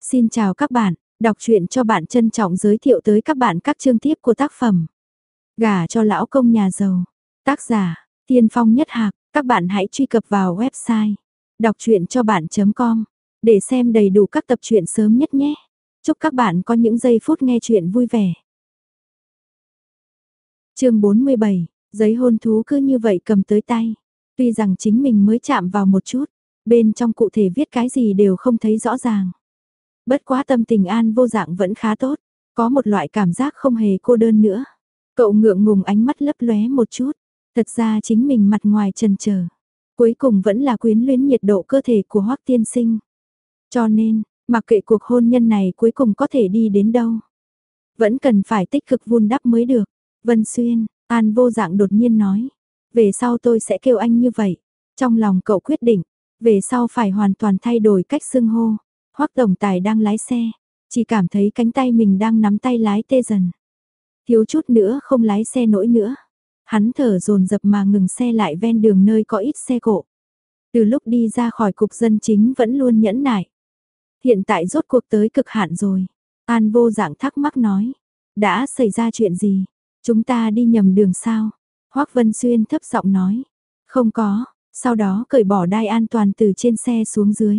Xin chào các bạn, đọc truyện cho bạn trân trọng giới thiệu tới các bạn các chương tiếp của tác phẩm Gả cho lão công nhà giàu. Tác giả, Tiên Phong Nhất Hạc. Các bạn hãy truy cập vào website đọc truyện cho bạn.com để xem đầy đủ các tập truyện sớm nhất nhé. Chúc các bạn có những giây phút nghe truyện vui vẻ. Chương 47, giấy hôn thú cứ như vậy cầm tới tay. Tuy rằng chính mình mới chạm vào một chút, bên trong cụ thể viết cái gì đều không thấy rõ ràng. Bất quá tâm tình An Vô Dạng vẫn khá tốt, có một loại cảm giác không hề cô đơn nữa. Cậu ngượng ngùng ánh mắt lấp lóe một chút, thật ra chính mình mặt ngoài chần chờ, cuối cùng vẫn là quyến luyến nhiệt độ cơ thể của Hoắc tiên sinh. Cho nên, mặc kệ cuộc hôn nhân này cuối cùng có thể đi đến đâu, vẫn cần phải tích cực vun đắp mới được. Vân Xuyên, An Vô Dạng đột nhiên nói, về sau tôi sẽ kêu anh như vậy. Trong lòng cậu quyết định, về sau phải hoàn toàn thay đổi cách xưng hô. Hoắc tổng tài đang lái xe, chỉ cảm thấy cánh tay mình đang nắm tay lái tê dần. Thiếu chút nữa không lái xe nổi nữa. Hắn thở dồn dập mà ngừng xe lại ven đường nơi có ít xe cộ. Từ lúc đi ra khỏi cục dân chính vẫn luôn nhẫn nại. Hiện tại rốt cuộc tới cực hạn rồi. An Vô Dạng thắc mắc nói, đã xảy ra chuyện gì? Chúng ta đi nhầm đường sao? Hoắc Vân Xuyên thấp giọng nói, không có. Sau đó cởi bỏ đai an toàn từ trên xe xuống dưới.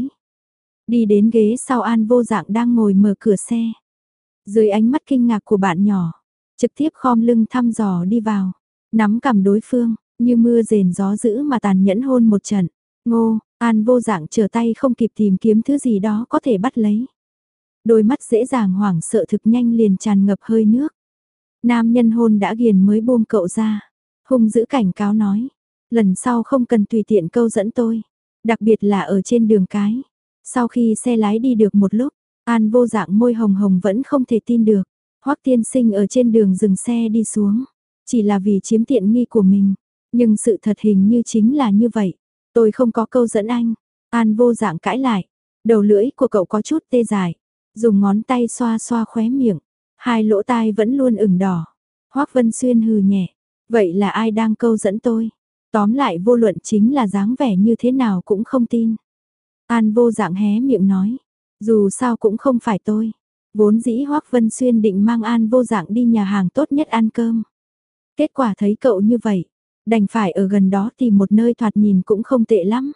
Đi đến ghế sau An Vô Dạng đang ngồi mở cửa xe. Dưới ánh mắt kinh ngạc của bạn nhỏ, trực tiếp khom lưng thăm dò đi vào, nắm cằm đối phương, như mưa rền gió dữ mà tàn nhẫn hôn một trận. Ngô, An Vô Dạng trở tay không kịp tìm kiếm thứ gì đó có thể bắt lấy. Đôi mắt dễ dàng hoảng sợ thực nhanh liền tràn ngập hơi nước. Nam nhân hôn đã ghiền mới buông cậu ra, hung dữ cảnh cáo nói, lần sau không cần tùy tiện câu dẫn tôi, đặc biệt là ở trên đường cái. Sau khi xe lái đi được một lúc, An Vô Dạng môi hồng hồng vẫn không thể tin được. Hoắc tiên sinh ở trên đường dừng xe đi xuống, chỉ là vì chiếm tiện nghi của mình. Nhưng sự thật hình như chính là như vậy. Tôi không có câu dẫn anh. An Vô Dạng cãi lại. Đầu lưỡi của cậu có chút tê dại, dùng ngón tay xoa xoa khóe miệng. Hai lỗ tai vẫn luôn ửng đỏ. Hoắc Vân Xuyên hừ nhẹ. Vậy là ai đang câu dẫn tôi? Tóm lại vô luận chính là dáng vẻ như thế nào cũng không tin. An Vô Dạng hé miệng nói, dù sao cũng không phải tôi. Vốn dĩ Hoắc Vân Xuyên định mang An Vô Dạng đi nhà hàng tốt nhất ăn cơm. Kết quả thấy cậu như vậy, đành phải ở gần đó tìm một nơi thoạt nhìn cũng không tệ lắm.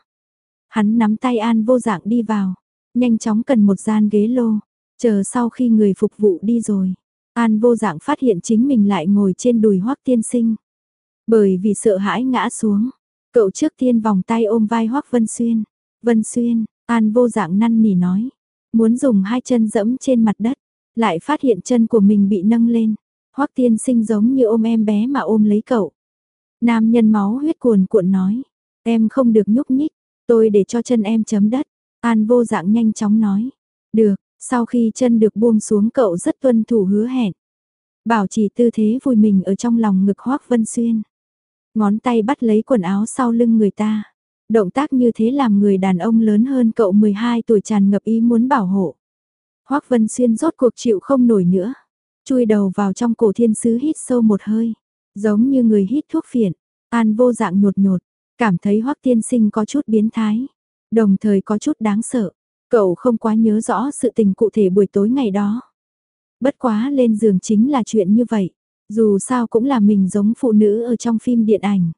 Hắn nắm tay An Vô Dạng đi vào, nhanh chóng cần một gian ghế lô, chờ sau khi người phục vụ đi rồi. An Vô Dạng phát hiện chính mình lại ngồi trên đùi Hoắc tiên sinh. Bởi vì sợ hãi ngã xuống, cậu trước tiên vòng tay ôm vai Hoắc Vân Xuyên. Vân Xuyên, An Vô Dạng năn nỉ nói, muốn dùng hai chân dẫm trên mặt đất, lại phát hiện chân của mình bị nâng lên. Hoắc tiên sinh giống như ôm em bé mà ôm lấy cậu. Nam nhân máu huyết cuồn cuộn nói, em không được nhúc nhích, tôi để cho chân em chấm đất. An Vô Dạng nhanh chóng nói, được. Sau khi chân được buông xuống cậu rất tuân thủ hứa hẹn, bảo trì tư thế vùi mình ở trong lòng ngực Hoắc Vân Xuyên. Ngón tay bắt lấy quần áo sau lưng người ta. Động tác như thế làm người đàn ông lớn hơn cậu 12 tuổi tràn ngập ý muốn bảo hộ. Hoắc Vân Xuyên rốt cuộc chịu không nổi nữa, chui đầu vào trong cổ thiên sứ hít sâu một hơi, giống như người hít thuốc phiện. An Vô Dạng nhột nhột, cảm thấy Hoắc tiên sinh có chút biến thái, đồng thời có chút đáng sợ. Cậu không quá nhớ rõ sự tình cụ thể buổi tối ngày đó. Bất quá lên giường chính là chuyện như vậy, dù sao cũng là mình giống phụ nữ ở trong phim điện ảnh.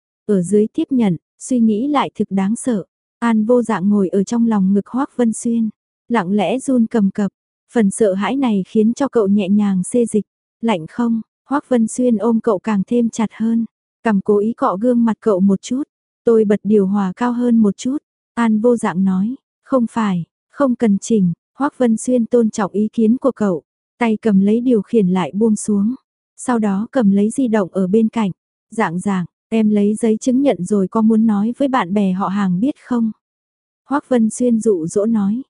Ở dưới tiếp nhận, suy nghĩ lại thực đáng sợ. An Vô Dạng ngồi ở trong lòng ngực Hoắc Vân Xuyên, lặng lẽ run cầm cập. Phần sợ hãi này khiến cho cậu nhẹ nhàng xê dịch. Lạnh không? Hoắc Vân Xuyên ôm cậu càng thêm chặt hơn, cằm cố ý cọ gương mặt cậu một chút. Tôi bật điều hòa cao hơn một chút. An Vô Dạng nói, không phải, không cần chỉnh. Hoắc Vân Xuyên tôn trọng ý kiến của cậu, tay cầm lấy điều khiển lại buông xuống. Sau đó cầm lấy di động ở bên cạnh. Dạng, em lấy giấy chứng nhận rồi có muốn nói với bạn bè họ hàng biết không? Hoắc Vân Xuyên dụ dỗ nói.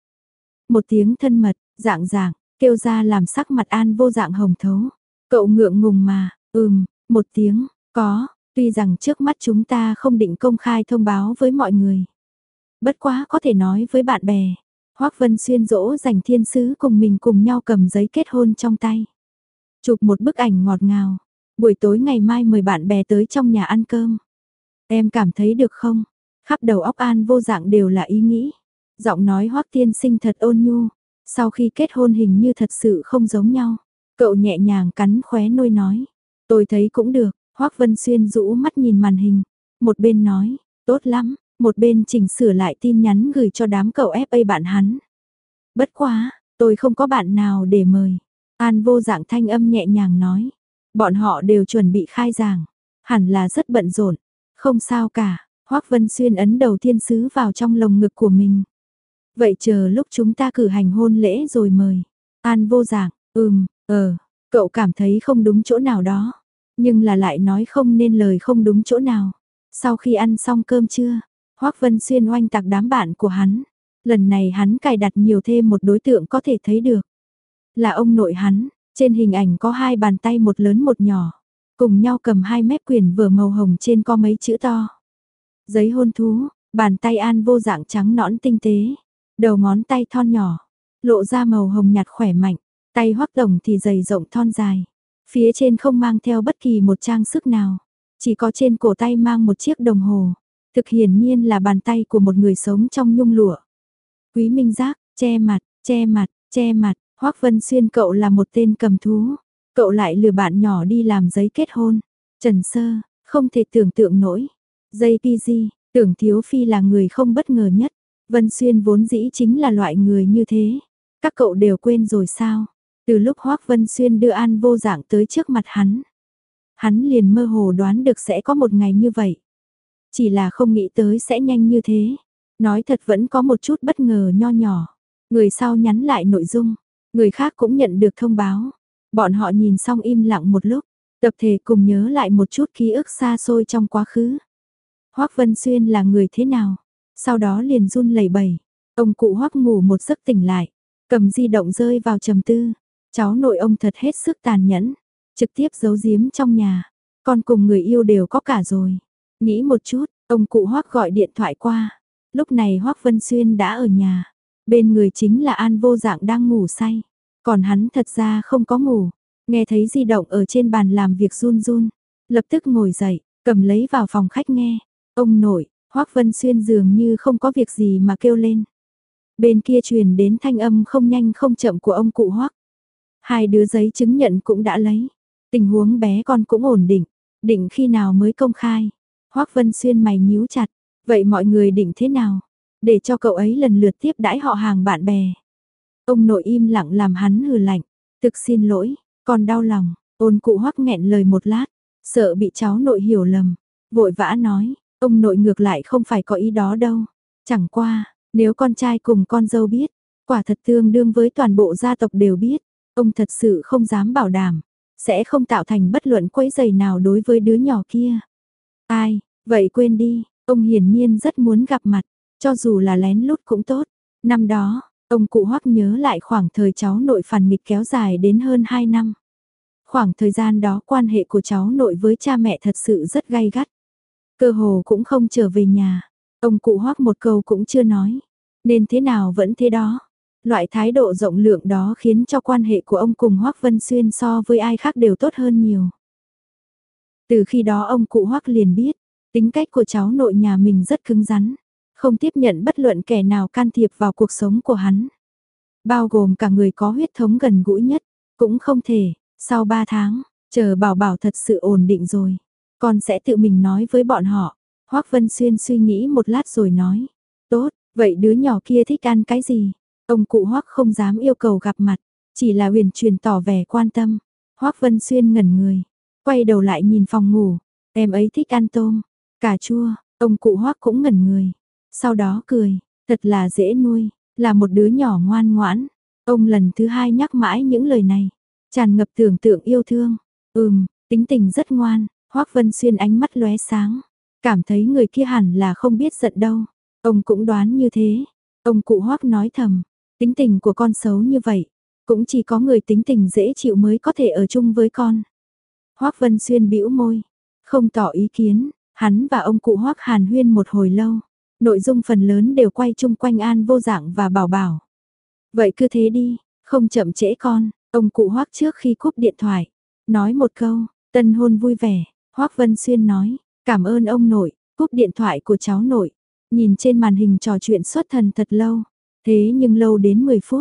Một tiếng thân mật, dạng, kêu ra làm sắc mặt An Vô Dạng hồng thấu. Cậu ngượng ngùng mà, một tiếng, có, tuy rằng trước mắt chúng ta không định công khai thông báo với mọi người. Bất quá có thể nói với bạn bè. Hoắc Vân Xuyên dỗ dành thiên sứ cùng mình cùng nhau cầm giấy kết hôn trong tay. Chụp một bức ảnh ngọt ngào. Buổi tối ngày mai mời bạn bè tới trong nhà ăn cơm. Em cảm thấy được không? Khắp đầu óc An Vô Dạng đều là ý nghĩ. Giọng nói Hoắc tiên sinh thật ôn nhu. Sau khi kết hôn hình như thật sự không giống nhau. Cậu nhẹ nhàng cắn khóe môi nói. Tôi thấy cũng được, Hoắc Vân Xuyên rũ mắt nhìn màn hình. Một bên nói, tốt lắm, một bên chỉnh sửa lại tin nhắn gửi cho đám cậu FA bạn hắn. Bất quá, tôi không có bạn nào để mời. An Vô Dạng thanh âm nhẹ nhàng nói. Bọn họ đều chuẩn bị khai giảng. Hẳn là rất bận rộn. Không sao cả, Hoắc Vân Xuyên ấn đầu thiên sứ vào trong lồng ngực của mình. Vậy chờ lúc chúng ta cử hành hôn lễ rồi mời. An Vô Dạng, cậu cảm thấy không đúng chỗ nào đó. Nhưng là lại nói không nên lời không đúng chỗ nào. Sau khi ăn xong cơm trưa, Hoắc Vân Xuyên oanh tạc đám bạn của hắn. Lần này hắn cài đặt nhiều thêm một đối tượng có thể thấy được. Là ông nội hắn, trên hình ảnh có hai bàn tay một lớn một nhỏ. Cùng nhau cầm hai mép quyển vở màu hồng trên có mấy chữ to. Giấy hôn thú, bàn tay An Vô Dạng trắng nõn tinh tế. Đầu ngón tay thon nhỏ, lộ ra màu hồng nhạt khỏe mạnh. Tay Hoắc Tổng thì dày rộng thon dài. Phía trên không mang theo bất kỳ một trang sức nào. Chỉ có trên cổ tay mang một chiếc đồng hồ. Thực hiển nhiên là bàn tay của một người sống trong nhung lụa. Quý Minh Giác, che mặt, che mặt, che mặt. Hoắc Vân Xuyên cậu là một tên cầm thú. Cậu lại lừa bạn nhỏ đi làm giấy kết hôn. Trần Sơ, không thể tưởng tượng nổi. JPG, Tưởng Thiếu Phi là người không bất ngờ nhất. Vân Xuyên vốn dĩ chính là loại người như thế. Các cậu đều quên rồi sao? Từ lúc Hoắc Vân Xuyên đưa An Vô Dạng tới trước mặt hắn liền mơ hồ đoán được sẽ có một ngày như vậy. Chỉ là không nghĩ tới sẽ nhanh như thế. Nói thật vẫn có một chút bất ngờ nho nhỏ. Người sau nhắn lại nội dung, người khác cũng nhận được thông báo. Bọn họ nhìn xong im lặng một lúc, tập thể cùng nhớ lại một chút ký ức xa xôi trong quá khứ. Hoắc Vân Xuyên là người thế nào? Sau đó liền run lẩy bẩy. Ông cụ Hoắc ngủ một giấc tỉnh lại, cầm di động rơi vào trầm tư. Cháu nội ông thật hết sức tàn nhẫn, trực tiếp giấu giếm trong nhà. Con cùng người yêu đều có cả rồi. Nghĩ một chút, ông cụ Hoắc gọi điện thoại qua. Lúc này Hoắc Vân Xuyên đã ở nhà. Bên người chính là An Vô Dạng đang ngủ say. Còn hắn thật ra không có ngủ. Nghe thấy di động ở trên bàn làm việc run run. Lập tức ngồi dậy, cầm lấy vào phòng khách nghe. Ông nội, Hoắc Vân Xuyên dường như không có việc gì mà kêu lên. Bên kia truyền đến thanh âm không nhanh không chậm của ông cụ Hoắc. Hai đứa giấy chứng nhận cũng đã lấy. Tình huống bé con cũng ổn định. Định khi nào mới công khai? Hoắc Vân Xuyên mày nhíu chặt. Vậy mọi người định thế nào? Để cho cậu ấy lần lượt tiếp đãi họ hàng bạn bè. Ông nội im lặng làm hắn hừ lạnh. Thực xin lỗi, con đau lòng. Ôn cụ Hoắc nghẹn lời một lát. Sợ bị cháu nội hiểu lầm. Vội vã nói, ông nội ngược lại không phải có ý đó đâu. Chẳng qua, nếu con trai cùng con dâu biết, quả thật tương đương với toàn bộ gia tộc đều biết. Ông thật sự không dám bảo đảm, sẽ không tạo thành bất luận quấy rầy nào đối với đứa nhỏ kia. Ai, vậy quên đi, ông hiển nhiên rất muốn gặp mặt, cho dù là lén lút cũng tốt. Năm đó, ông cụ Hoắc nhớ lại khoảng thời cháu nội phản nghịch kéo dài đến hơn 2 năm. Khoảng thời gian đó quan hệ của cháu nội với cha mẹ thật sự rất gay gắt. Cơ hồ cũng không trở về nhà, ông cụ Hoắc một câu cũng chưa nói. Nên thế nào vẫn thế đó. Loại thái độ rộng lượng đó khiến cho quan hệ của ông cùng Hoắc Vân Xuyên so với ai khác đều tốt hơn nhiều. Từ khi đó ông cụ Hoắc liền biết, tính cách của cháu nội nhà mình rất cứng rắn, không tiếp nhận bất luận kẻ nào can thiệp vào cuộc sống của hắn. Bao gồm cả người có huyết thống gần gũi nhất, cũng không thể, sau 3 tháng, chờ bảo bảo thật sự ổn định rồi, con sẽ tự mình nói với bọn họ. Hoắc Vân Xuyên suy nghĩ một lát rồi nói, tốt, vậy đứa nhỏ kia thích ăn cái gì? Ông cụ Hoắc không dám yêu cầu gặp mặt, chỉ là huyền truyền tỏ vẻ quan tâm. Hoắc Vân Xuyên ngẩn người, quay đầu lại nhìn phòng ngủ, em ấy thích ăn tôm, cà chua, ông cụ Hoắc cũng ngẩn người. Sau đó cười, thật là dễ nuôi, là một đứa nhỏ ngoan ngoãn. Ông lần thứ hai nhắc mãi những lời này, tràn ngập tưởng tượng yêu thương. Tính tình rất ngoan. Hoắc Vân Xuyên ánh mắt lóe sáng, cảm thấy người kia hẳn là không biết giận đâu. Ông cũng đoán như thế. Ông cụ Hoắc nói thầm, tính tình của con xấu như vậy, cũng chỉ có người tính tình dễ chịu mới có thể ở chung với con. Hoắc Vân Xuyên bĩu môi, không tỏ ý kiến. Hắn và ông cụ Hoắc hàn huyên một hồi lâu, nội dung phần lớn đều quay chung quanh An Vô Dạng và Bảo Bảo. Vậy cứ thế đi, không chậm trễ con. Ông cụ Hoắc trước khi cúp điện thoại, nói một câu, tân hôn vui vẻ. Hoắc Vân Xuyên nói, cảm ơn ông nội. Cúp điện thoại của cháu nội, nhìn trên màn hình trò chuyện xuất thần thật lâu, thế nhưng lâu đến 10 phút,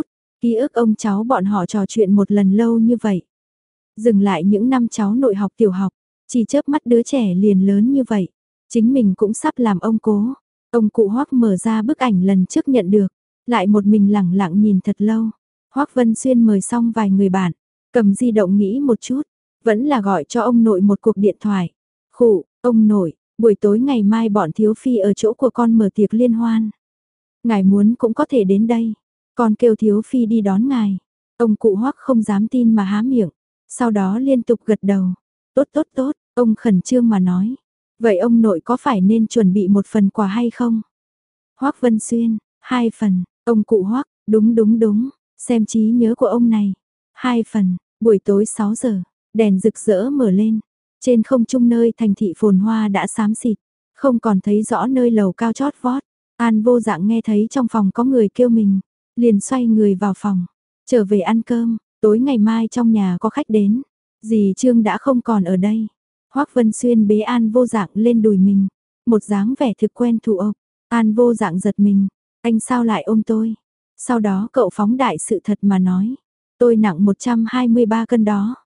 Ký ức ông cháu bọn họ trò chuyện một lần lâu như vậy. Dừng lại những năm cháu nội học tiểu học, chỉ chớp mắt đứa trẻ liền lớn như vậy. Chính mình cũng sắp làm ông cố. Ông cụ Hoắc mở ra bức ảnh lần trước nhận được, lại một mình lẳng lặng nhìn thật lâu. Hoắc Vân Xuyên mời xong vài người bạn, cầm di động nghĩ một chút, vẫn là gọi cho ông nội một cuộc điện thoại. Khụ, ông nội, buổi tối ngày mai bọn thiếu phi ở chỗ của con mở tiệc liên hoan. Ngài muốn cũng có thể đến đây, con kêu thiếu phi đi đón ngài. Ông cụ Hoắc không dám tin mà há miệng, sau đó liên tục gật đầu. Tốt tốt tốt, ông khẩn trương mà nói. Vậy ông nội có phải nên chuẩn bị một phần quà hay không? Hoắc Vân Xuyên, 2 phần, ông cụ Hoắc, đúng đúng đúng, xem trí nhớ của ông này. 2 phần, buổi tối 6 giờ, đèn rực rỡ mở lên. Trên không trung nơi thành thị phồn hoa đã xám xịt, không còn thấy rõ nơi lầu cao chót vót. An Vô Dạng nghe thấy trong phòng có người kêu mình, liền xoay người vào phòng, trở về ăn cơm, tối ngày mai trong nhà có khách đến. Dì Trương đã không còn ở đây. Hoắc Vân Xuyên bế An Vô Dạng lên đùi mình, một dáng vẻ thực quen thuộc. An Vô Dạng giật mình, anh sao lại ôm tôi? Sau đó cậu phóng đại sự thật mà nói, tôi nặng 123 cân đó,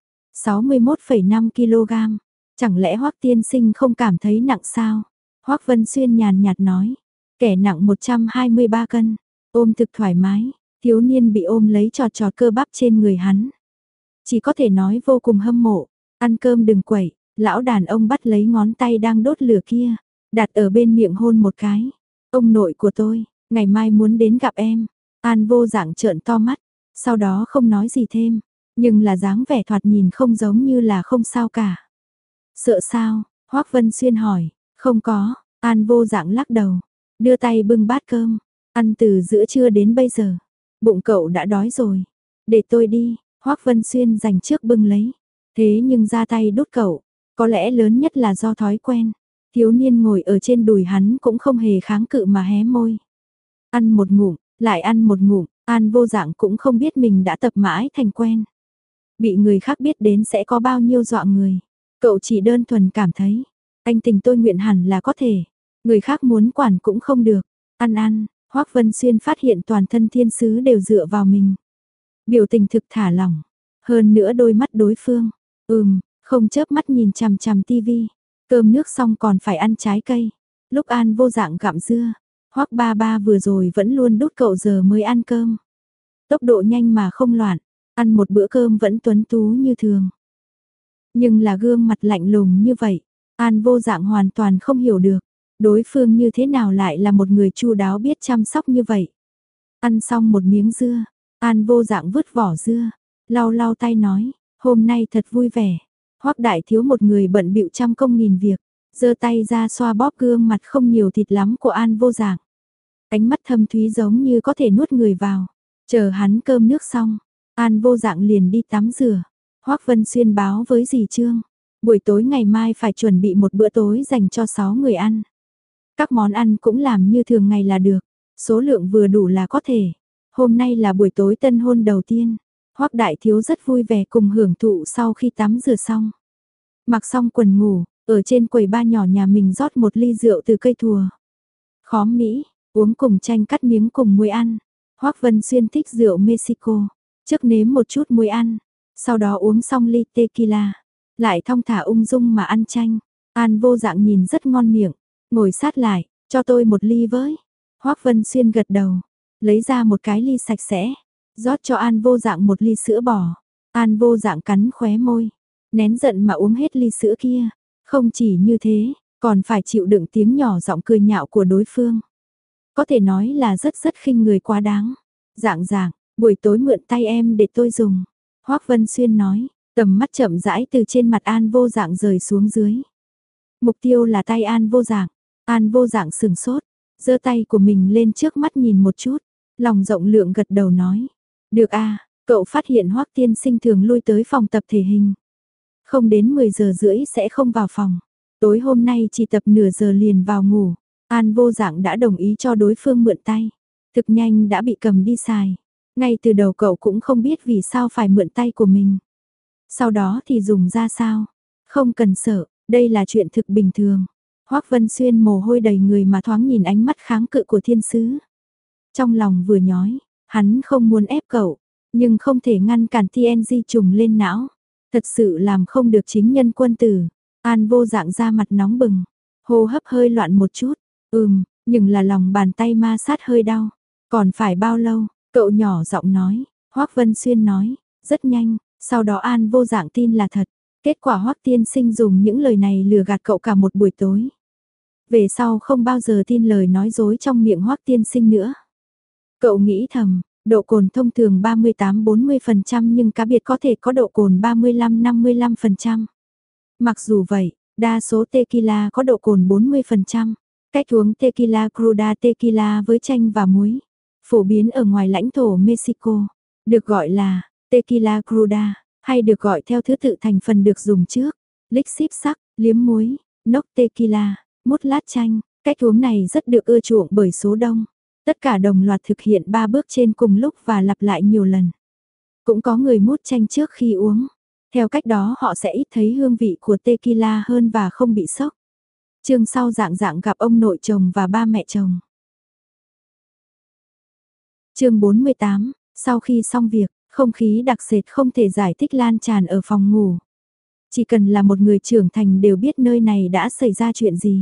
61,5 kg. Chẳng lẽ Hoắc tiên sinh không cảm thấy nặng sao? Hoắc Vân Xuyên nhàn nhạt nói, kẻ nặng 123 cân, ôm thực thoải mái, thiếu niên bị ôm lấy trọt trọt cơ bắp trên người hắn. Chỉ có thể nói vô cùng hâm mộ, ăn cơm đừng quẩy, lão đàn ông bắt lấy ngón tay đang đốt lửa kia, đặt ở bên miệng hôn một cái. Ông nội của tôi, ngày mai muốn đến gặp em. An Vô Dạng trợn to mắt, sau đó không nói gì thêm, nhưng là dáng vẻ thoạt nhìn không giống như là không sao cả. Sợ sao? Hoắc Vân Xuyên hỏi. Không có, An Vô Dạng lắc đầu, đưa tay bưng bát cơm, ăn từ giữa trưa đến bây giờ. Bụng cậu đã đói rồi. Để tôi đi, Hoắc Vân Xuyên dành trước bưng lấy. Thế nhưng ra tay đút cậu, có lẽ lớn nhất là do thói quen. Thiếu niên ngồi ở trên đùi hắn cũng không hề kháng cự mà hé môi. Ăn một ngụm, lại ăn một ngụm, An Vô Dạng cũng không biết mình đã tập mãi thành quen. Bị người khác biết đến sẽ có bao nhiêu dọa người. Cậu chỉ đơn thuần cảm thấy, anh tình tôi nguyện hẳn là có thể. Người khác muốn quản cũng không được. Ăn ăn, Hoắc Vân Xuyên phát hiện toàn thân thiên sứ đều dựa vào mình. Biểu tình thực thả lỏng. Hơn nữa đôi mắt đối phương. Không chớp mắt nhìn chằm chằm tivi. Cơm nước xong còn phải ăn trái cây. Lúc An Vô Dạng gặm dưa, Hoắc ba ba vừa rồi vẫn luôn đút cậu giờ mới ăn cơm. Tốc độ nhanh mà không loạn, ăn một bữa cơm vẫn tuấn tú như thường. Nhưng là gương mặt lạnh lùng như vậy, An Vô Dạng hoàn toàn không hiểu được, đối phương như thế nào lại là một người chu đáo biết chăm sóc như vậy. Ăn xong một miếng dưa, An Vô Dạng vứt vỏ dưa, lau lau tay nói, hôm nay thật vui vẻ. Hoắc đại thiếu một người bận bịu trăm công nghìn việc, giơ tay ra xoa bóp gương mặt không nhiều thịt lắm của An Vô Dạng. Ánh mắt thâm thúy giống như có thể nuốt người vào. Chờ hắn cơm nước xong, An Vô Dạng liền đi tắm rửa. Hoắc Vân Xuyên báo với dì Trương, buổi tối ngày mai phải chuẩn bị một bữa tối dành cho 6 người ăn. Các món ăn cũng làm như thường ngày là được, số lượng vừa đủ là có thể. Hôm nay là buổi tối tân hôn đầu tiên, Hoắc đại thiếu rất vui vẻ cùng hưởng thụ sau khi tắm rửa xong. Mặc xong quần ngủ, ở trên quầy bar nhỏ nhà mình rót một ly rượu từ cây thùa. Khóm Mỹ, uống cùng chanh cắt miếng cùng muối ăn. Hoắc Vân Xuyên thích rượu Mexico, trước nếm một chút muối ăn, sau đó uống xong ly tequila, lại thong thả ung dung mà ăn chanh. An Vô Dạng nhìn rất ngon miệng, ngồi sát lại, cho tôi một ly với. Hoắc Vân Xuyên gật đầu, lấy ra một cái ly sạch sẽ, rót cho An Vô Dạng một ly sữa bò. An Vô Dạng cắn khóe môi, nén giận mà uống hết ly sữa kia. Không chỉ như thế, còn phải chịu đựng tiếng nhỏ giọng cười nhạo của đối phương. Có thể nói là rất khinh người quá đáng. Dạng, buổi tối mượn tay em để tôi dùng. Hoắc Vân Xuyên nói, tầm mắt chậm rãi từ trên mặt An Vô Dạng rời xuống dưới. Mục tiêu là tay An Vô Dạng. An Vô Dạng sừng sốt, giơ tay của mình lên trước mắt nhìn một chút, lòng rộng lượng gật đầu nói. Được à, cậu phát hiện Hoắc tiên sinh thường lui tới phòng tập thể hình. Không đến 10 giờ rưỡi sẽ không vào phòng. Tối hôm nay chỉ tập nửa giờ liền vào ngủ. An Vô Dạng đã đồng ý cho đối phương mượn tay. Thực nhanh đã bị cầm đi xài. Ngay từ đầu cậu cũng không biết vì sao phải mượn tay của mình. Sau đó thì dùng ra sao. Không cần sợ, đây là chuyện thực bình thường. Hoắc Vân Xuyên mồ hôi đầy người mà thoáng nhìn ánh mắt kháng cự của thiên sứ. Trong lòng vừa nhói, hắn không muốn ép cậu, nhưng không thể ngăn cản TNG trùng lên não. Thật sự làm không được chính nhân quân tử. An Vô Dạng ra mặt nóng bừng, hô hấp hơi loạn một chút. Nhưng là lòng bàn tay ma sát hơi đau. Còn phải bao lâu? Cậu nhỏ giọng nói. Hoắc Vân Xuyên nói, rất nhanh. Sau đó An Vô Dạng tin là thật. Kết quả Hoắc tiên sinh dùng những lời này lừa gạt cậu cả một buổi tối. Về sau không bao giờ tin lời nói dối trong miệng Hoắc tiên sinh nữa. Cậu nghĩ thầm, độ cồn thông thường 38-40% nhưng cá biệt có thể có độ cồn 35-55%. Mặc dù vậy, đa số tequila có độ cồn 40%. Cách uống tequila cruda tequila với chanh và muối, phổ biến ở ngoài lãnh thổ Mexico, được gọi là tequila cruda, hay được gọi theo thứ tự thành phần được dùng trước: lích xíp sắc, liếm muối, nốc tequila, mút lát chanh. Cách uống này rất được ưa chuộng bởi số đông. Tất cả đồng loạt thực hiện 3 bước trên cùng lúc và lặp lại nhiều lần. Cũng có người mút chanh trước khi uống. Theo cách đó họ sẽ ít thấy hương vị của tequila hơn và không bị sốc. Chương sau dạng gặp ông nội chồng và ba mẹ chồng. Chương 48, sau khi xong việc, không khí đặc sệt không thể giải thích lan tràn ở phòng ngủ. Chỉ cần là một người trưởng thành đều biết nơi này đã xảy ra chuyện gì.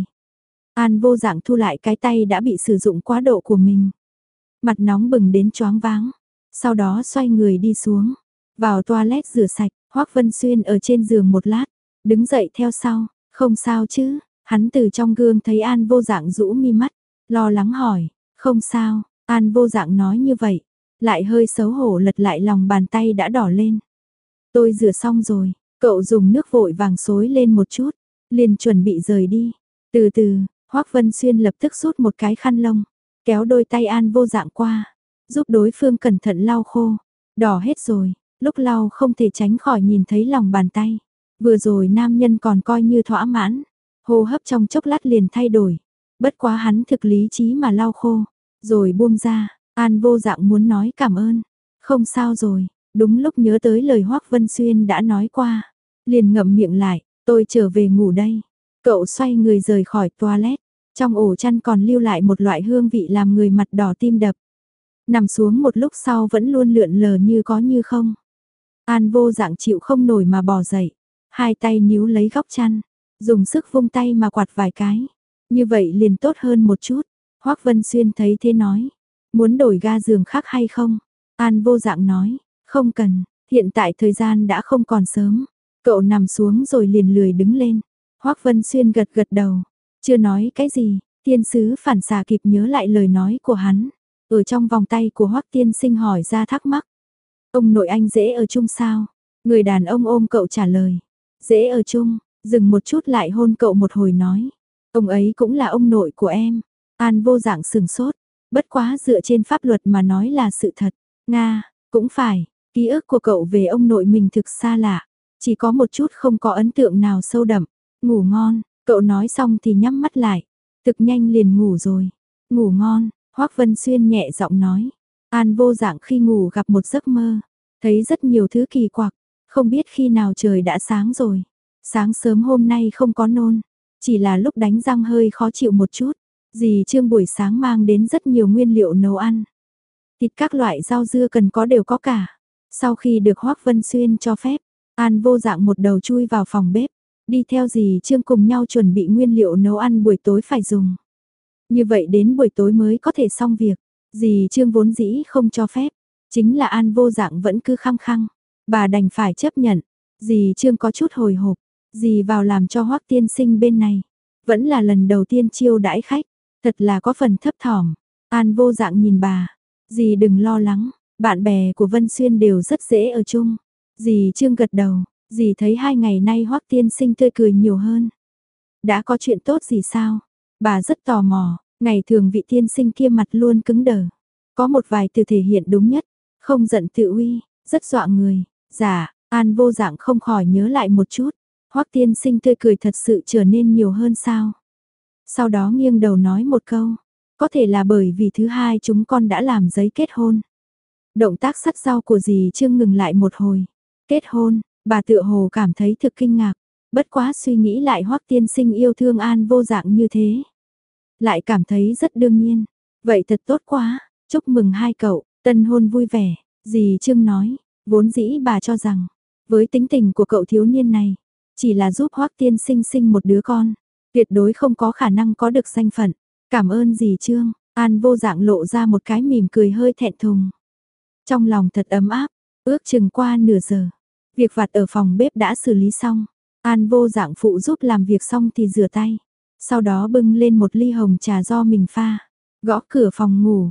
An Vô Dạng thu lại cái tay đã bị sử dụng quá độ của mình. Mặt nóng bừng đến choáng váng. Sau đó xoay người đi xuống. Vào toilet rửa sạch. Hoắc Vân Xuyên ở trên giường một lát. Đứng dậy theo sau. Không sao chứ. Hắn từ trong gương thấy An Vô Dạng rũ mi mắt. Lo lắng hỏi. Không sao. An Vô Dạng nói như vậy. Lại hơi xấu hổ lật lại lòng bàn tay đã đỏ lên. Tôi rửa xong rồi. Cậu dùng nước vội vàng xối lên một chút. Liền chuẩn bị rời đi. Từ từ. Hoắc Vân Xuyên lập tức rút một cái khăn lông, kéo đôi tay An Vô Dạng qua, giúp đối phương cẩn thận lau khô. Đỏ hết rồi, lúc lau không thể tránh khỏi nhìn thấy lòng bàn tay. Vừa rồi nam nhân còn coi như thỏa mãn, hô hấp trong chốc lát liền thay đổi. Bất quá hắn thực lý trí mà lau khô, rồi buông ra. An Vô Dạng muốn nói cảm ơn. Không sao rồi, đúng lúc nhớ tới lời Hoắc Vân Xuyên đã nói qua, liền ngậm miệng lại, tôi trở về ngủ đây. Cậu xoay người rời khỏi toilet, trong ổ chăn còn lưu lại một loại hương vị làm người mặt đỏ tim đập. Nằm xuống một lúc sau vẫn luôn lượn lờ như có như không. An Vô Dạng chịu không nổi mà bò dậy, hai tay níu lấy góc chăn, dùng sức vung tay mà quạt vài cái. Như vậy liền tốt hơn một chút. Hoắc Vân Xuyên thấy thế nói, muốn đổi ga giường khác hay không? An Vô Dạng nói, không cần, hiện tại thời gian đã không còn sớm. Cậu nằm xuống rồi liền lười đứng lên. Hoắc Vân Xuyên gật gật đầu, chưa nói cái gì, tiên sứ phản xạ kịp nhớ lại lời nói của hắn. Ở trong vòng tay của Hoắc tiên sinh hỏi ra thắc mắc. Ông nội anh dễ ở chung sao? Người đàn ông ôm cậu trả lời. Dễ ở chung, dừng một chút lại hôn cậu một hồi nói. Ông ấy cũng là ông nội của em. An Vô Dạng sừng sốt, bất quá dựa trên pháp luật mà nói là sự thật. Nga, cũng phải, ký ức của cậu về ông nội mình thực xa lạ. Chỉ có một chút không có ấn tượng nào sâu đậm. Ngủ ngon, cậu nói xong thì nhắm mắt lại. Thực nhanh liền ngủ rồi. Ngủ ngon, Hoắc Vân Xuyên nhẹ giọng nói. An Vô Dạng khi ngủ gặp một giấc mơ. Thấy rất nhiều thứ kỳ quặc. Không biết khi nào trời đã sáng rồi. Sáng sớm hôm nay không có nôn. Chỉ là lúc đánh răng hơi khó chịu một chút. Dì Trương buổi sáng mang đến rất nhiều nguyên liệu nấu ăn. Thịt các loại rau dưa cần có đều có cả. Sau khi được Hoắc Vân Xuyên cho phép, An Vô Dạng một đầu chui vào phòng bếp. Đi theo dì Trương cùng nhau chuẩn bị nguyên liệu nấu ăn buổi tối phải dùng. Như vậy đến buổi tối mới có thể xong việc. Dì Trương vốn dĩ không cho phép. Chính là An Vô Dạng vẫn cứ khăng khăng. Bà đành phải chấp nhận. Dì Trương có chút hồi hộp. Dì vào làm cho Hoắc tiên sinh bên này. Vẫn là lần đầu tiên chiêu đãi khách. Thật là có phần thấp thỏm. An Vô Dạng nhìn bà. Dì đừng lo lắng. Bạn bè của Vân Xuyên đều rất dễ ở chung. Dì Trương gật đầu. Dì thấy 2 ngày nay Hoắc tiên sinh tươi cười nhiều hơn. Đã có chuyện tốt gì sao? Bà rất tò mò. Ngày thường vị tiên sinh kia mặt luôn cứng đờ. Có một vài từ thể hiện đúng nhất. Không giận tự uy. Rất dọa người. Dạ, An Vô Dạng không khỏi nhớ lại một chút. Hoắc tiên sinh tươi cười thật sự trở nên nhiều hơn sao? Sau đó nghiêng đầu nói một câu. Có thể là bởi vì thứ hai chúng con đã làm giấy kết hôn. Động tác sắt rau của dì Trương ngừng lại một hồi. Kết hôn, bà tựa hồ cảm thấy thực kinh ngạc. Bất quá suy nghĩ lại Hoắc tiên sinh yêu thương An Vô Dạng như thế. Lại cảm thấy rất đương nhiên. Vậy thật tốt quá, chúc mừng hai cậu, tân hôn vui vẻ. Dì Trương nói, vốn dĩ bà cho rằng, với tính tình của cậu thiếu niên này, chỉ là giúp Hoắc tiên sinh sinh một đứa con, tuyệt đối không có khả năng có được danh phận. Cảm ơn dì Trương, An Vô Dạng lộ ra một cái mỉm cười hơi thẹn thùng. Trong lòng thật ấm áp, ước chừng qua nửa giờ, việc vặt ở phòng bếp đã xử lý xong. An Vô Dạng phụ giúp làm việc xong thì rửa tay, sau đó bưng lên một ly hồng trà do mình pha, gõ cửa phòng ngủ.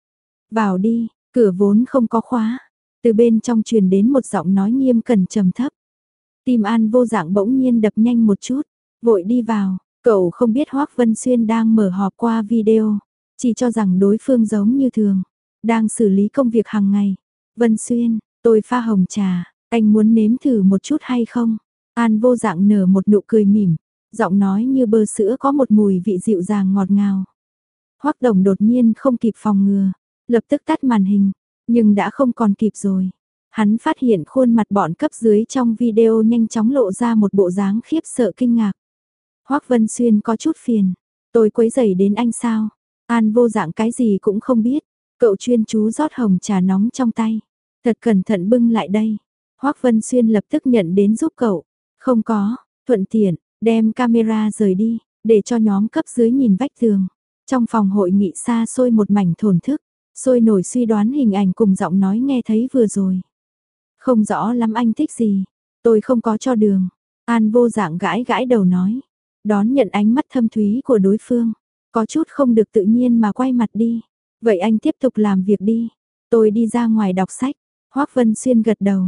Vào đi, cửa vốn không có khóa, từ bên trong truyền đến một giọng nói nghiêm cẩn trầm thấp. Tim An Vô Dạng bỗng nhiên đập nhanh một chút, vội đi vào, cậu không biết Hoắc Vân Xuyên đang mở họp qua video, chỉ cho rằng đối phương giống như thường, đang xử lý công việc hàng ngày. Vân Xuyên, tôi pha hồng trà, anh muốn nếm thử một chút hay không? An Vô Dạng nở một nụ cười mỉm, giọng nói như bơ sữa có một mùi vị dịu dàng ngọt ngào. Hoắc Đồng đột nhiên không kịp phòng ngừa, lập tức tắt màn hình, nhưng đã không còn kịp rồi. Hắn phát hiện khuôn mặt bọn cấp dưới trong video nhanh chóng lộ ra một bộ dáng khiếp sợ kinh ngạc. Hoắc Vân Xuyên có chút phiền, tôi quấy rầy đến anh sao? An Vô Dạng cái gì cũng không biết, cậu chuyên chú rót hồng trà nóng trong tay, thật cẩn thận bưng lại đây. Hoắc Vân Xuyên lập tức nhận đến giúp cậu, không có, thuận tiện, đem camera rời đi, để cho nhóm cấp dưới nhìn vách tường. Trong phòng hội nghị xa xôi một mảnh thổn thức, sôi nổi suy đoán hình ảnh cùng giọng nói nghe thấy vừa rồi. Không rõ lắm anh thích gì, tôi không có cho đường. An Vô Dạng gãi gãi đầu nói, đón nhận ánh mắt thâm thúy của đối phương, có chút không được tự nhiên mà quay mặt đi. Vậy anh tiếp tục làm việc đi, tôi đi ra ngoài đọc sách. Hoắc Vân Xuyên gật đầu,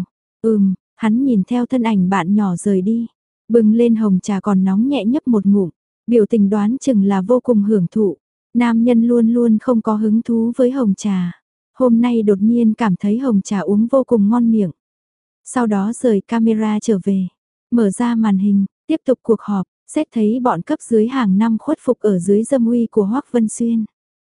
hắn nhìn theo thân ảnh bạn nhỏ rời đi, bưng lên hồng trà còn nóng nhẹ nhấp một ngụm, biểu tình đoán chừng là vô cùng hưởng thụ. Nam nhân luôn luôn không có hứng thú với hồng trà, hôm nay đột nhiên cảm thấy hồng trà uống vô cùng ngon miệng. Sau đó rời camera trở về, mở ra màn hình, tiếp tục cuộc họp, xét thấy bọn cấp dưới hàng năm khuất phục ở dưới dâm uy của Hoắc Vân Xuyên.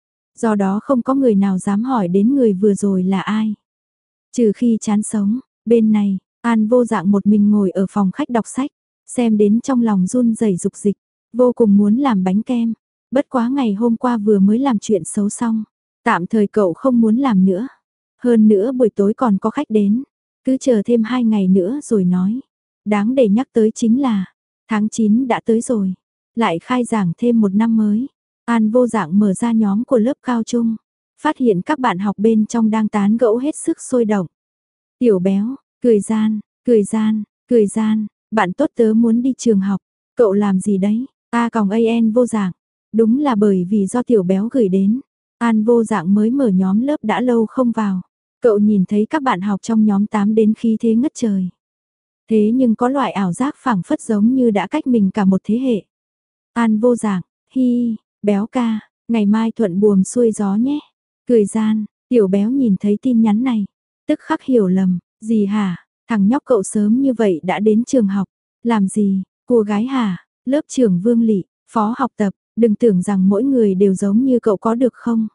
Do đó không có người nào dám hỏi đến người vừa rồi là ai. Trừ khi chán sống, bên này, An Vô Dạng một mình ngồi ở phòng khách đọc sách, xem đến trong lòng run rẩy dục dịch, vô cùng muốn làm bánh kem. Bất quá ngày hôm qua vừa mới làm chuyện xấu xong, tạm thời cậu không muốn làm nữa. Hơn nữa buổi tối còn có khách đến, cứ chờ thêm 2 ngày nữa rồi nói. Đáng để nhắc tới chính là, tháng 9 đã tới rồi, lại khai giảng thêm một năm mới. An Vô Dạng mở ra nhóm của lớp cao trung, phát hiện các bạn học bên trong đang tán gẫu hết sức sôi động. Tiểu Béo, cười gian, cười gian, cười gian, bạn tốt tớ muốn đi trường học, cậu làm gì đấy? A-An Vô Dạng, đúng là bởi vì do Tiểu Béo gửi đến, An Vô Dạng mới mở nhóm lớp đã lâu không vào. Cậu nhìn thấy các bạn học trong nhóm 8 đến khí thế ngất trời. Thế nhưng có loại ảo giác phảng phất giống như đã cách mình cả một thế hệ. An Vô Dạng, hi, Béo ca, ngày mai thuận buồm xuôi gió nhé. Cười gian, Tiểu Béo nhìn thấy tin nhắn này, tức khắc hiểu lầm, gì hả, thằng nhóc cậu sớm như vậy đã đến trường học, làm gì, cô gái hả, lớp trưởng Vương Lị, phó học tập, đừng tưởng rằng mỗi người đều giống như cậu có được không.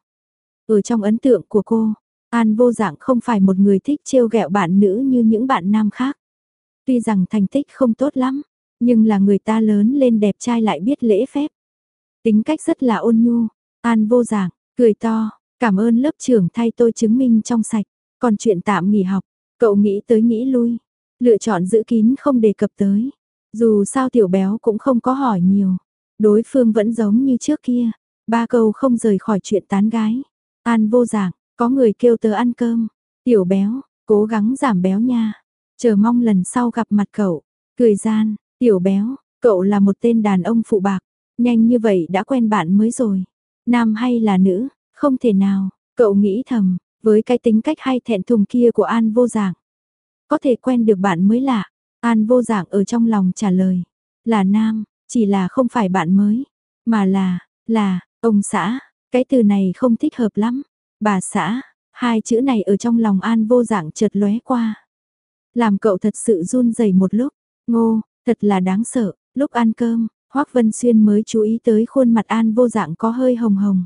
Ở trong ấn tượng của cô, An Vô Dạng không phải một người thích trêu ghẹo bạn nữ như những bạn nam khác. Tuy rằng thành tích không tốt lắm, nhưng là người ta lớn lên đẹp trai lại biết lễ phép. Tính cách rất là ôn nhu. An Vô Dạng, cười to, cảm ơn lớp trưởng thay tôi chứng minh trong sạch. Còn chuyện tạm nghỉ học, cậu nghĩ tới nghĩ lui. Lựa chọn giữ kín không đề cập tới. Dù sao Tiểu Béo cũng không có hỏi nhiều. Đối phương vẫn giống như trước kia. 3 câu không rời khỏi chuyện tán gái. An Vô Dạng, có người kêu tớ ăn cơm. Tiểu Béo, cố gắng giảm béo nha. Chờ mong lần sau gặp mặt cậu. Cười gian, Tiểu Béo, cậu là một tên đàn ông phụ bạc. Nhanh như vậy đã quen bạn mới rồi. Nam hay là nữ, không thể nào, cậu nghĩ thầm, với cái tính cách hay thẹn thùng kia của An Vô Dạng. Có thể quen được bạn mới lạ. An Vô Dạng ở trong lòng trả lời. Là nam, chỉ là không phải bạn mới. Mà là, ông xã, cái từ này không thích hợp lắm. Bà xã, hai chữ này ở trong lòng An Vô Dạng chợt lóe qua. Làm cậu thật sự run rẩy một lúc. Ngô, thật là đáng sợ, lúc ăn cơm. Hoắc Vân Xuyên mới chú ý tới khuôn mặt An Vô Dạng có hơi hồng hồng.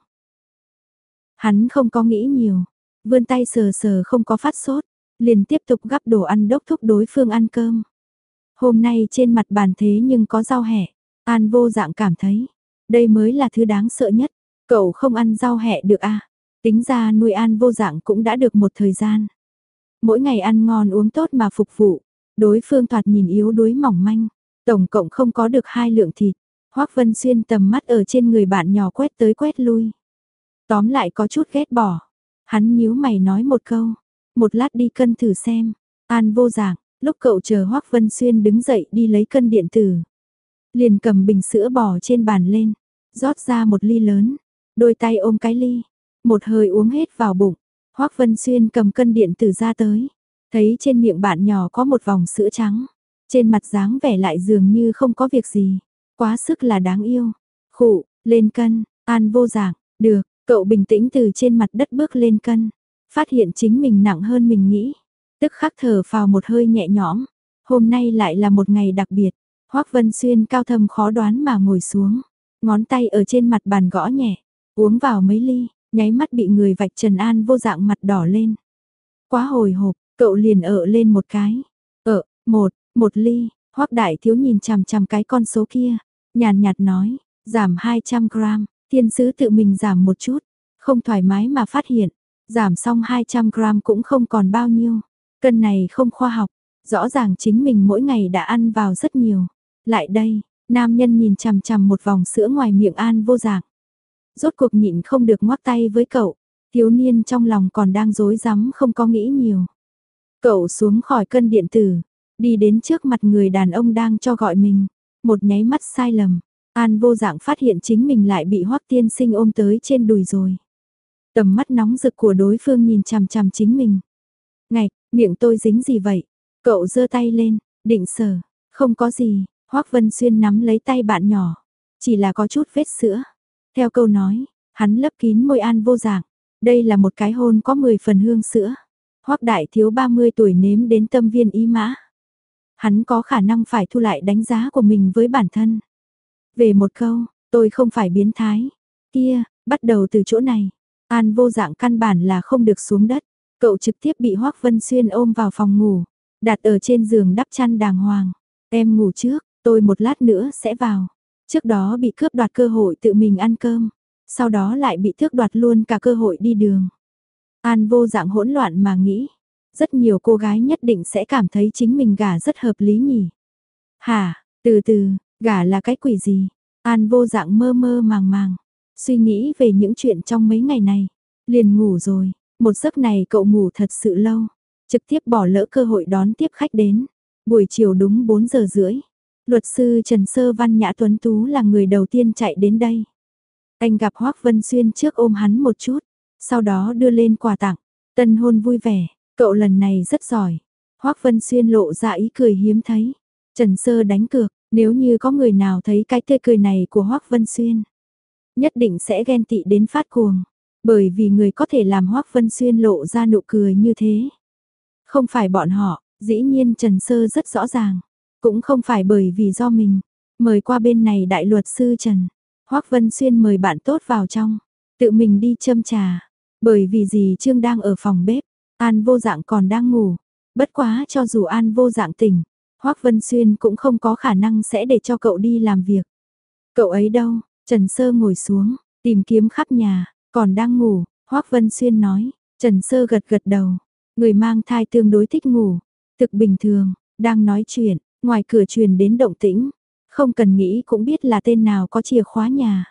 Hắn không có nghĩ nhiều, vươn tay sờ sờ không có phát sốt, liền tiếp tục gắp đồ ăn đốc thúc đối phương ăn cơm. Hôm nay trên mặt bàn thế nhưng có rau hẹ, An Vô Dạng cảm thấy, đây mới là thứ đáng sợ nhất, cậu không ăn rau hẹ được à, tính ra nuôi An Vô Dạng cũng đã được một thời gian. mỗi ngày ăn ngon uống tốt mà phục vụ. Đối phương thoạt nhìn yếu đuối mỏng manh, tổng cộng không có được 2 lượng thịt. Hoắc Vân Xuyên tầm mắt ở trên người bạn nhỏ quét tới quét lui. Tóm lại có chút ghét bỏ. Hắn nhíu mày nói một câu, một lát đi cân thử xem. An vô dạng, lúc cậu chờ Hoắc Vân Xuyên đứng dậy đi lấy cân điện tử, liền cầm bình sữa bò trên bàn lên, rót ra một ly lớn, đôi tay ôm cái ly, một hơi uống hết vào bụng. Hoắc Vân Xuyên cầm cân điện tử ra tới, thấy trên miệng bạn nhỏ có một vòng sữa trắng, trên mặt dáng vẻ lại dường như không có việc gì, quá sức là đáng yêu. Khụ, lên cân, An vô dạng, được, cậu bình tĩnh từ trên mặt đất bước lên cân, phát hiện chính mình nặng hơn mình nghĩ, tức khắc thở phào một hơi nhẹ nhõm. Hôm nay lại là một ngày đặc biệt. Hoắc Vân Xuyên cao thâm khó đoán mà ngồi xuống, ngón tay ở trên mặt bàn gõ nhẹ, uống vào mấy ly, nháy mắt bị người vạch trần. An vô dạng mặt đỏ lên. Quá hồi hộp, cậu liền lên một cái. Một ly. Hoắc đại thiếu nhìn chằm chằm cái con số kia, nhàn nhạt nói, giảm 200 gram, thiên sứ tự mình giảm một chút, không thoải mái mà phát hiện, giảm xong 200 gram cũng không còn bao nhiêu. Cân này không khoa học, rõ ràng chính mình mỗi ngày đã ăn vào rất nhiều. Lại đây, nam nhân nhìn chằm chằm một vòng sữa ngoài miệng An vô dạng. Rốt cuộc nhịn không được ngoắc tay với cậu, thiếu niên trong lòng còn đang rối rắm không có nghĩ nhiều. Cậu xuống khỏi cân điện tử, đi đến trước mặt người đàn ông đang cho gọi mình, một nháy mắt sai lầm, An vô dạng phát hiện chính mình lại bị Hoắc tiên sinh ôm tới trên đùi rồi. Tầm mắt nóng rực của đối phương nhìn chằm chằm chính mình. Ngạch, miệng tôi dính gì vậy? Cậu giơ tay lên, định sờ, không có gì. Hoắc Vân Xuyên nắm lấy tay bạn nhỏ, chỉ là có chút vết sữa. Theo câu nói, hắn lấp kín môi An vô dạng. Đây là một cái hôn có 10 phần hương sữa. Hoắc đại thiếu 30 tuổi nếm đến tâm viên ý mã. Hắn có khả năng phải thu lại đánh giá của mình với bản thân. Về một câu, tôi không phải biến thái. Kia, bắt đầu từ chỗ này. An vô dạng căn bản là không được xuống đất. Cậu trực tiếp bị Hoắc Vân Xuyên ôm vào phòng ngủ, đặt ở trên giường đắp chăn đàng hoàng. Em ngủ trước, tôi một lát nữa sẽ vào. Trước đó bị cướp đoạt cơ hội tự mình ăn cơm, sau đó lại bị tước đoạt luôn cả cơ hội đi đường. An vô dạng hỗn loạn mà nghĩ, rất nhiều cô gái nhất định sẽ cảm thấy chính mình gả rất hợp lý nhỉ. Hả, từ từ, gả là cái quỷ gì? An vô dạng mơ mơ màng màng, suy nghĩ về những chuyện trong mấy ngày này, liền ngủ rồi. Một giấc này cậu ngủ thật sự lâu, trực tiếp bỏ lỡ cơ hội đón tiếp khách đến. Buổi chiều đúng 4 giờ rưỡi, luật sư Trần Sơ Văn nhã tuấn tú là người đầu tiên chạy đến đây. Anh gặp Hoắc Vân Xuyên trước ôm hắn một chút, sau đó đưa lên quà tặng, tân hôn vui vẻ, cậu lần này rất giỏi. Hoắc Vân Xuyên lộ ra ý cười hiếm thấy. Trần Sơ đánh cược, nếu như có người nào thấy cái tươi cười này của Hoắc Vân Xuyên, nhất định sẽ ghen tị đến phát cuồng, bởi vì người có thể làm Hoắc Vân Xuyên lộ ra nụ cười như thế. Không phải bọn họ, dĩ nhiên Trần Sơ rất rõ ràng, cũng không phải bởi vì do mình. Mời qua bên này đại luật sư Trần. Hoắc Vân Xuyên mời bạn tốt vào trong, tự mình đi châm trà, bởi vì dì Trương đang ở phòng bếp, An vô dạng còn đang ngủ. Bất quá cho dù An vô dạng tỉnh, Hoắc Vân Xuyên cũng không có khả năng sẽ để cho cậu đi làm việc. Cậu ấy đâu? Trần Sơ ngồi xuống, tìm kiếm khắp nhà, còn đang ngủ. Hoắc Vân Xuyên nói. Trần Sơ gật gật đầu, người mang thai tương đối thích ngủ, thực bình thường. Đang nói chuyện, ngoài cửa truyền đến động tĩnh, không cần nghĩ cũng biết là tên nào có chìa khóa nhà.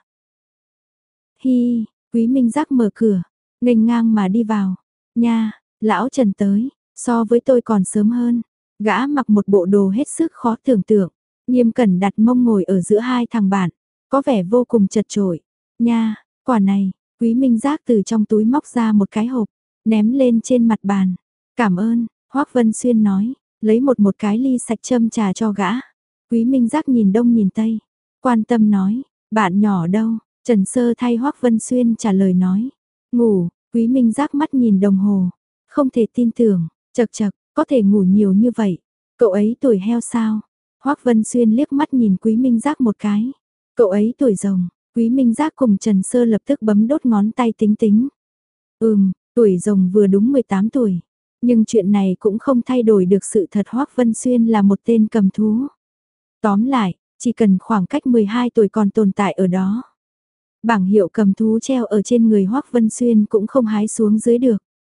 Hi, Quý Minh Giác mở cửa, nghênh ngang mà đi vào. Nha, lão Trần tới, so với tôi còn sớm hơn. Gã mặc một bộ đồ hết sức khó tưởng tượng, nghiêm cẩn đặt mông ngồi ở giữa hai thằng bạn, có vẻ vô cùng chật chội. Nha, quả này, Quý Minh Giác từ trong túi móc ra một cái hộp, ném lên trên mặt bàn. Cảm ơn, Hoắc Vân Xuyên nói, lấy một cái ly sạch châm trà cho gã. Quý Minh Giác nhìn đông nhìn tây, quan tâm nói, bạn nhỏ đâu? Trần Sơ thay Hoắc Vân Xuyên trả lời nói, ngủ. Quý Minh Giác mắt nhìn đồng hồ, không thể tin tưởng, chật chật, có thể ngủ nhiều như vậy, cậu ấy tuổi heo sao? Hoắc Vân Xuyên liếc mắt nhìn Quý Minh Giác một cái, cậu ấy tuổi rồng. Quý Minh Giác cùng Trần Sơ lập tức bấm đốt ngón tay tính tính. Tuổi rồng vừa đúng 18 tuổi, nhưng chuyện này cũng không thay đổi được sự thật Hoắc Vân Xuyên là một tên cầm thú. Tóm lại, chỉ cần khoảng cách 12 tuổi còn tồn tại ở đó, bảng hiệu cầm thú treo ở trên người Hoắc Vân Xuyên cũng không hái xuống dưới được.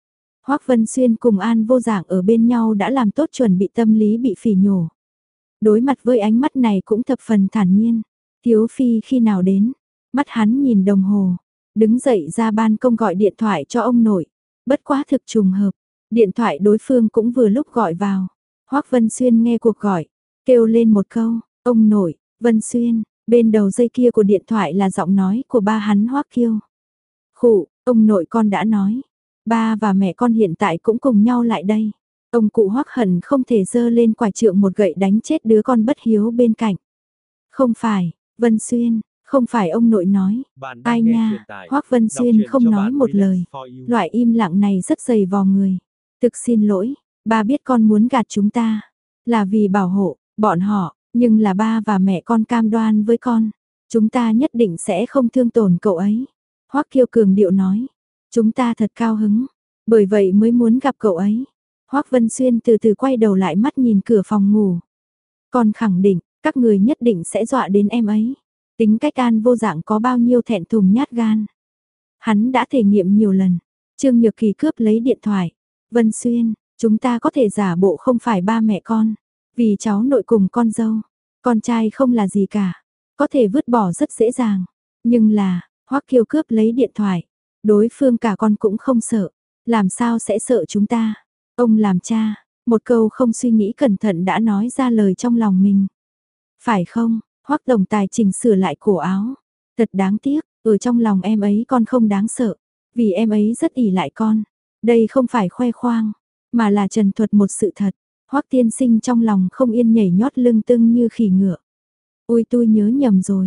Hoắc Vân Xuyên cùng An Vô Dạng ở bên nhau đã làm tốt chuẩn bị tâm lý bị phỉ nhổ. Đối mặt với ánh mắt này cũng thập phần thản nhiên. Thiếu phi khi nào đến? Mắt hắn nhìn đồng hồ, đứng dậy ra ban công gọi điện thoại cho ông nội. Bất quá thực trùng hợp, điện thoại đối phương cũng vừa lúc gọi vào. Hoắc Vân Xuyên nghe cuộc gọi, kêu lên một câu, ông nội, Vân Xuyên, bên đầu dây kia của điện thoại là giọng nói của ba hắn Hoắc Kiêu. Khụ, ông nội con đã nói, ba và mẹ con hiện tại cũng cùng nhau lại đây. Ông cụ Hoắc hận không thể giơ lên quải trượng một gậy đánh chết đứa con bất hiếu bên cạnh. Không phải, Vân Xuyên, không phải ông nội nói. Ai nha, Hoắc Vân Xuyên không nói một lời. Loại im lặng này rất dày vò người. Thực xin lỗi, ba biết con muốn gạt chúng ta. Là vì bảo hộ, bọn họ, nhưng là ba và mẹ con cam đoan với con. Chúng ta nhất định sẽ không thương tổn cậu ấy. Hoắc Kiêu cường điệu nói. Chúng ta thật cao hứng, bởi vậy mới muốn gặp cậu ấy. Hoắc Vân Xuyên từ từ quay đầu lại mắt nhìn cửa phòng ngủ. Con khẳng định, các người nhất định sẽ dọa đến em ấy. Tính cách An Vô Dạng có bao nhiêu thẹn thùng nhát gan. Hắn đã thể nghiệm nhiều lần. Trương Nhược Kỳ cướp lấy điện thoại. Vân Xuyên, chúng ta có thể giả bộ không phải ba mẹ con. Vì cháu nội cùng con dâu. Con trai không là gì cả. Có thể vứt bỏ rất dễ dàng. Nhưng là, Hoắc Kiêu cướp lấy điện thoại. Đối phương cả con cũng không sợ. Làm sao sẽ sợ chúng ta? Ông làm cha, một câu không suy nghĩ cẩn thận đã nói ra lời trong lòng mình. Phải không? Hoắc tổng tài chỉnh sửa lại cổ áo. Thật đáng tiếc, ở trong lòng em ấy con không đáng sợ. Vì em ấy rất ỷ lại con. Đây không phải khoe khoang, mà là trần thuật một sự thật. Hoắc tiên sinh trong lòng không yên nhảy nhót lưng tưng như khỉ ngựa. Ôi tôi nhớ nhầm rồi.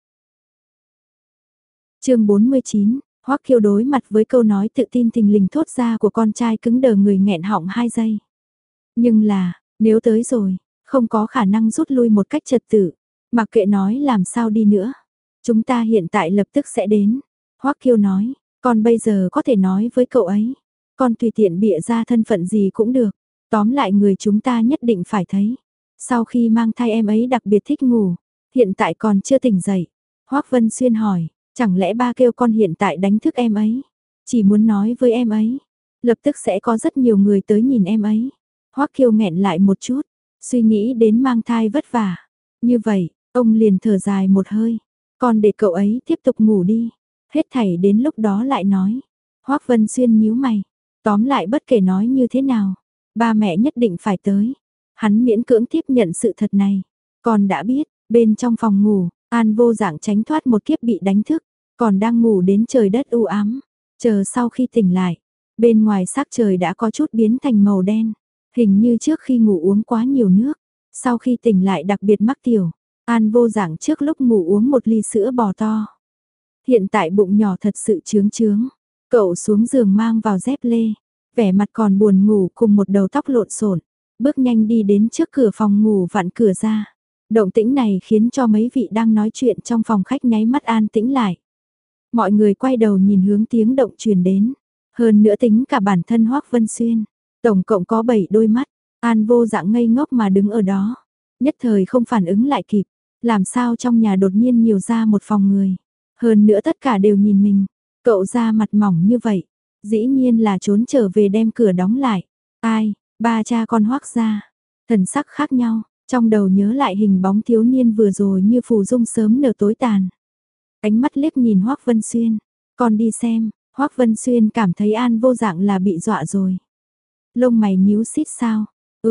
Chương 49, Hoắc Kiêu đối mặt với câu nói tự tin thình lình thốt ra của con trai cứng đờ người nghẹn họng 2 giây. Nhưng là, nếu tới rồi, không có khả năng rút lui một cách trật tự, mặc kệ nói làm sao đi nữa. Chúng ta hiện tại lập tức sẽ đến. Hoắc Kiêu nói, con bây giờ có thể nói với cậu ấy. Con tùy tiện bịa ra thân phận gì cũng được. Tóm lại người chúng ta nhất định phải thấy. Sau khi mang thai em ấy đặc biệt thích ngủ, hiện tại còn chưa tỉnh dậy. Hoắc Vân Xuyên hỏi, chẳng lẽ ba kêu con hiện tại đánh thức em ấy? Chỉ muốn nói với em ấy, lập tức sẽ có rất nhiều người tới nhìn em ấy. Hoắc Kiêu nghẹn lại một chút, suy nghĩ đến mang thai vất vả. Như vậy, ông liền thở dài một hơi, con để cậu ấy tiếp tục ngủ đi. Hết thảy đến lúc đó lại nói. Hoắc Vân Xuyên nhíu mày, tóm lại bất kể nói như thế nào, ba mẹ nhất định phải tới. Hắn miễn cưỡng tiếp nhận sự thật này. Con đã biết, bên trong phòng ngủ, An Vô Dạng tránh thoát một kiếp bị đánh thức, còn đang ngủ đến trời đất u ám. Chờ sau khi tỉnh lại, bên ngoài sắc trời đã có chút biến thành màu đen, hình như trước khi ngủ uống quá nhiều nước. Sau khi tỉnh lại đặc biệt mắc tiểu, An Vô Dạng trước lúc ngủ uống một ly sữa bò to. Hiện tại bụng nhỏ thật sự trướng trướng. Cậu xuống giường mang vào dép lê, vẻ mặt còn buồn ngủ cùng một đầu tóc lộn xộn, bước nhanh đi đến trước cửa phòng ngủ vặn cửa ra. Động tĩnh này khiến cho mấy vị đang nói chuyện trong phòng khách nháy mắt an tĩnh lại. Mọi người quay đầu nhìn hướng tiếng động truyền đến. Hơn nữa tính cả bản thân Hoắc Vân Xuyên. Tổng cộng có 7 đôi mắt. An Vô Dạng ngây ngốc mà đứng ở đó. Nhất thời không phản ứng lại kịp. Làm sao trong nhà đột nhiên nhiều ra một phòng người. Hơn nữa tất cả đều nhìn mình. Cậu ra mặt mỏng như vậy. Dĩ nhiên là trốn trở về đem cửa đóng lại. Ai, ba cha con Hoắc gia. Thần sắc khác nhau. Trong đầu nhớ lại hình bóng thiếu niên vừa rồi như phù dung sớm nở tối tàn. Ánh mắt liếc nhìn Hoắc Vân Xuyên. Con đi xem, Hoắc Vân Xuyên cảm thấy An Vô Dạng là bị dọa rồi. Lông mày nhíu xít sao?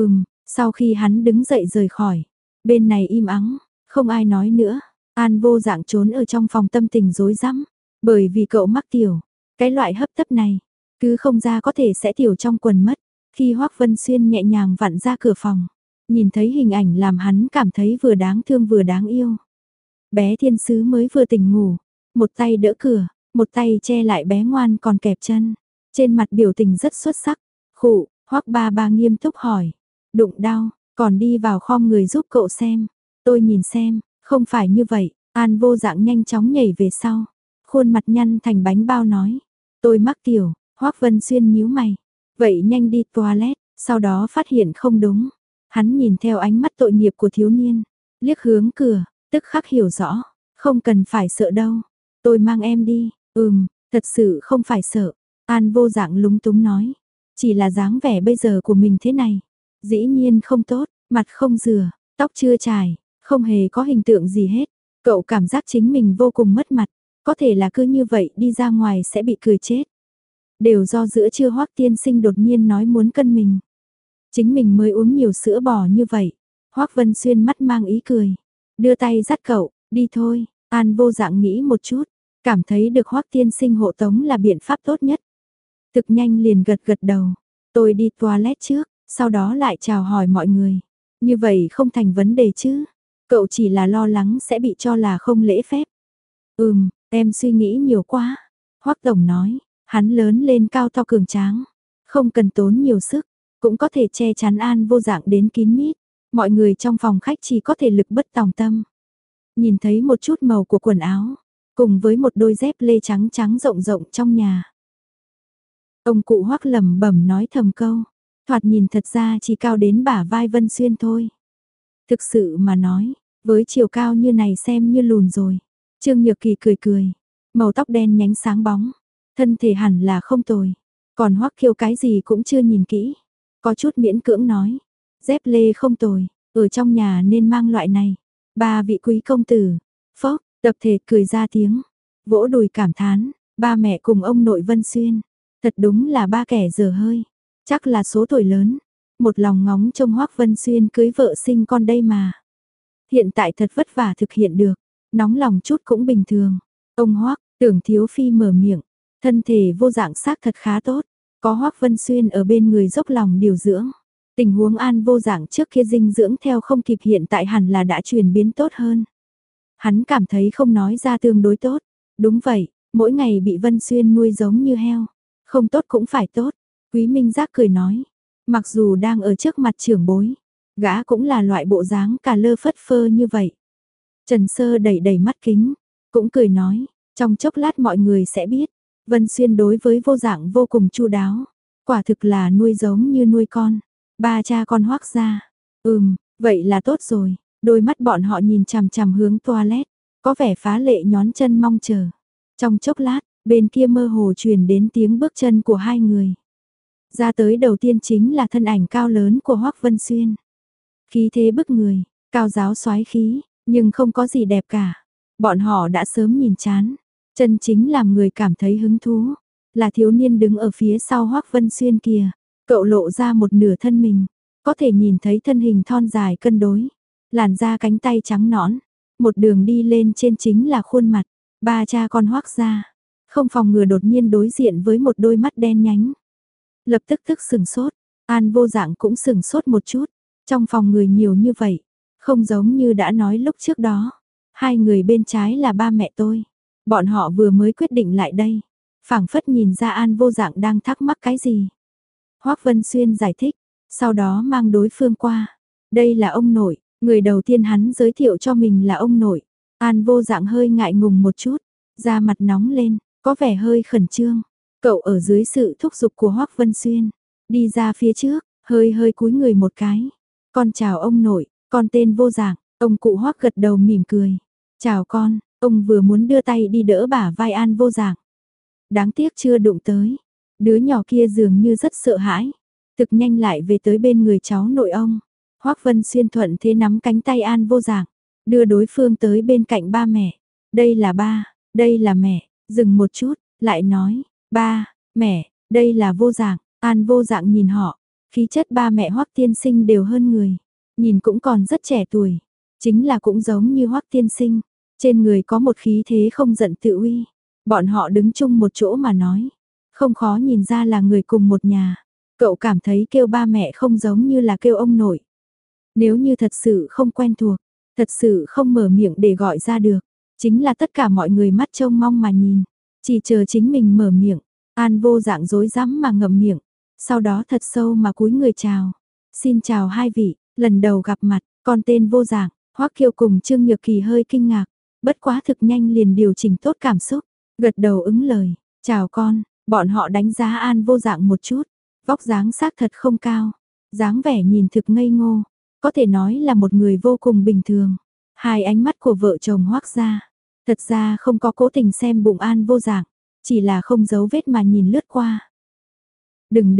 Sau khi hắn đứng dậy rời khỏi. Bên này im ắng, không ai nói nữa. An Vô Dạng trốn ở trong phòng tâm tình rối rắm. Bởi vì cậu mắc tiểu. Cái loại hấp tấp này, cứ không ra có thể sẽ tiểu trong quần mất. Khi Hoắc Vân Xuyên nhẹ nhàng vặn ra cửa phòng. Nhìn thấy hình ảnh làm hắn cảm thấy vừa đáng thương vừa đáng yêu. Bé thiên sứ mới vừa tỉnh ngủ, một tay đỡ cửa, một tay che lại bé ngoan còn kẹp chân. Trên mặt biểu tình rất xuất sắc. Khụ, Hoắc ba ba nghiêm túc hỏi. Đụng đau, còn đi vào khom người giúp cậu xem. Tôi nhìn xem, không phải như vậy. An Vô Dạng nhanh chóng nhảy về sau. Khuôn mặt nhăn thành bánh bao nói. Tôi mắc tiểu, Hoắc Vân Xuyên nhíu mày. Vậy nhanh đi toilet, sau đó phát hiện không đúng. Hắn nhìn theo ánh mắt tội nghiệp của thiếu niên, liếc hướng cửa, tức khắc hiểu rõ, không cần phải sợ đâu, tôi mang em đi, thật sự không phải sợ, An Vô Dạng lúng túng nói, Chỉ là dáng vẻ bây giờ của mình thế này, dĩ nhiên không tốt, mặt không rửa, tóc chưa chải, không hề có hình tượng gì hết. Cậu cảm giác chính mình vô cùng mất mặt, có thể là cứ như vậy đi ra ngoài sẽ bị cười chết. Đều do giữa trưa Hoắc tiên sinh đột nhiên nói muốn cân mình. Chính mình mới uống nhiều sữa bò như vậy. Hoắc Vân Xuyên mắt mang ý cười, đưa tay dắt cậu, đi thôi. An Vô Dạng nghĩ một chút, cảm thấy được Hoắc tiên sinh hộ tống là biện pháp tốt nhất. Thực nhanh liền gật gật đầu, tôi đi toilet trước, sau đó lại chào hỏi mọi người. Như vậy không thành vấn đề chứ, cậu chỉ là lo lắng sẽ bị cho là không lễ phép. Em suy nghĩ nhiều quá, Hoắc Tổng nói, hắn lớn lên cao to cường tráng, không cần tốn nhiều sức, cũng có thể che chắn An Vô Dạng đến kín mít. Mọi người trong phòng khách chỉ có thể lực bất tòng tâm. Nhìn thấy một chút màu của quần áo, cùng với một đôi dép lê trắng trắng rộng rộng trong nhà. Ông cụ Hoắc lẩm bẩm nói thầm câu, thoạt nhìn thật ra chỉ cao đến bả vai Vân Xuyên thôi. Thực sự mà nói, với chiều cao như này xem như lùn rồi. Trương Nhược Kỳ cười cười, màu tóc đen nhánh sáng bóng, thân thể hẳn là không tồi. Còn Hoắc Kiêu cái gì cũng chưa nhìn kỹ, có chút miễn cưỡng nói, dép lê không tồi, ở trong nhà nên mang loại này. Ba vị quý công tử, phốc, tập thể cười ra tiếng, vỗ đùi cảm thán, ba mẹ cùng ông nội Vân Xuyên, thật đúng là ba kẻ dở hơi, chắc là số tuổi lớn, một lòng ngóng trông Hoắc Vân Xuyên cưới vợ sinh con đây mà. Hiện tại thật vất vả thực hiện được, nóng lòng chút cũng bình thường. Ông Hoắc, Tưởng Thiếu Phi mở miệng, thân thể Vô Dạng xác thật khá tốt, có Hoắc Vân Xuyên ở bên người dốc lòng điều dưỡng. Tình huống An Vô Dạng trước kia dinh dưỡng theo không kịp hiện tại hẳn là đã chuyển biến tốt hơn. Hắn cảm thấy không nói ra tương đối tốt. Đúng vậy, mỗi ngày bị Vân Xuyên nuôi giống như heo. Không tốt cũng phải tốt. Quý Minh Giác cười nói. Mặc dù đang ở trước mặt trưởng bối, gã cũng là loại bộ dáng cà lơ phất phơ như vậy. Trần Sơ đẩy đẩy mắt kính, cũng cười nói. Trong chốc lát mọi người sẽ biết. Vân Xuyên đối với Vô Dạng vô cùng chu đáo. Quả thực là nuôi giống như nuôi con. Ba cha con Hoắc gia. Vậy là tốt rồi. Đôi mắt bọn họ nhìn chằm chằm hướng toilet, có vẻ phá lệ nhón chân mong chờ. Trong chốc lát, bên kia mơ hồ truyền đến tiếng bước chân của hai người. Ra tới đầu tiên chính là thân ảnh cao lớn của Hoắc Vân Xuyên. Khí thế bức người, cao giáo soái khí, nhưng không có gì đẹp cả. Bọn họ đã sớm nhìn chán. Chân chính làm người cảm thấy hứng thú, là thiếu niên đứng ở phía sau Hoắc Vân Xuyên kia. Cậu lộ ra một nửa thân mình, có thể nhìn thấy thân hình thon dài cân đối, làn da cánh tay trắng nõn, một đường đi lên trên chính là khuôn mặt, ba cha con Hoắc gia, không phòng ngừa đột nhiên đối diện với một đôi mắt đen nhánh. Lập tức sừng sốt, An Vô Dạng cũng sừng sốt một chút, trong phòng người nhiều như vậy, không giống như đã nói lúc trước đó, hai người bên trái là ba mẹ tôi, bọn họ vừa mới quyết định lại đây, phảng phất nhìn ra An Vô Dạng đang thắc mắc cái gì. Hoắc Vân Xuyên giải thích, sau đó mang đối phương qua. Đây là ông nội, người đầu tiên hắn giới thiệu cho mình là ông nội. An Vô Dạng hơi ngại ngùng một chút, da mặt nóng lên, có vẻ hơi khẩn trương. Cậu ở dưới sự thúc giục của Hoắc Vân Xuyên, đi ra phía trước, hơi cúi người một cái. Con chào ông nội, con tên Vô Dạng, ông cụ Hoắc gật đầu mỉm cười. Chào con, ông vừa muốn đưa tay đi đỡ bả vai An Vô Dạng. Đáng tiếc chưa đụng tới. Đứa nhỏ kia dường như rất sợ hãi, thực nhanh lại về tới bên người cháu nội ông. Hoắc Vân Xuyên thuận thế nắm cánh tay An Vô Dạng, đưa đối phương tới bên cạnh ba mẹ. Đây là ba, đây là mẹ, dừng một chút, lại nói, ba, mẹ, đây là Vô Dạng. An Vô Dạng nhìn họ, khí chất ba mẹ Hoắc tiên sinh đều hơn người, nhìn cũng còn rất trẻ tuổi, chính là cũng giống như Hoắc tiên sinh, trên người có một khí thế không giận tự uy. Bọn họ đứng chung một chỗ mà nói, không khó nhìn ra là người cùng một nhà. Cậu cảm thấy kêu ba mẹ không giống như là kêu ông nội. Nếu như thật sự không quen thuộc, thật sự không mở miệng để gọi ra được, chính là tất cả mọi người mắt trông mong mà nhìn, chỉ chờ chính mình mở miệng. An Vô Dạng rối rắm mà ngậm miệng, sau đó thật sâu mà cúi người chào. Xin chào hai vị, lần đầu gặp mặt, con tên Vô Dạng. Hoắc Kiêu cùng Trương Nhược Kỳ hơi kinh ngạc, bất quá thực nhanh liền điều chỉnh tốt cảm xúc, gật đầu ứng lời. Chào con. Bọn họ đánh giá An Vô Dạng một chút, vóc dáng xác thật không cao, dáng vẻ nhìn thực ngây ngô, có thể nói là một người vô cùng bình thường. Hai ánh mắt của vợ chồng Hoắc gia, thật ra không có cố tình xem bụng An Vô Dạng, chỉ là không giấu vết mà nhìn lướt qua. Đừng đứng,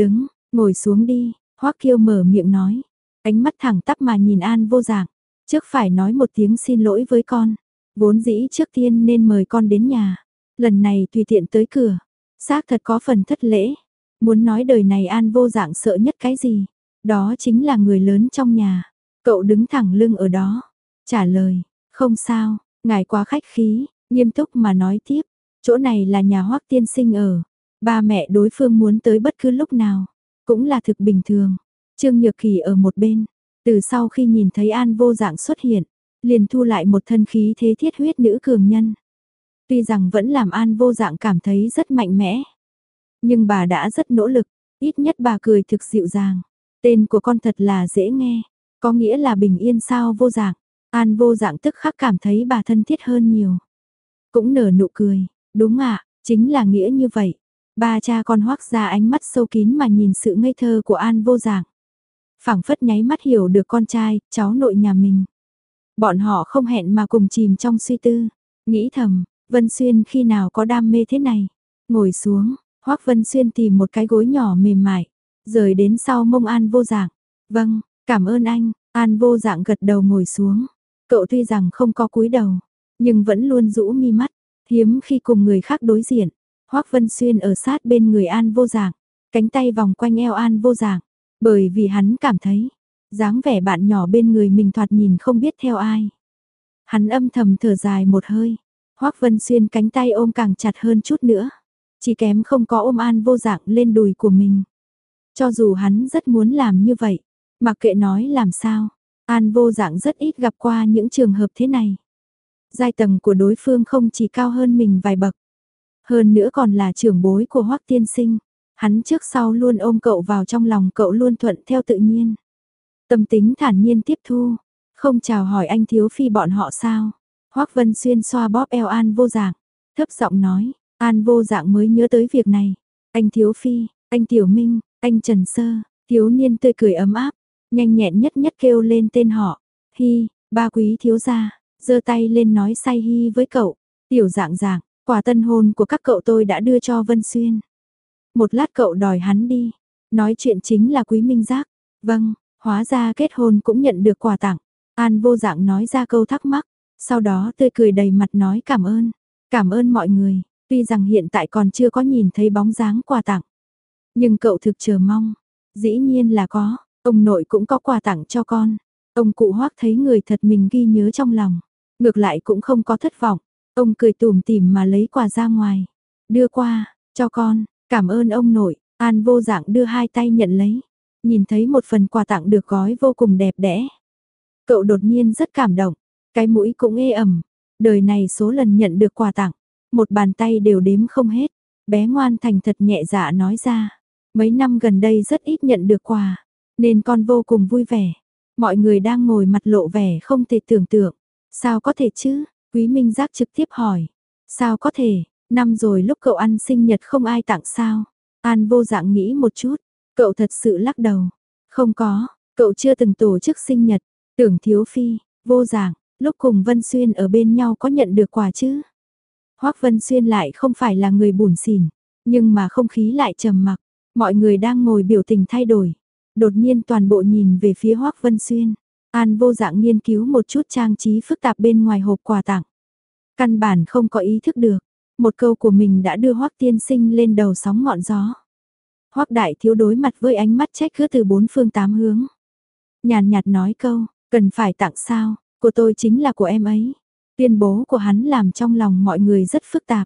ngồi xuống đi, Hoắc Kiêu mở miệng nói, ánh mắt thẳng tắp mà nhìn An Vô Dạng, trước phải nói một tiếng xin lỗi với con, vốn dĩ trước tiên nên mời con đến nhà, lần này tùy tiện tới cửa, xác thật có phần thất lễ, muốn nói đời này An Vô Dạng sợ nhất cái gì, đó chính là người lớn trong nhà. Cậu đứng thẳng lưng ở đó, trả lời, không sao, ngài quá khách khí, nghiêm túc mà nói tiếp, chỗ này là nhà Hoắc tiên sinh ở, ba mẹ đối phương muốn tới bất cứ lúc nào, cũng là thực bình thường. Trương Nhược Kỳ ở một bên, từ sau khi nhìn thấy An Vô Dạng xuất hiện, liền thu lại một thân khí thế thiết huyết nữ cường nhân. Tuy rằng vẫn làm An Vô Dạng cảm thấy rất mạnh mẽ, nhưng bà đã rất nỗ lực, ít nhất bà cười thực dịu dàng. Tên của con thật là dễ nghe, có nghĩa là bình yên sao Vô Dạng. An Vô Dạng tức khắc cảm thấy bà thân thiết hơn nhiều. Cũng nở nụ cười, đúng ạ, chính là nghĩa như vậy. Ba cha con Hoắc ra ánh mắt sâu kín mà nhìn sự ngây thơ của An Vô Dạng. Phảng phất nháy mắt hiểu được con trai, cháu nội nhà mình. Bọn họ không hẹn mà cùng chìm trong suy tư, nghĩ thầm, Vân Xuyên khi nào có đam mê thế này. Ngồi xuống, Hoắc Vân Xuyên tìm một cái gối nhỏ mềm mại, rời đến sau mông An Vô Dạng. Vâng, cảm ơn anh, An Vô Dạng gật đầu ngồi xuống. Cậu tuy rằng không có cúi đầu, nhưng vẫn luôn rũ mi mắt, hiếm khi cùng người khác đối diện. Hoắc Vân Xuyên ở sát bên người An Vô Dạng, cánh tay vòng quanh eo An Vô Dạng, bởi vì hắn cảm thấy, dáng vẻ bạn nhỏ bên người mình thoạt nhìn không biết theo ai. Hắn âm thầm thở dài một hơi, Hoắc Vân Xuyên cánh tay ôm càng chặt hơn chút nữa, chỉ kém không có ôm An Vô Dạng lên đùi của mình. Cho dù hắn rất muốn làm như vậy, mặc kệ nói làm sao, An Vô Dạng rất ít gặp qua những trường hợp thế này. Giai tầng của đối phương không chỉ cao hơn mình vài bậc, hơn nữa còn là trưởng bối của Hoắc tiên sinh. Hắn trước sau luôn ôm cậu vào trong lòng, cậu luôn thuận theo tự nhiên. Tâm tính thản nhiên tiếp thu, không chào hỏi anh thiếu phi bọn họ sao. Hoắc Vân Xuyên xoa bóp eo An Vô Dạng, thấp giọng nói, An Vô Dạng mới nhớ tới việc này. Anh thiếu phi, anh Tiểu Minh, anh Trần Sơ, thiếu niên tươi cười ấm áp, nhanh nhẹn nhất nhất kêu lên tên họ. Hi, ba quý thiếu gia, giơ tay lên nói say hi với cậu. Tiểu Dạng Dạng, quà tân hôn của các cậu tôi đã đưa cho Vân Xuyên. Một lát cậu đòi hắn đi. Nói chuyện chính là Quý Minh Giác. Vâng, hóa ra kết hôn cũng nhận được quà tặng. An Vô Dạng nói ra câu thắc mắc, sau đó tươi cười đầy mặt nói cảm ơn. Cảm ơn mọi người, tuy rằng hiện tại còn chưa có nhìn thấy bóng dáng quà tặng. Nhưng cậu thực chờ mong. Dĩ nhiên là có, ông nội cũng có quà tặng cho con. Ông cụ Hoắc thấy người thật mình ghi nhớ trong lòng. Ngược lại cũng không có thất vọng. Ông cười tủm tỉm mà lấy quà ra ngoài. Đưa qua, cho con, cảm ơn ông nội. An Vô Dạng đưa hai tay nhận lấy. Nhìn thấy một phần quà tặng được gói vô cùng đẹp đẽ. Cậu đột nhiên rất cảm động. Cái mũi cũng ê ẩm. Đời này số lần nhận được quà tặng, một bàn tay đều đếm không hết. Bé ngoan thành thật nhẹ dạ nói ra. Mấy năm gần đây rất ít nhận được quà, nên con vô cùng vui vẻ. Mọi người đang ngồi mặt lộ vẻ không thể tưởng tượng. Sao có thể chứ? Quý Minh Giác trực tiếp hỏi. Sao có thể? Năm rồi lúc cậu ăn sinh nhật không ai tặng sao? An Vô Dạng nghĩ một chút. Cậu thật sự lắc đầu. Không có, cậu chưa từng tổ chức sinh nhật. Tưởng thiếu phi, Vô Dạng, lúc cùng Vân Xuyên ở bên nhau có nhận được quà chứ? Hoắc Vân Xuyên lại không phải là người bủn xỉn, nhưng mà không khí lại trầm mặc. Mọi người đang ngồi biểu tình thay đổi. Đột nhiên toàn bộ nhìn về phía Hoắc Vân Xuyên. An Vô Dạng nghiên cứu một chút trang trí phức tạp bên ngoài hộp quà tặng. Căn bản không có ý thức được. Một câu của mình đã đưa Hoắc tiên sinh lên đầu sóng ngọn gió. Hoắc đại thiếu đối mặt với ánh mắt trách cứ từ bốn phương tám hướng. Nhàn nhạt nói câu, cần phải tặng sao, của tôi chính là của em ấy. Tuyên bố của hắn làm trong lòng mọi người rất phức tạp.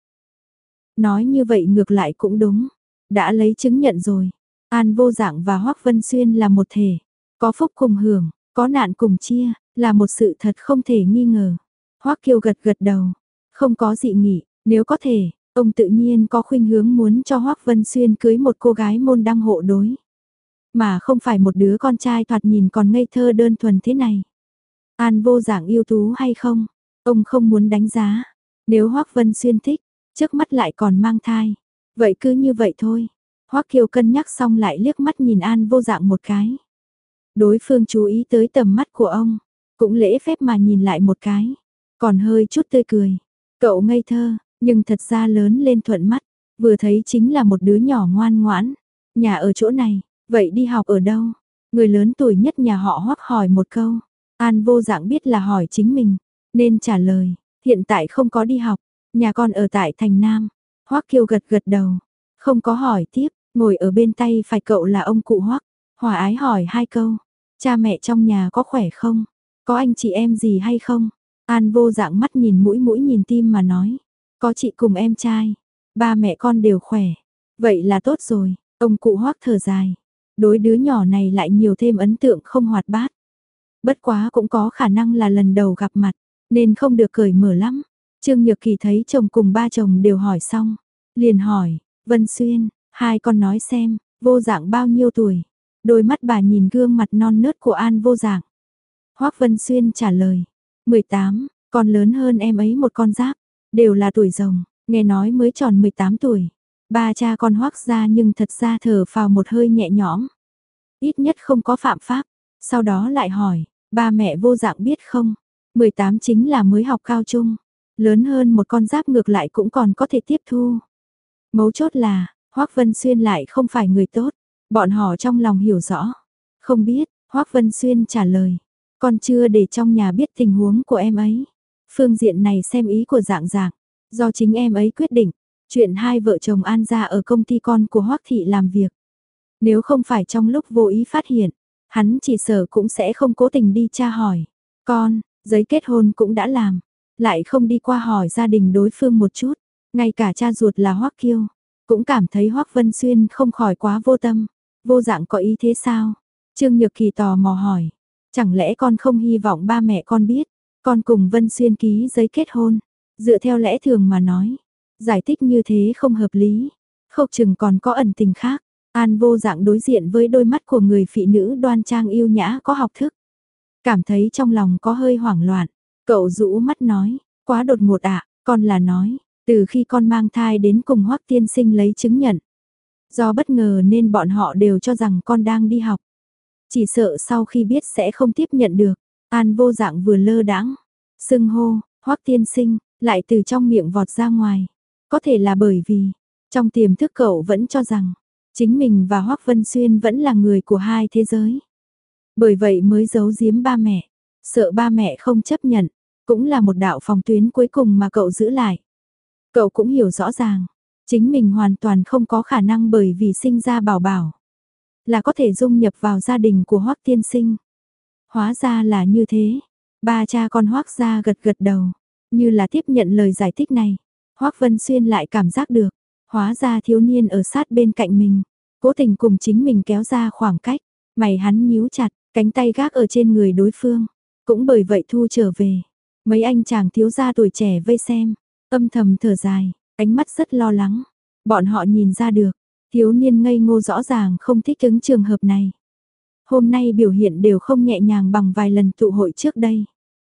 Nói như vậy ngược lại cũng đúng. Đã lấy chứng nhận rồi. An Vô Dạng và Hoắc Vân Xuyên là một thể. Có phúc cùng hưởng, có nạn cùng chia, là một sự thật không thể nghi ngờ. Hoắc Kiêu gật gật đầu. Không có dị nghị, nếu có thể, ông tự nhiên có khuynh hướng muốn cho Hoắc Vân Xuyên cưới một cô gái môn đăng hộ đối. Mà không phải một đứa con trai thoạt nhìn còn ngây thơ đơn thuần thế này. An Vô Dạng yêu tú hay không? Ông không muốn đánh giá. Nếu Hoắc Vân Xuyên thích, trước mắt lại còn mang thai. Vậy cứ như vậy thôi. Hoắc Kiêu cân nhắc xong lại liếc mắt nhìn An Vô Dạng một cái. Đối phương chú ý tới tầm mắt của ông, cũng lễ phép mà nhìn lại một cái. Còn hơi chút tươi cười. Cậu ngây thơ, nhưng thật ra lớn lên thuận mắt. Vừa thấy chính là một đứa nhỏ ngoan ngoãn. Nhà ở chỗ này, vậy đi học ở đâu? Người lớn tuổi nhất nhà họ Hoắc hỏi một câu. An Vô Dạng biết là hỏi chính mình, nên trả lời, hiện tại không có đi học, nhà con ở tại thành Nam. Hoắc Kiêu gật gật đầu, không có hỏi tiếp, ngồi ở bên tay phải cậu là ông cụ Hoắc, hòa ái hỏi hai câu, cha mẹ trong nhà có khỏe không? Có anh chị em gì hay không? An Vô Dạng mắt nhìn mũi mũi nhìn tim mà nói, có chị cùng em trai, ba mẹ con đều khỏe, vậy là tốt rồi. Ông cụ Hoắc thở dài, đối đứa nhỏ này lại nhiều thêm ấn tượng không hoạt bát. Bất quá cũng có khả năng là lần đầu gặp mặt, nên không được cởi mở lắm. Trương Nhược Kỳ thấy chồng cùng ba chồng đều hỏi xong, liền hỏi, Vân Xuyên, hai con nói xem, Vô Dạng bao nhiêu tuổi? Đôi mắt bà nhìn gương mặt non nớt của An Vô Dạng. Hoắc Vân Xuyên trả lời, 18, con lớn hơn em ấy một con giáp, đều là tuổi rồng, nghe nói mới tròn 18 tuổi. Ba cha con Hoắc gia nhưng thật ra thở phào một hơi nhẹ nhõm. Ít nhất không có phạm pháp. Sau đó lại hỏi, ba mẹ Vô Dạng biết không? 18 chính là mới học cao trung, lớn hơn một con giáp ngược lại cũng còn có thể tiếp thu. Mấu chốt là, Hoắc Vân Xuyên lại không phải người tốt, bọn họ trong lòng hiểu rõ. Không biết, Hoắc Vân Xuyên trả lời, con chưa để trong nhà biết tình huống của em ấy. Phương diện này xem ý của Dạng Dạng, do chính em ấy quyết định. Chuyện hai vợ chồng An gia ở công ty con của Hoắc thị làm việc. Nếu không phải trong lúc vô ý phát hiện, hắn chỉ sợ cũng sẽ không cố tình đi tra hỏi. Con, giấy kết hôn cũng đã làm, lại không đi qua hỏi gia đình đối phương một chút. Ngay cả cha ruột là Hoắc Kiêu, cũng cảm thấy Hoắc Vân Xuyên không khỏi quá vô tâm. Vô Dạng có ý thế sao? Trương Nhược Kỳ tò mò hỏi. Chẳng lẽ con không hy vọng ba mẹ con biết, con cùng Vân Xuyên ký giấy kết hôn. Dựa theo lẽ thường mà nói, giải thích như thế không hợp lý, không chừng còn có ẩn tình khác. An Vô Dạng đối diện với đôi mắt của người phụ nữ đoan trang yêu nhã có học thức. Cảm thấy trong lòng có hơi hoảng loạn, cậu rũ mắt nói, quá đột ngột ạ, con là nói, từ khi con mang thai đến cùng Hoắc tiên sinh lấy chứng nhận. Do bất ngờ nên bọn họ đều cho rằng con đang đi học. Chỉ sợ sau khi biết sẽ không tiếp nhận được. An Vô Dạng vừa lơ đãng, xưng hô, Hoắc tiên sinh, lại từ trong miệng vọt ra ngoài. Có thể là bởi vì, trong tiềm thức cậu vẫn cho rằng, chính mình và Hoắc Vân Xuyên vẫn là người của hai thế giới. Bởi vậy mới giấu giếm ba mẹ, sợ ba mẹ không chấp nhận, cũng là một đạo phòng tuyến cuối cùng mà cậu giữ lại. Cậu cũng hiểu rõ ràng, chính mình hoàn toàn không có khả năng bởi vì sinh ra bảo bảo, là có thể dung nhập vào gia đình của Hoắc tiên sinh. Hóa ra là như thế, ba cha con Hoắc gia gật gật đầu, như là tiếp nhận lời giải thích này. Hoắc Vân Xuyên lại cảm giác được, hóa ra thiếu niên ở sát bên cạnh mình, cố tình cùng chính mình kéo ra khoảng cách, mày hắn nhíu chặt, cánh tay gác ở trên người đối phương, cũng bởi vậy thu trở về. Mấy anh chàng thiếu gia tuổi trẻ vây xem, âm thầm thở dài, ánh mắt rất lo lắng. Bọn họ nhìn ra được, thiếu niên ngây ngô rõ ràng không thích ứng trường hợp này. Hôm nay biểu hiện đều không nhẹ nhàng bằng vài lần tụ hội trước đây.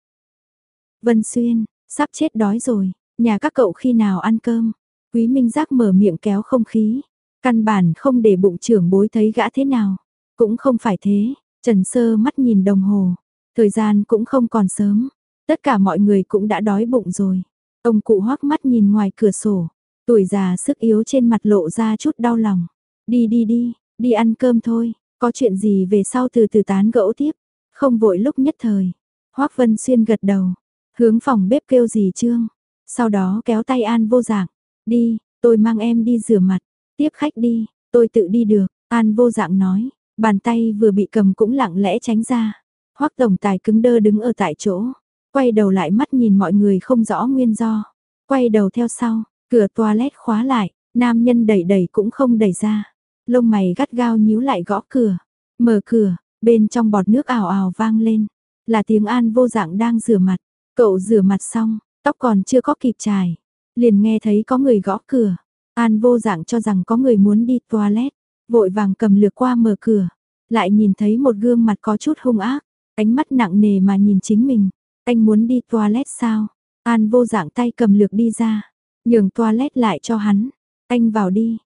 Vân Xuyên, sắp chết đói rồi, nhà các cậu khi nào ăn cơm? Quý Minh Giác mở miệng kéo không khí, căn bản không để bụng trưởng bối thấy gã thế nào. Cũng không phải thế, Trần Sơ mắt nhìn đồng hồ, thời gian cũng không còn sớm, tất cả mọi người cũng đã đói bụng rồi. Ông cụ Hoắc mắt nhìn ngoài cửa sổ, tuổi già sức yếu trên mặt lộ ra chút đau lòng. Đi ăn cơm thôi, có chuyện gì về sau từ từ tán gẫu tiếp, không vội lúc nhất thời. Hoắc Vân Xuyên gật đầu, hướng phòng bếp kêu dì Trương, sau đó kéo tay An Vô Dạng, đi, tôi mang em đi rửa mặt, tiếp khách đi, tôi tự đi được, An Vô Dạng nói, bàn tay vừa bị cầm cũng lặng lẽ tránh ra. Hoắc tổng tài cứng đơ đứng ở tại chỗ, quay đầu lại mắt nhìn mọi người không rõ nguyên do, quay đầu theo sau, cửa toilet khóa lại, nam nhân đẩy đẩy cũng không đẩy ra, lông mày gắt gao nhíu lại gõ cửa, mở cửa, bên trong bọt nước ào ào vang lên, là tiếng An Vô Dạng đang rửa mặt. Cậu rửa mặt xong, tóc còn chưa có kịp chải, liền nghe thấy có người gõ cửa. An Vô Dạng cho rằng có người muốn đi toilet, vội vàng cầm lược qua mở cửa, lại nhìn thấy một gương mặt có chút hung ác, ánh mắt nặng nề mà nhìn chính mình. Anh muốn đi toilet sao? An Vô Dạng tay cầm lược đi ra, nhường toilet lại cho hắn. Anh vào đi.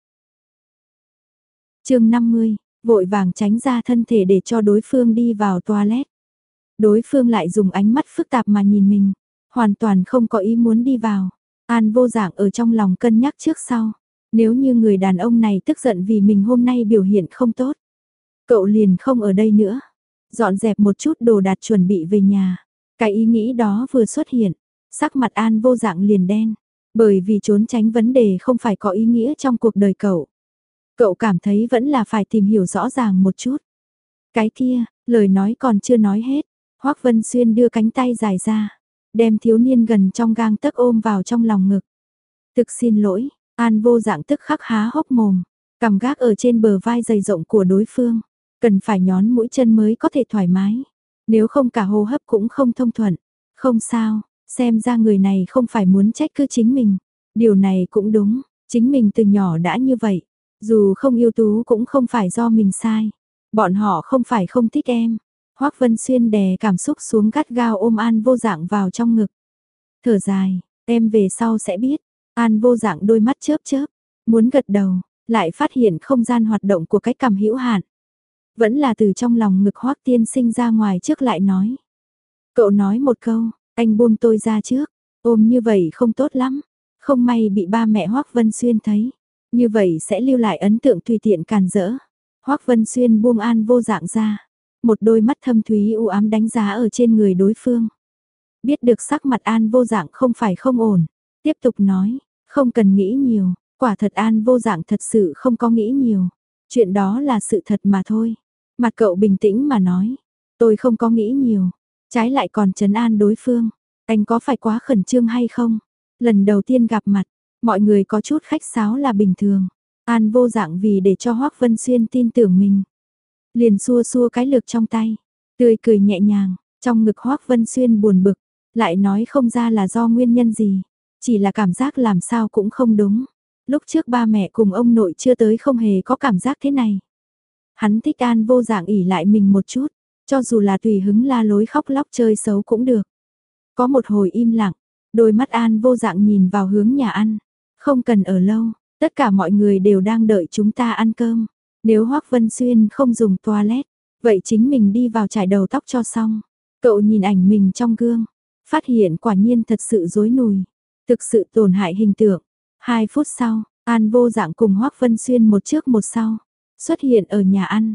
Chương 50, vội vàng tránh ra thân thể để cho đối phương đi vào toilet. Đối phương lại dùng ánh mắt phức tạp mà nhìn mình, hoàn toàn không có ý muốn đi vào. An Vô Dạng ở trong lòng cân nhắc trước sau, Nếu như người đàn ông này tức giận vì mình hôm nay biểu hiện không tốt, cậu liền không ở đây nữa. Dọn dẹp một chút đồ đạc chuẩn bị về nhà. Cái ý nghĩ đó vừa xuất hiện, sắc mặt An Vô Dạng liền đen. Bởi vì trốn tránh vấn đề không phải có ý nghĩa trong cuộc đời cậu. Cậu cảm thấy vẫn là phải tìm hiểu rõ ràng một chút. Cái kia, lời nói còn chưa nói hết. Hoắc Vân Xuyên đưa cánh tay dài ra, đem thiếu niên gần trong gang tấc ôm vào trong lòng ngực. Thực xin lỗi, An Vô Dạng tức khắc há hốc mồm, cằm gác ở trên bờ vai dày rộng của đối phương. Cần phải nhón mũi chân mới có thể thoải mái. Nếu không cả hô hấp cũng không thông thuận. Không sao, xem ra người này không phải muốn trách cứ chính mình. Điều này cũng đúng, chính mình từ nhỏ đã như vậy. Dù không yêu tú cũng không phải do mình sai. Bọn họ không phải không thích em. Hoắc Vân Xuyên đè cảm xúc xuống gắt gao ôm An Vô Dạng vào trong ngực. Thở dài, em về sau sẽ biết. An Vô Dạng đôi mắt chớp chớp, muốn gật đầu, lại phát hiện không gian hoạt động của cái cằm hữu hạn. Vẫn là từ trong lòng ngực Hoắc tiên sinh ra ngoài trước lại nói. Cậu nói một câu, anh buông tôi ra trước, ôm như vậy không tốt lắm. Không may bị ba mẹ Hoắc Vân Xuyên thấy, như vậy sẽ lưu lại ấn tượng tùy tiện càn rỡ. Hoắc Vân Xuyên buông An Vô Dạng ra, một đôi mắt thâm thúy u ám đánh giá ở trên người đối phương. Biết được sắc mặt An Vô Dạng không phải không ổn, tiếp tục nói, không cần nghĩ nhiều, quả thật An Vô Dạng thật sự không có nghĩ nhiều. Chuyện đó là sự thật mà thôi. Mặt cậu bình tĩnh mà nói, tôi không có nghĩ nhiều, trái lại còn trấn an đối phương. Anh có phải quá khẩn trương hay không? Lần đầu tiên gặp mặt, mọi người có chút khách sáo là bình thường. An Vô Dạng vì để cho Hoắc Vân Xuyên tin tưởng mình, liền xua xua cái lược trong tay, tươi cười nhẹ nhàng, trong ngực Hoắc Vân Xuyên buồn bực, lại nói không ra là do nguyên nhân gì, chỉ là cảm giác làm sao cũng không đúng. Lúc trước ba mẹ cùng ông nội chưa tới không hề có cảm giác thế này. Hắn thích An Vô Dạng ỉ lại mình một chút, cho dù là tùy hứng la lối khóc lóc chơi xấu cũng được. Có một hồi im lặng, đôi mắt An Vô Dạng nhìn vào hướng nhà ăn. Không cần ở lâu, tất cả mọi người đều đang đợi chúng ta ăn cơm. Nếu Hoắc Vân Xuyên không dùng toilet, vậy chính mình đi vào chải đầu tóc cho xong. Cậu nhìn ảnh mình trong gương, phát hiện quả nhiên thật sự rối nùi, thực sự tổn hại hình tượng. 2 phút sau, An Vô Dạng cùng Hoắc Vân Xuyên một trước một sau, xuất hiện ở nhà ăn.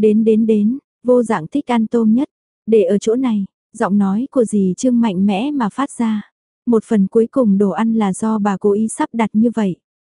Đến, Vô Dạng thích ăn tôm nhất, để ở chỗ này, giọng nói của dì Trương mạnh mẽ mà phát ra. Một phần cuối cùng đồ ăn là do bà cố ý sắp đặt như vậy.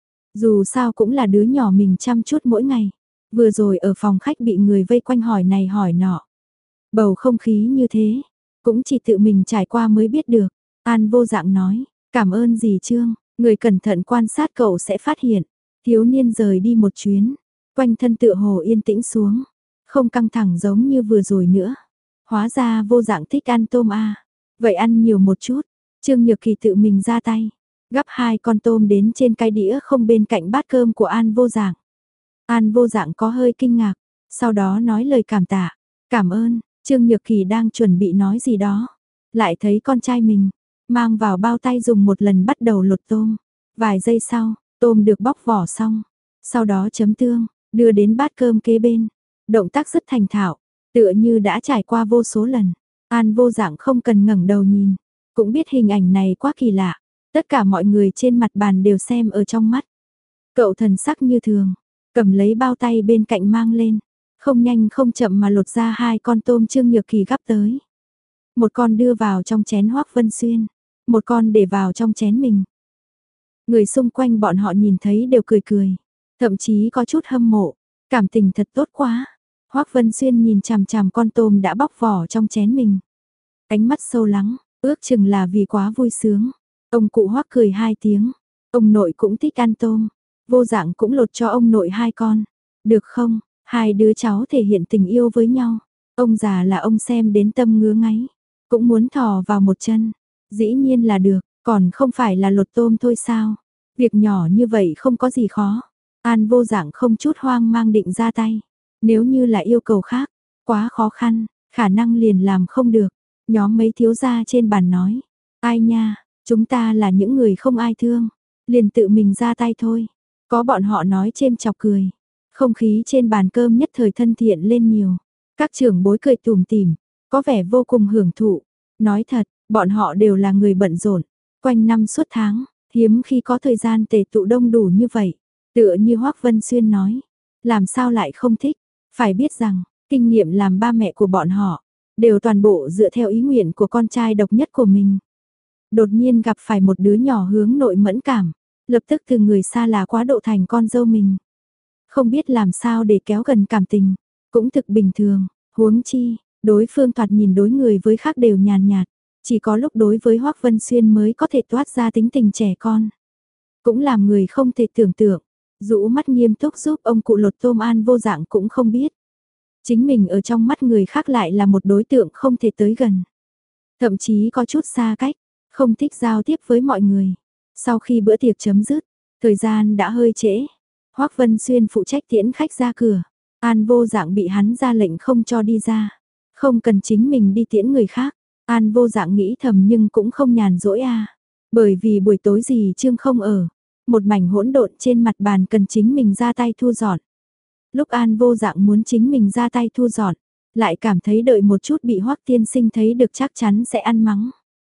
Dù sao cũng là đứa nhỏ mình chăm chút mỗi ngày. Vừa rồi ở phòng khách bị người vây quanh hỏi này hỏi nọ. Bầu không khí như thế, cũng chỉ tự mình trải qua mới biết được. An Vô Dạng nói, cảm ơn dì Trương, người cẩn thận quan sát cậu sẽ phát hiện. Thiếu niên rời đi một chuyến, quanh thân tựa hồ yên tĩnh xuống, không căng thẳng giống như vừa rồi nữa. Hóa ra Vô Dạng thích ăn tôm à, vậy ăn nhiều một chút. Trương Nhược Kỳ tự mình ra tay, gắp 2 con tôm đến trên cái đĩa không bên cạnh bát cơm của An Vô Dạng. An Vô Dạng có hơi kinh ngạc, sau đó nói lời cảm tạ. Cảm ơn, Trương Nhược Kỳ đang chuẩn bị nói gì đó, lại thấy con trai mình mang vào bao tay dùng một lần bắt đầu lột tôm. Vài giây sau, tôm được bóc vỏ xong, sau đó chấm tương, đưa đến bát cơm kế bên. Động tác rất thành thạo, tựa như đã trải qua vô số lần. An Vô Dạng không cần ngẩng đầu nhìn, cũng biết hình ảnh này quá kỳ lạ. Tất cả mọi người trên mặt bàn đều xem ở trong mắt. Cậu thần sắc như thường, cầm lấy bao tay bên cạnh mang lên, không nhanh không chậm mà lột ra 2 con tôm Trương Nhược Kỳ gắp tới. Một con đưa vào trong chén Hoắc Vân Xuyên, một con để vào trong chén mình. Người xung quanh bọn họ nhìn thấy đều cười cười, thậm chí có chút hâm mộ, cảm tình thật tốt quá. Hoắc Vân Xuyên nhìn chằm chằm con tôm đã bóc vỏ trong chén mình, ánh mắt sâu lắng, ước chừng là vì quá vui sướng. Ông cụ Hoắc cười 2 tiếng, ông nội cũng thích ăn tôm, Vô Dạng cũng lột cho ông nội 2 con. Được không? Hai đứa cháu thể hiện tình yêu với nhau. Ông già là ông xem đến tâm ngứa ngáy, cũng muốn thò vào một chân. Dĩ nhiên là được, còn không phải là lột tôm thôi sao? Việc nhỏ như vậy không có gì khó. An Vô Dạng không chút hoang mang định ra tay. Nếu như là yêu cầu khác, quá khó khăn, khả năng liền làm không được. Nhóm mấy thiếu gia trên bàn nói, ai nha, chúng ta là những người không ai thương, liền tự mình ra tay thôi. Có bọn họ nói chêm chọc cười. Không khí trên bàn cơm nhất thời thân thiện lên nhiều. Các trưởng bối cười tủm tỉm, có vẻ vô cùng hưởng thụ. Nói thật, bọn họ đều là người bận rộn, quanh năm suốt tháng, hiếm khi có thời gian tề tụ đông đủ như vậy. Tựa như Hoắc Vân Xuyên nói, làm sao lại không thích, phải biết rằng, kinh nghiệm làm ba mẹ của bọn họ, đều toàn bộ dựa theo ý nguyện của con trai độc nhất của mình. Đột nhiên gặp phải một đứa nhỏ hướng nội mẫn cảm, lập tức từ người xa lạ quá độ thành con dâu mình. Không biết làm sao để kéo gần cảm tình, cũng thực bình thường, huống chi, đối phương thoạt nhìn đối người với khác đều nhàn nhạt, chỉ có lúc đối với Hoắc Vân Xuyên mới có thể toát ra tính tình trẻ con. Cũng làm người không thể tưởng tượng, rũ mắt nghiêm túc giúp ông cụ lột tôm An Vô Dạng cũng không biết. Chính mình ở trong mắt người khác lại là một đối tượng không thể tới gần. Thậm chí có chút xa cách, không thích giao tiếp với mọi người. Sau khi bữa tiệc chấm dứt, thời gian đã hơi trễ. Hoắc Vân Xuyên phụ trách tiễn khách ra cửa. An Vô Dạng bị hắn ra lệnh không cho đi ra. Không cần chính mình đi tiễn người khác. An Vô Dạng nghĩ thầm nhưng cũng không nhàn rỗi à. Bởi vì buổi tối gì Trương không ở. Một mảnh hỗn độn trên mặt bàn cần chính mình ra tay thu dọn. Lúc An Vô Dạng muốn chính mình ra tay thu dọn, lại cảm thấy đợi một chút bị Hoắc tiên sinh thấy được chắc chắn sẽ ăn mắng.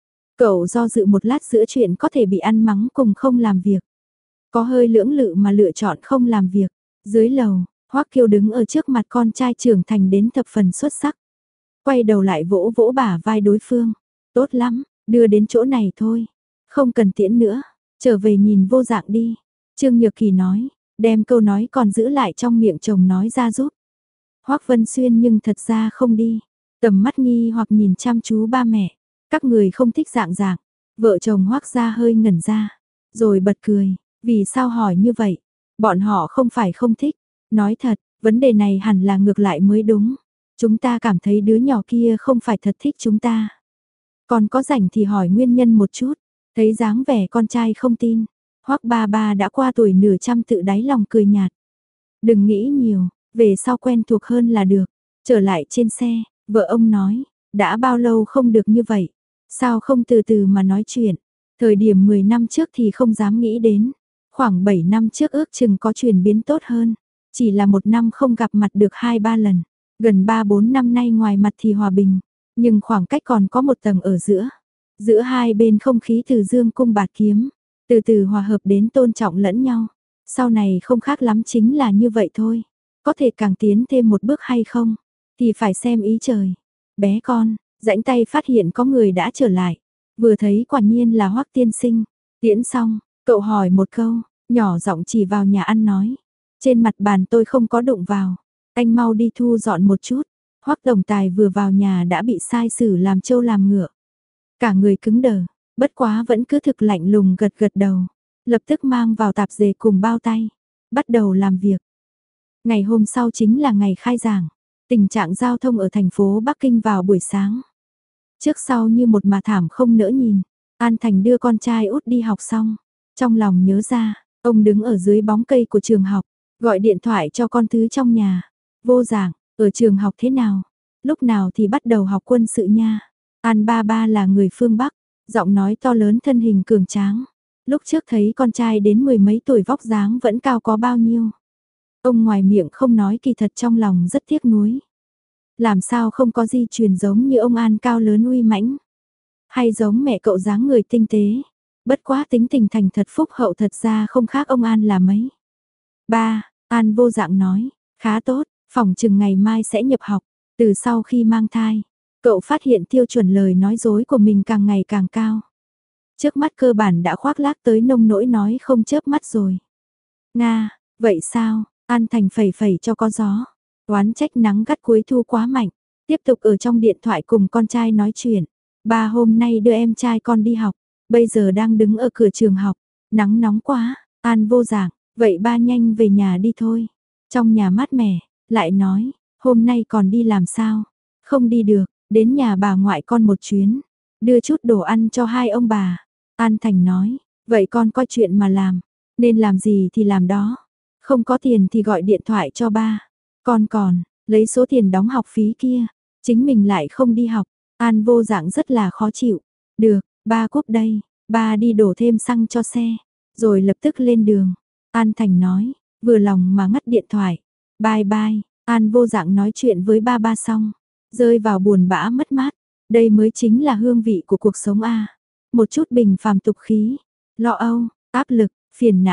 Cậu do dự một lát giữa chuyện có thể bị ăn mắng cùng không làm việc. Có hơi lưỡng lự mà lựa chọn không làm việc. Dưới lầu, Hoắc Kiêu đứng ở trước mặt con trai trưởng thành đến thập phần xuất sắc. Quay đầu lại vỗ vỗ bả vai đối phương. Tốt lắm, đưa đến chỗ này thôi. Không cần tiễn nữa, trở về nhìn Vô Dạng đi. Trương Nhược Kỳ nói, đem câu nói còn giữ lại trong miệng chồng nói ra giúp. Hoắc Vân Xuyên nhưng thật ra không đi. Tầm mắt nghi hoặc nhìn chăm chú ba mẹ. Các người không thích Dạng Dạng. Vợ chồng Hoắc gia hơi ngẩn ra. Rồi bật cười. Vì sao hỏi như vậy? Bọn họ không phải không thích. Nói thật, vấn đề này hẳn là ngược lại mới đúng. Chúng ta cảm thấy đứa nhỏ kia không phải thật thích chúng ta. Còn có rảnh thì hỏi nguyên nhân một chút. Thấy dáng vẻ con trai không tin. Hoắc ba ba đã qua tuổi nửa trăm tự đáy lòng cười nhạt. Đừng nghĩ nhiều, về sau quen thuộc hơn là được. Trở lại trên xe, vợ ông nói, đã bao lâu không được như vậy. Sao không từ từ mà nói chuyện. Thời điểm 10 năm trước thì không dám nghĩ đến. Khoảng 7 năm trước ước chừng có chuyển biến tốt hơn. Chỉ là một năm không gặp mặt được 2-3 lần. Gần 3-4 năm nay ngoài mặt thì hòa bình. Nhưng khoảng cách còn có một tầng ở giữa. Giữa hai bên không khí từ dương cung bạt kiếm. Từ từ hòa hợp đến tôn trọng lẫn nhau. Sau này không khác lắm chính là như vậy thôi. Có thể càng tiến thêm một bước hay không? Thì phải xem ý trời. Bé con, rãnh tay phát hiện có người đã trở lại. Vừa thấy quả nhiên là Hoắc tiên sinh. Tiễn xong, cậu hỏi một câu, nhỏ giọng chỉ vào nhà ăn nói. Trên mặt bàn tôi không có đụng vào. Anh mau đi thu dọn một chút. Hoắc tổng tài vừa vào nhà đã bị sai xử làm trâu làm ngựa. Cả người cứng đờ, bất quá vẫn cứ thực lạnh lùng gật gật đầu. Lập tức mang vào tạp dề cùng bao tay. Bắt đầu làm việc. Ngày hôm sau chính là ngày khai giảng. Tình trạng giao thông ở thành phố Bắc Kinh vào buổi sáng. Trước sau như một mà thảm không nỡ nhìn. An Thành đưa con trai út đi học xong. Trong lòng nhớ ra, ông đứng ở dưới bóng cây của trường học. Gọi điện thoại cho con thứ trong nhà. Vô Dạng, ở trường học thế nào? Lúc nào thì bắt đầu học quân sự nha? An ba ba là người phương Bắc. Giọng nói to lớn thân hình cường tráng. Lúc trước thấy con trai đến 10 mấy tuổi vóc dáng vẫn cao có bao nhiêu. Ông ngoài miệng không nói kỳ thật trong lòng rất tiếc nuối. Làm sao không có di truyền giống như ông An cao lớn uy mãnh. Hay giống mẹ cậu dáng người tinh tế. Bất quá tính tình thành thật phúc hậu thật ra không khác ông An là mấy. Ba, An Vô Dạng nói, khá tốt, phỏng chừng ngày mai sẽ nhập học. Từ sau khi mang thai, cậu phát hiện tiêu chuẩn lời nói dối của mình càng ngày càng cao. Trước mắt cơ bản đã khoác lác tới nông nỗi nói không chớp mắt rồi. Nga, vậy sao? An Thành phẩy phẩy cho có gió. Oán trách nắng gắt cuối thu quá mạnh. Tiếp tục ở trong điện thoại cùng con trai nói chuyện. Ba hôm nay đưa em trai con đi học. Bây giờ đang đứng ở cửa trường học. Nắng nóng quá. An Vô Dạng, vậy ba nhanh về nhà đi thôi. Trong nhà mát mẻ, lại nói, hôm nay còn đi làm sao? Không đi được, đến nhà bà ngoại con một chuyến. Đưa chút đồ ăn cho hai ông bà. An Thành nói, vậy con có chuyện mà làm. Nên làm gì thì làm đó. Không có tiền thì gọi điện thoại cho ba. Con còn, lấy số tiền đóng học phí kia. Chính mình lại không đi học. An Vô Dạng rất là khó chịu. Được, ba cúp đây. Ba đi đổ thêm xăng cho xe. Rồi lập tức lên đường. An Thành nói, vừa lòng mà ngắt điện thoại. Bye bye. An Vô Dạng nói chuyện với ba ba xong. Rơi vào buồn bã mất mát. Đây mới chính là hương vị của cuộc sống a. Một chút bình phàm tục khí. Lo âu, áp lực, phiền não.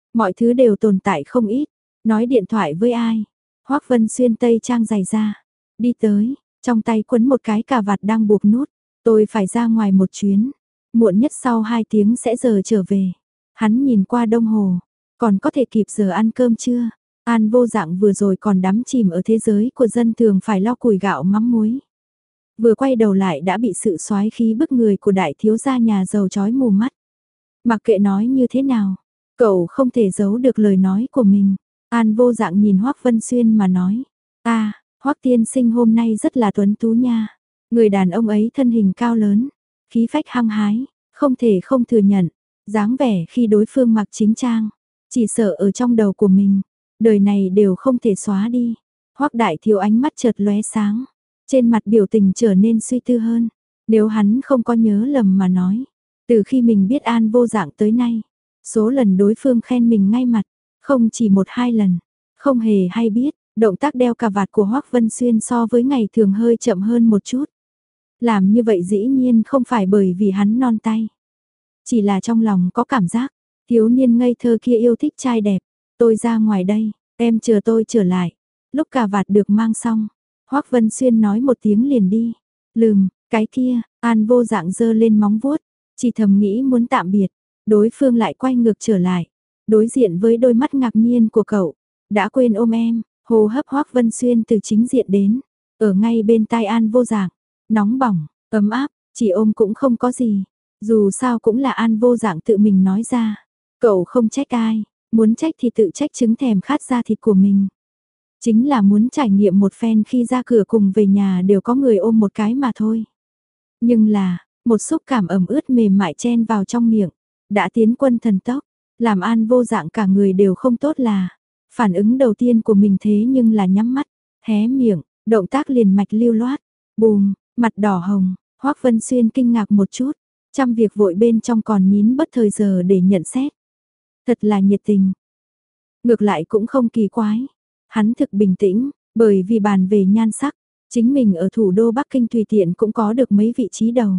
Mọi thứ đều tồn tại không ít. Nói điện thoại với ai? Hoắc Vân Xuyên tây trang giày ra. Đi tới, trong tay quấn một cái cà vạt đang buộc nút. Tôi phải ra ngoài một chuyến. Muộn nhất sau 2 tiếng sẽ giờ trở về. Hắn nhìn qua đồng hồ. Còn có thể kịp giờ ăn cơm chưa? An Vô Dạng vừa rồi còn đắm chìm ở thế giới của dân thường phải lo củi gạo mắm muối. Vừa quay đầu lại đã bị sự soái khí bức người của đại thiếu gia nhà giàu chói mù mắt. Mặc kệ nói như thế nào, cậu không thể giấu được lời nói của mình. An Vô Dạng nhìn Hoắc Vân Xuyên mà nói, Hoắc tiên sinh hôm nay rất là tuấn tú nha. Người đàn ông ấy thân hình cao lớn, khí phách hăng hái, không thể không thừa nhận, dáng vẻ khi đối phương mặc chính trang, chỉ sợ ở trong đầu của mình, đời này đều không thể xóa đi. Hoắc đại thiếu ánh mắt chợt lóe sáng, trên mặt biểu tình trở nên suy tư hơn. Nếu hắn không có nhớ lầm mà nói, từ khi mình biết An Vô Dạng tới nay, số lần đối phương khen mình ngay mặt, không chỉ 1-2 lần, không hề hay biết, động tác đeo cà vạt của Hoắc Vân Xuyên so với ngày thường hơi chậm hơn một chút. Làm như vậy dĩ nhiên không phải bởi vì hắn non tay, chỉ là trong lòng có cảm giác, thiếu niên ngây thơ kia yêu thích trai đẹp, tôi ra ngoài đây, em chờ tôi trở lại. Lúc cà vạt được mang xong, Hoắc Vân Xuyên nói một tiếng liền đi. Cái kia, An Vô Dạng giơ lên móng vuốt, chỉ thầm nghĩ muốn tạm biệt, đối phương lại quay ngược trở lại, đối diện với đôi mắt ngạc nhiên của cậu, đã quên ôm em, hô hấp Hoắc Vân Xuyên từ chính diện đến, ở ngay bên tai An Vô Dạng, nóng bỏng, ấm áp, chỉ ôm cũng không có gì, dù sao cũng là An Vô Dạng tự mình nói ra, cậu không trách ai, muốn trách thì tự trách chứng thèm khát da thịt của mình. Chính là muốn trải nghiệm một phen khi ra cửa cùng về nhà đều có người ôm một cái mà thôi. Nhưng là, một xúc cảm ẩm ướt mềm mại chen vào trong miệng, đã tiến quân thần tốc, làm An Vô Dạng cả người đều không tốt là. Phản ứng đầu tiên của mình thế nhưng là nhắm mắt, hé miệng, động tác liền mạch lưu loát, bùm, mặt đỏ hồng, Hoắc Vân Xuyên kinh ngạc một chút, trăm việc vội bên trong còn nhín bất thời giờ để nhận xét. Thật là nhiệt tình. Ngược lại cũng không kỳ quái. Hắn thực bình tĩnh, bởi vì bàn về nhan sắc, chính mình ở thủ đô Bắc Kinh tùy tiện cũng có được mấy vị trí đầu.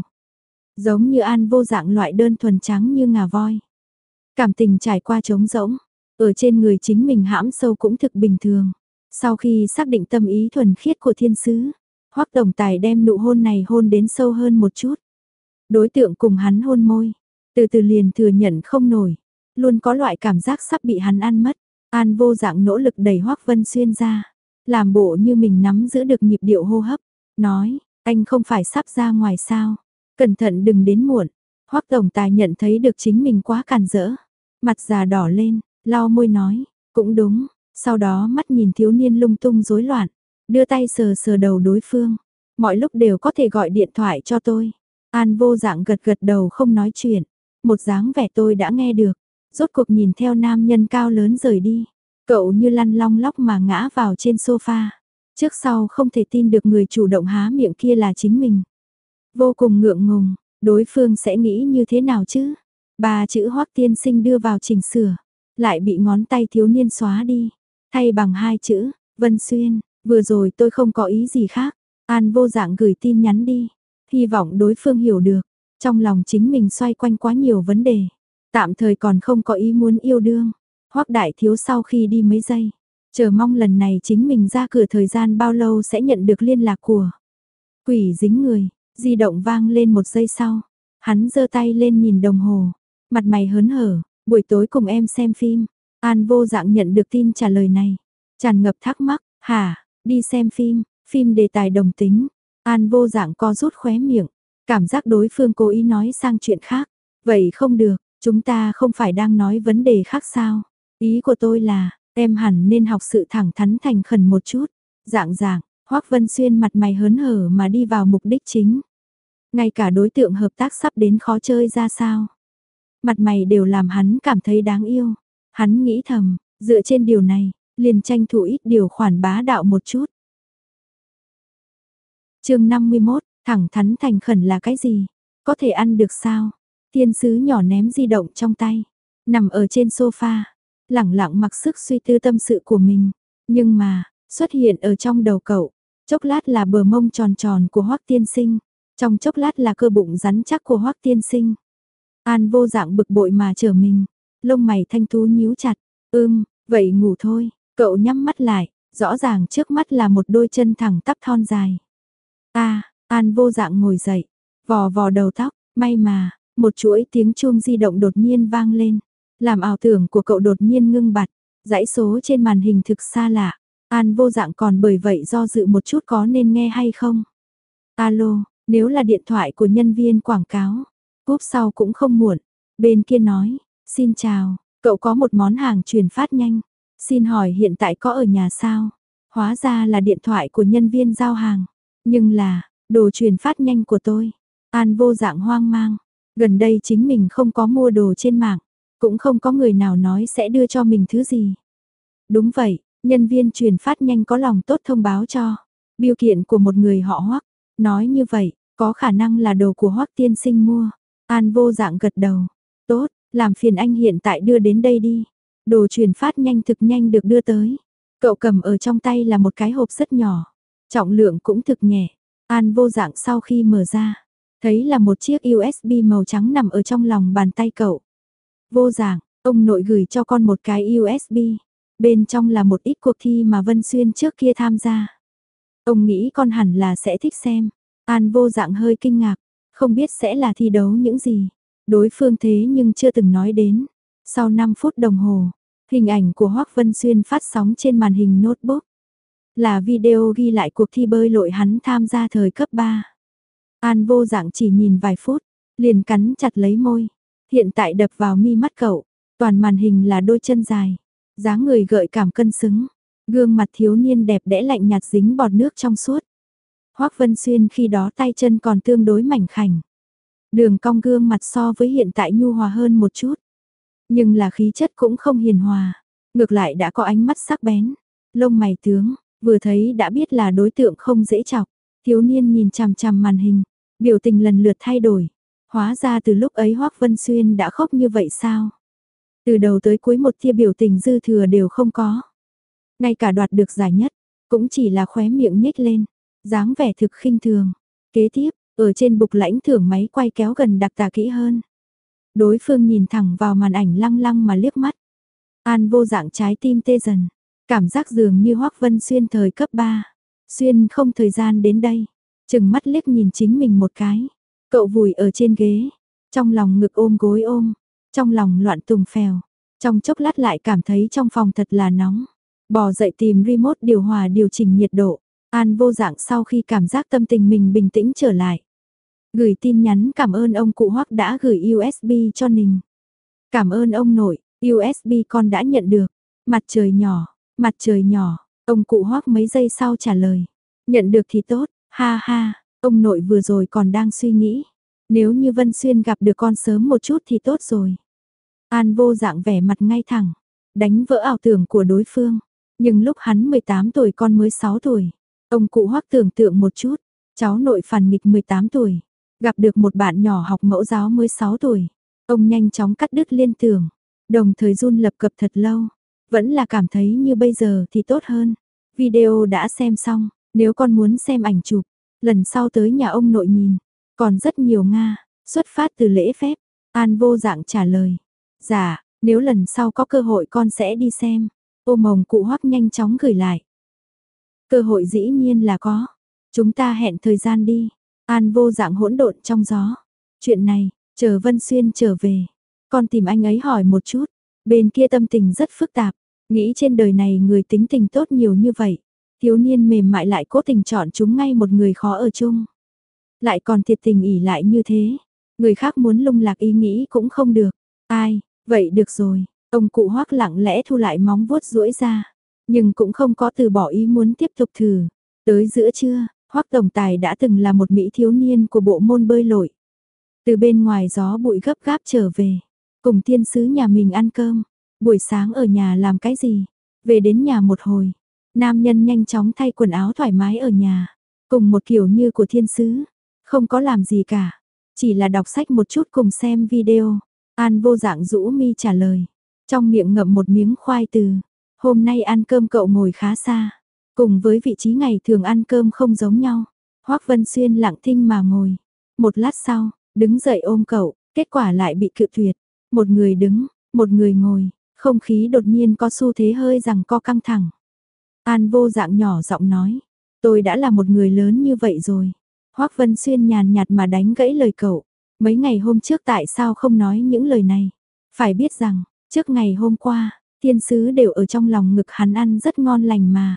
Giống như An Vô Dạng loại đơn thuần trắng như ngà voi. Cảm tình trải qua trống rỗng, ở trên người chính mình hãm sâu cũng thực bình thường. Sau khi xác định tâm ý thuần khiết của thiên sứ, Hoắc tổng tài đem nụ hôn này hôn đến sâu hơn một chút. Đối tượng cùng hắn hôn môi, từ từ liền thừa nhận không nổi, luôn có loại cảm giác sắp bị hắn ăn mất. An Vô Dạng nỗ lực đẩy Hoắc Vân Xuyên ra, làm bộ như mình nắm giữ được nhịp điệu hô hấp, nói, anh không phải sắp ra ngoài sao, cẩn thận đừng đến muộn. Hoắc tổng tài nhận thấy được chính mình quá càn rỡ, mặt già đỏ lên, lau môi nói, cũng đúng, sau đó mắt nhìn thiếu niên lung tung rối loạn, đưa tay sờ sờ đầu đối phương, mọi lúc đều có thể gọi điện thoại cho tôi. An Vô Dạng gật gật đầu không nói chuyện, một dáng vẻ tôi đã nghe được. Rốt cuộc nhìn theo nam nhân cao lớn rời đi, cậu như lăn long lóc mà ngã vào trên sofa. Trước sau không thể tin được người chủ động há miệng kia là chính mình. Vô cùng ngượng ngùng, đối phương sẽ nghĩ như thế nào chứ? 3 chữ Hoắc tiên sinh đưa vào chỉnh sửa, lại bị ngón tay thiếu niên xóa đi, thay bằng 2 chữ, Vân Xuyên, vừa rồi tôi không có ý gì khác. An Vô Dạng gửi tin nhắn đi, hy vọng đối phương hiểu được, trong lòng chính mình xoay quanh quá nhiều vấn đề. Tạm thời còn không có ý muốn yêu đương. Hoắc đại thiếu sau khi đi mấy giây, chờ mong lần này chính mình ra cửa thời gian bao lâu sẽ nhận được liên lạc của quỷ dính người. Di động vang lên 1 giây sau, hắn giơ tay lên nhìn đồng hồ, mặt mày hớn hở, buổi tối cùng em xem phim. An Vô Dạng nhận được tin trả lời này, tràn ngập thắc mắc, hả, đi xem phim, phim đề tài đồng tính. An Vô Dạng co rút khóe miệng, cảm giác đối phương cố ý nói sang chuyện khác, vậy không được. Chúng ta không phải đang nói vấn đề khác sao? Ý của tôi là, em hẳn nên học sự thẳng thắn thành khẩn một chút. Dạng, Hoắc Vân Xuyên mặt mày hớn hở mà đi vào mục đích chính. Ngay cả đối tượng hợp tác sắp đến khó chơi ra sao. Mặt mày đều làm hắn cảm thấy đáng yêu. Hắn nghĩ thầm, dựa trên điều này, liền tranh thủ ít điều khoản bá đạo một chút. Chương 51, thẳng thắn thành khẩn là cái gì? Có thể ăn được sao? Thiên sứ nhỏ ném di động trong tay, nằm ở trên sofa, lẳng lặng mặc sức suy tư tâm sự của mình. Nhưng mà, xuất hiện ở trong đầu cậu, chốc lát là bờ mông tròn tròn của Hoắc tiên sinh, trong chốc lát là cơ bụng rắn chắc của Hoắc tiên sinh. An Vô Dạng bực bội mà trở mình, Lông mày thanh tú nhíu chặt, vậy ngủ thôi, cậu nhắm mắt lại, rõ ràng trước mắt là một đôi chân thẳng tắp thon dài. An Vô Dạng ngồi dậy, vò vò đầu tóc, may mà, một chuỗi tiếng chuông di động đột nhiên vang lên, làm ảo tưởng của cậu đột nhiên ngưng bặt, dãy số trên màn hình thực xa lạ, An Vô Dạng còn bởi vậy do dự một chút có nên nghe hay không. Alo, nếu là điện thoại của nhân viên quảng cáo, cúp sau cũng không muộn, bên kia nói, xin chào, cậu có một món hàng chuyển phát nhanh, xin hỏi hiện tại có ở nhà sao? Hóa ra là điện thoại của nhân viên giao hàng, nhưng là, đồ chuyển phát nhanh của tôi. An Vô Dạng hoang mang, gần đây chính mình không có mua đồ trên mạng, cũng không có người nào nói sẽ đưa cho mình thứ gì. Đúng vậy, nhân viên chuyển phát nhanh có lòng tốt thông báo cho, bưu kiện của một người họ Hoắc, nói như vậy, có khả năng là đồ của Hoắc tiên sinh mua. An Vô Dạng gật đầu, tốt, làm phiền anh hiện tại đưa đến đây đi. Đồ chuyển phát nhanh thực nhanh được đưa tới. Cậu cầm ở trong tay là một cái hộp rất nhỏ, trọng lượng cũng thực nhẹ. An Vô Dạng sau khi mở ra, thấy là một chiếc USB màu trắng nằm ở trong lòng bàn tay cậu. Vô Dạng, ông nội gửi cho con một cái USB. Bên trong là một ít cuộc thi mà Vân Xuyên trước kia tham gia. Ông nghĩ con hẳn là sẽ thích xem. An Vô Dạng hơi kinh ngạc, không biết sẽ là thi đấu những gì. Đối phương thế nhưng chưa từng nói đến. Sau 5 phút đồng hồ, hình ảnh của Hoắc Vân Xuyên phát sóng trên màn hình notebook. Là video ghi lại cuộc thi bơi lội hắn tham gia thời cấp 3. An Vô Dạng chỉ nhìn vài phút, liền cắn chặt lấy môi. Hiện tại đập vào mi mắt cậu, toàn màn hình là đôi chân dài, dáng người gợi cảm cân xứng, gương mặt thiếu niên đẹp đẽ lạnh nhạt dính bọt nước trong suốt. Hoắc Vân Xuyên khi đó tay chân còn tương đối mảnh khảnh. Đường cong gương mặt so với hiện tại nhu hòa hơn một chút. Nhưng là khí chất cũng không hiền hòa, ngược lại đã có ánh mắt sắc bén, lông mày tướng, vừa thấy đã biết là đối tượng không dễ chọc. Thiếu niên nhìn chằm chằm màn hình, biểu tình lần lượt thay đổi. Hóa ra từ lúc ấy Hoắc Vân Xuyên đã khóc như vậy sao? Từ đầu tới cuối một tia biểu tình dư thừa đều không có. Ngay cả đoạt được giải nhất, cũng chỉ là khóe miệng nhếch lên, dáng vẻ thực khinh thường. Kế tiếp, ở trên bục lãnh thưởng máy quay kéo gần đặc tả kỹ hơn. Đối phương nhìn thẳng vào màn ảnh lăng lăng mà liếc mắt. An Vô Dạng trái tim tê dần, cảm giác dường như Hoắc Vân Xuyên thời cấp 3. Xuyên không thời gian đến đây, chừng mắt liếc nhìn chính mình một cái. Cậu vùi ở trên ghế, trong lòng ngực ôm gối ôm, trong lòng loạn tùng phèo. Trong chốc lát lại cảm thấy trong phòng thật là nóng. Bò dậy tìm remote điều hòa điều chỉnh nhiệt độ. An Vô Dạng sau khi cảm giác tâm tình mình bình tĩnh trở lại, gửi tin nhắn cảm ơn ông cụ Hoắc đã gửi USB cho Nình. Cảm ơn ông nội, USB con đã nhận được. Mặt trời nhỏ, ông cụ Hoắc mấy giây sau trả lời. Nhận được thì tốt, ha ha, ông nội vừa rồi còn đang suy nghĩ. Nếu như Vân Xuyên gặp được con sớm một chút thì tốt rồi. An Vô Dạng vẻ mặt ngay thẳng, đánh vỡ ảo tưởng của đối phương. Nhưng lúc hắn 18 tuổi con mới 6 tuổi. Ông cụ Hoắc tưởng tượng một chút, cháu nội phản nghịch 18 tuổi. Gặp được một bạn nhỏ học mẫu giáo mới 6 tuổi. Ông nhanh chóng cắt đứt liên tưởng, đồng thời run lập cập thật lâu. Vẫn là cảm thấy như bây giờ thì tốt hơn. Video đã xem xong, nếu con muốn xem ảnh chụp, lần sau tới nhà ông nội nhìn. Còn rất nhiều Nga, xuất phát từ lễ phép. An Vô Dạng trả lời. Dạ, nếu lần sau có cơ hội con sẽ đi xem. Ôm hồng cụ Hoắc nhanh chóng gửi lại. Cơ hội dĩ nhiên là có. Chúng ta hẹn thời gian đi. An Vô Dạng hỗn độn trong gió. Chuyện này, chờ Vân Xuyên trở về. Con tìm anh ấy hỏi một chút. Bên kia tâm tình rất phức tạp. Nghĩ trên đời này người tính tình tốt nhiều như vậy. Thiếu niên mềm mại lại cố tình chọn chúng ngay một người khó ở chung. Lại còn thiệt tình ỉ lại như thế. Người khác muốn lung lạc ý nghĩ cũng không được. Ai, vậy được rồi. Ông cụ Hoắc lặng lẽ thu lại móng vuốt duỗi ra. Nhưng cũng không có từ bỏ ý muốn tiếp tục thử. Tới giữa trưa, Hoắc tổng tài đã từng là một mỹ thiếu niên của bộ môn bơi lội. Từ bên ngoài gió bụi gấp gáp trở về, cùng thiên sứ nhà mình ăn cơm. Buổi sáng ở nhà làm cái gì? Về đến nhà một hồi, nam nhân nhanh chóng thay quần áo thoải mái ở nhà, cùng một kiểu như của thiên sứ, không có làm gì cả, chỉ là đọc sách một chút cùng xem video. An Vô Dạng rũ mi trả lời, trong miệng ngậm một miếng khoai từ. Hôm nay ăn cơm cậu ngồi khá xa, cùng với vị trí ngày thường ăn cơm không giống nhau. Hoắc Vân Xuyên lặng thinh mà ngồi, một lát sau, đứng dậy ôm cậu, kết quả lại bị cự tuyệt. Một người đứng, Một người ngồi, không khí đột nhiên có xu thế hơi rằng co căng thẳng. An Vô Dạng nhỏ giọng nói, tôi đã là một người lớn như vậy rồi. Hoắc Vân Xuyên nhàn nhạt mà đánh gãy lời cậu, mấy ngày hôm trước tại sao không nói những lời này? Phải biết rằng, trước ngày hôm qua, thiên sứ đều ở trong lòng ngực hắn ăn rất ngon lành mà.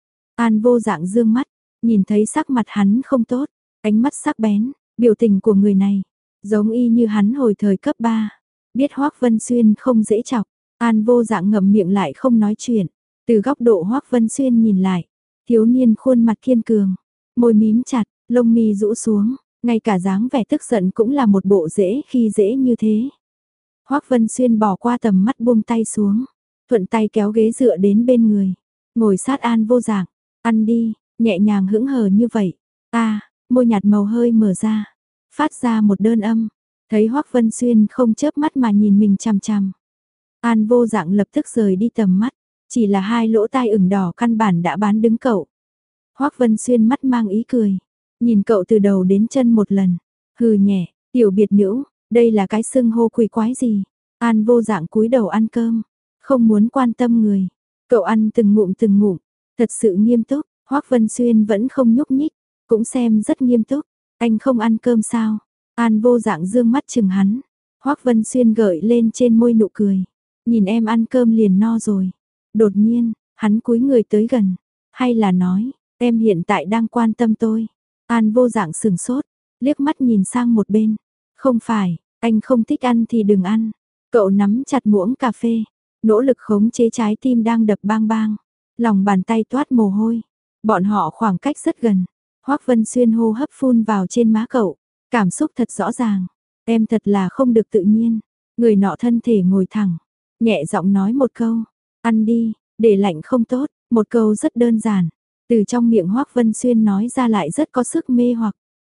An Vô Dạng dương mắt, nhìn thấy sắc mặt hắn không tốt, ánh mắt sắc bén, biểu tình của người này, giống y như hắn hồi thời cấp 3. Biết Hoắc Vân Xuyên không dễ chọc, An Vô Dạng ngậm miệng lại không nói chuyện. Từ góc độ Hoắc Vân Xuyên nhìn lại, thiếu niên khuôn mặt kiên cường, môi mím chặt, lông mi rũ xuống, ngay cả dáng vẻ tức giận cũng là một bộ dễ khi dễ như thế. Hoắc Vân Xuyên bỏ qua tầm mắt buông tay xuống, thuận tay kéo ghế dựa đến bên người, ngồi sát An Vô Dạng, ăn đi, nhẹ nhàng hững hờ như vậy. Môi nhạt màu hơi mở ra, phát ra một đơn âm, thấy Hoắc Vân Xuyên không chớp mắt mà nhìn mình chằm chằm. An Vô Dạng lập tức rời đi tầm mắt, chỉ là hai lỗ tai ửng đỏ căn bản đã bán đứng cậu. Hoắc Vân Xuyên mắt mang ý cười, nhìn cậu từ đầu đến chân một lần, hừ nhẹ, tiểu biệt nữ, đây là cái xưng hô quỷ quái gì? An Vô Dạng cúi đầu ăn cơm, không muốn quan tâm người. Cậu ăn từng ngụm, thật sự nghiêm túc. Hoắc Vân Xuyên vẫn không nhúc nhích, cũng xem rất nghiêm túc. Anh không ăn cơm sao? An Vô Dạng dương mắt chừng hắn. Hoắc Vân Xuyên gợi lên trên môi nụ cười, nhìn em ăn cơm liền no rồi. Đột nhiên, hắn cúi người tới gần, hay là nói, em hiện tại đang quan tâm tôi. An Vô Dạng sửng sốt, liếc mắt nhìn sang một bên. Không phải, anh không thích ăn thì đừng ăn. Cậu nắm chặt muỗng cà phê, nỗ lực khống chế trái tim đang đập bang bang. Lòng bàn tay toát mồ hôi. Bọn họ khoảng cách rất gần. Hoắc Vân Xuyên hô hấp phun vào trên má cậu, cảm xúc thật rõ ràng. Em thật là không được tự nhiên. Người nọ thân thể ngồi thẳng, nhẹ giọng nói một câu, ăn đi, để lạnh không tốt, một câu rất đơn giản, từ trong miệng Hoắc Vân Xuyên nói ra lại rất có sức mê hoặc.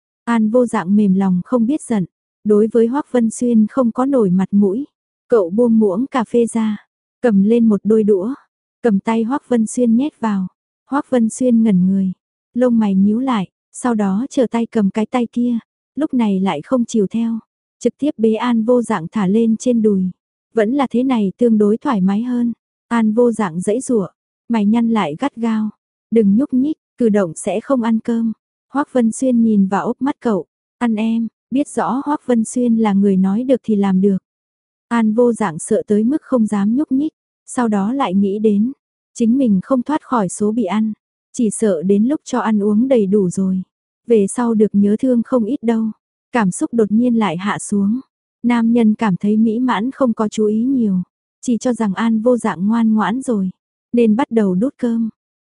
An Vô Dạng mềm lòng không biết giận, đối với Hoắc Vân Xuyên không có nổi mặt mũi, cậu buông muỗng cà phê ra, cầm lên một đôi đũa, cầm tay Hoắc Vân Xuyên nhét vào. Hoắc Vân Xuyên ngẩn người, lông mày nhíu lại, sau đó chờ tay cầm cái tay kia, lúc này lại không chiều theo, trực tiếp bế An Vô Dạng thả lên trên đùi. Vẫn là thế này tương đối thoải mái hơn. An Vô Dạng giãy giụa, mày nhăn lại gắt gao, đừng nhúc nhích, cử động sẽ không ăn cơm. Hoắc Vân Xuyên nhìn vào ốc mắt cậu, ăn em, biết rõ Hoắc Vân Xuyên là người nói được thì làm được. An Vô Dạng sợ tới mức không dám nhúc nhích, sau đó lại nghĩ đến, chính mình không thoát khỏi số bị ăn, chỉ sợ đến lúc cho ăn uống đầy đủ rồi, về sau được nhớ thương không ít đâu. Cảm xúc đột nhiên lại hạ xuống. Nam nhân cảm thấy mỹ mãn không có chú ý nhiều, chỉ cho rằng An Vô Dạng ngoan ngoãn rồi, nên bắt đầu đút cơm.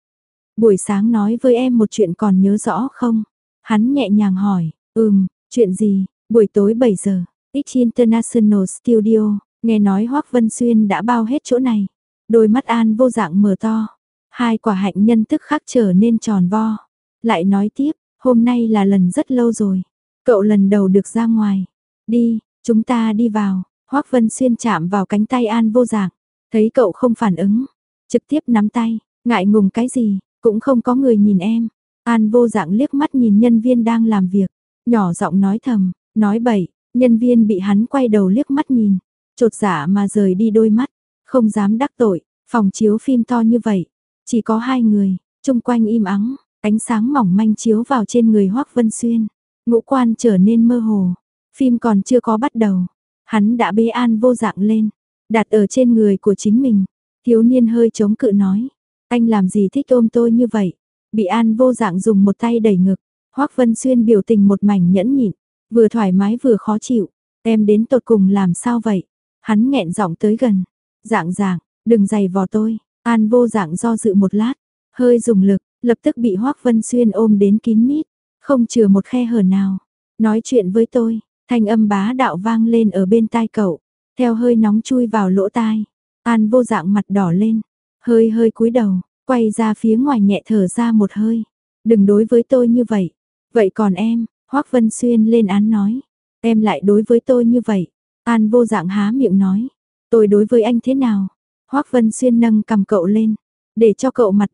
Buổi sáng nói với em một chuyện còn nhớ rõ không? Hắn nhẹ nhàng hỏi, chuyện gì? Buổi tối 7 giờ, X International Studio, nghe nói Hoắc Vân Xuyên đã bao hết chỗ này. Đôi mắt An Vô Dạng mở to, hai quả hạnh nhân tức khắc trở nên tròn vo. Lại nói tiếp, hôm nay là lần rất lâu rồi, cậu lần đầu được ra ngoài. Đi, chúng ta đi vào. Hoắc Vân Xuyên chạm vào cánh tay An Vô Dạng, thấy cậu không phản ứng, trực tiếp nắm tay, ngại ngùng cái gì, cũng không có người nhìn em. An Vô Dạng liếc mắt nhìn nhân viên đang làm việc, nhỏ giọng nói thầm, nói bậy. Nhân viên bị hắn quay đầu liếc mắt nhìn, chột dạ mà rời đi đôi mắt, không dám đắc tội. Phòng chiếu phim to như vậy, chỉ có hai người, chung quanh im ắng, ánh sáng mỏng manh chiếu vào trên người Hoắc Vân Xuyên, ngũ quan trở nên mơ hồ. Phim còn chưa có bắt đầu, hắn đã bế An Vô Dạng lên, đặt ở trên người của chính mình. Thiếu niên hơi chống cự nói, anh làm gì thích ôm tôi như vậy? Bị An Vô Dạng dùng một tay đẩy ngực, Hoắc Vân Xuyên biểu tình một mảnh nhẫn nhịn, vừa thoải mái vừa khó chịu. Em đến tột cùng làm sao vậy? Hắn nghẹn giọng tới gần, Dạng Dạng, đừng giày vò tôi. An Vô Dạng do dự một lát, hơi dùng lực, lập tức bị Hoắc Vân Xuyên ôm đến kín mít, không chừa một khe hở nào. Nói chuyện với tôi. Thanh âm bá đạo vang lên ở bên tai cậu, theo hơi nóng chui vào lỗ tai. An Vô Dạng mặt đỏ lên, hơi cúi đầu, quay ra phía ngoài nhẹ thở ra một hơi. Đừng đối với tôi như vậy. Vậy còn em? Hoắc Vân Xuyên lên án nói. Em lại đối với tôi như vậy. An Vô Dạng há miệng nói. Tôi đối với anh thế nào? Hoắc Vân Xuyên nâng cầm cậu lên, để cho cậu mặt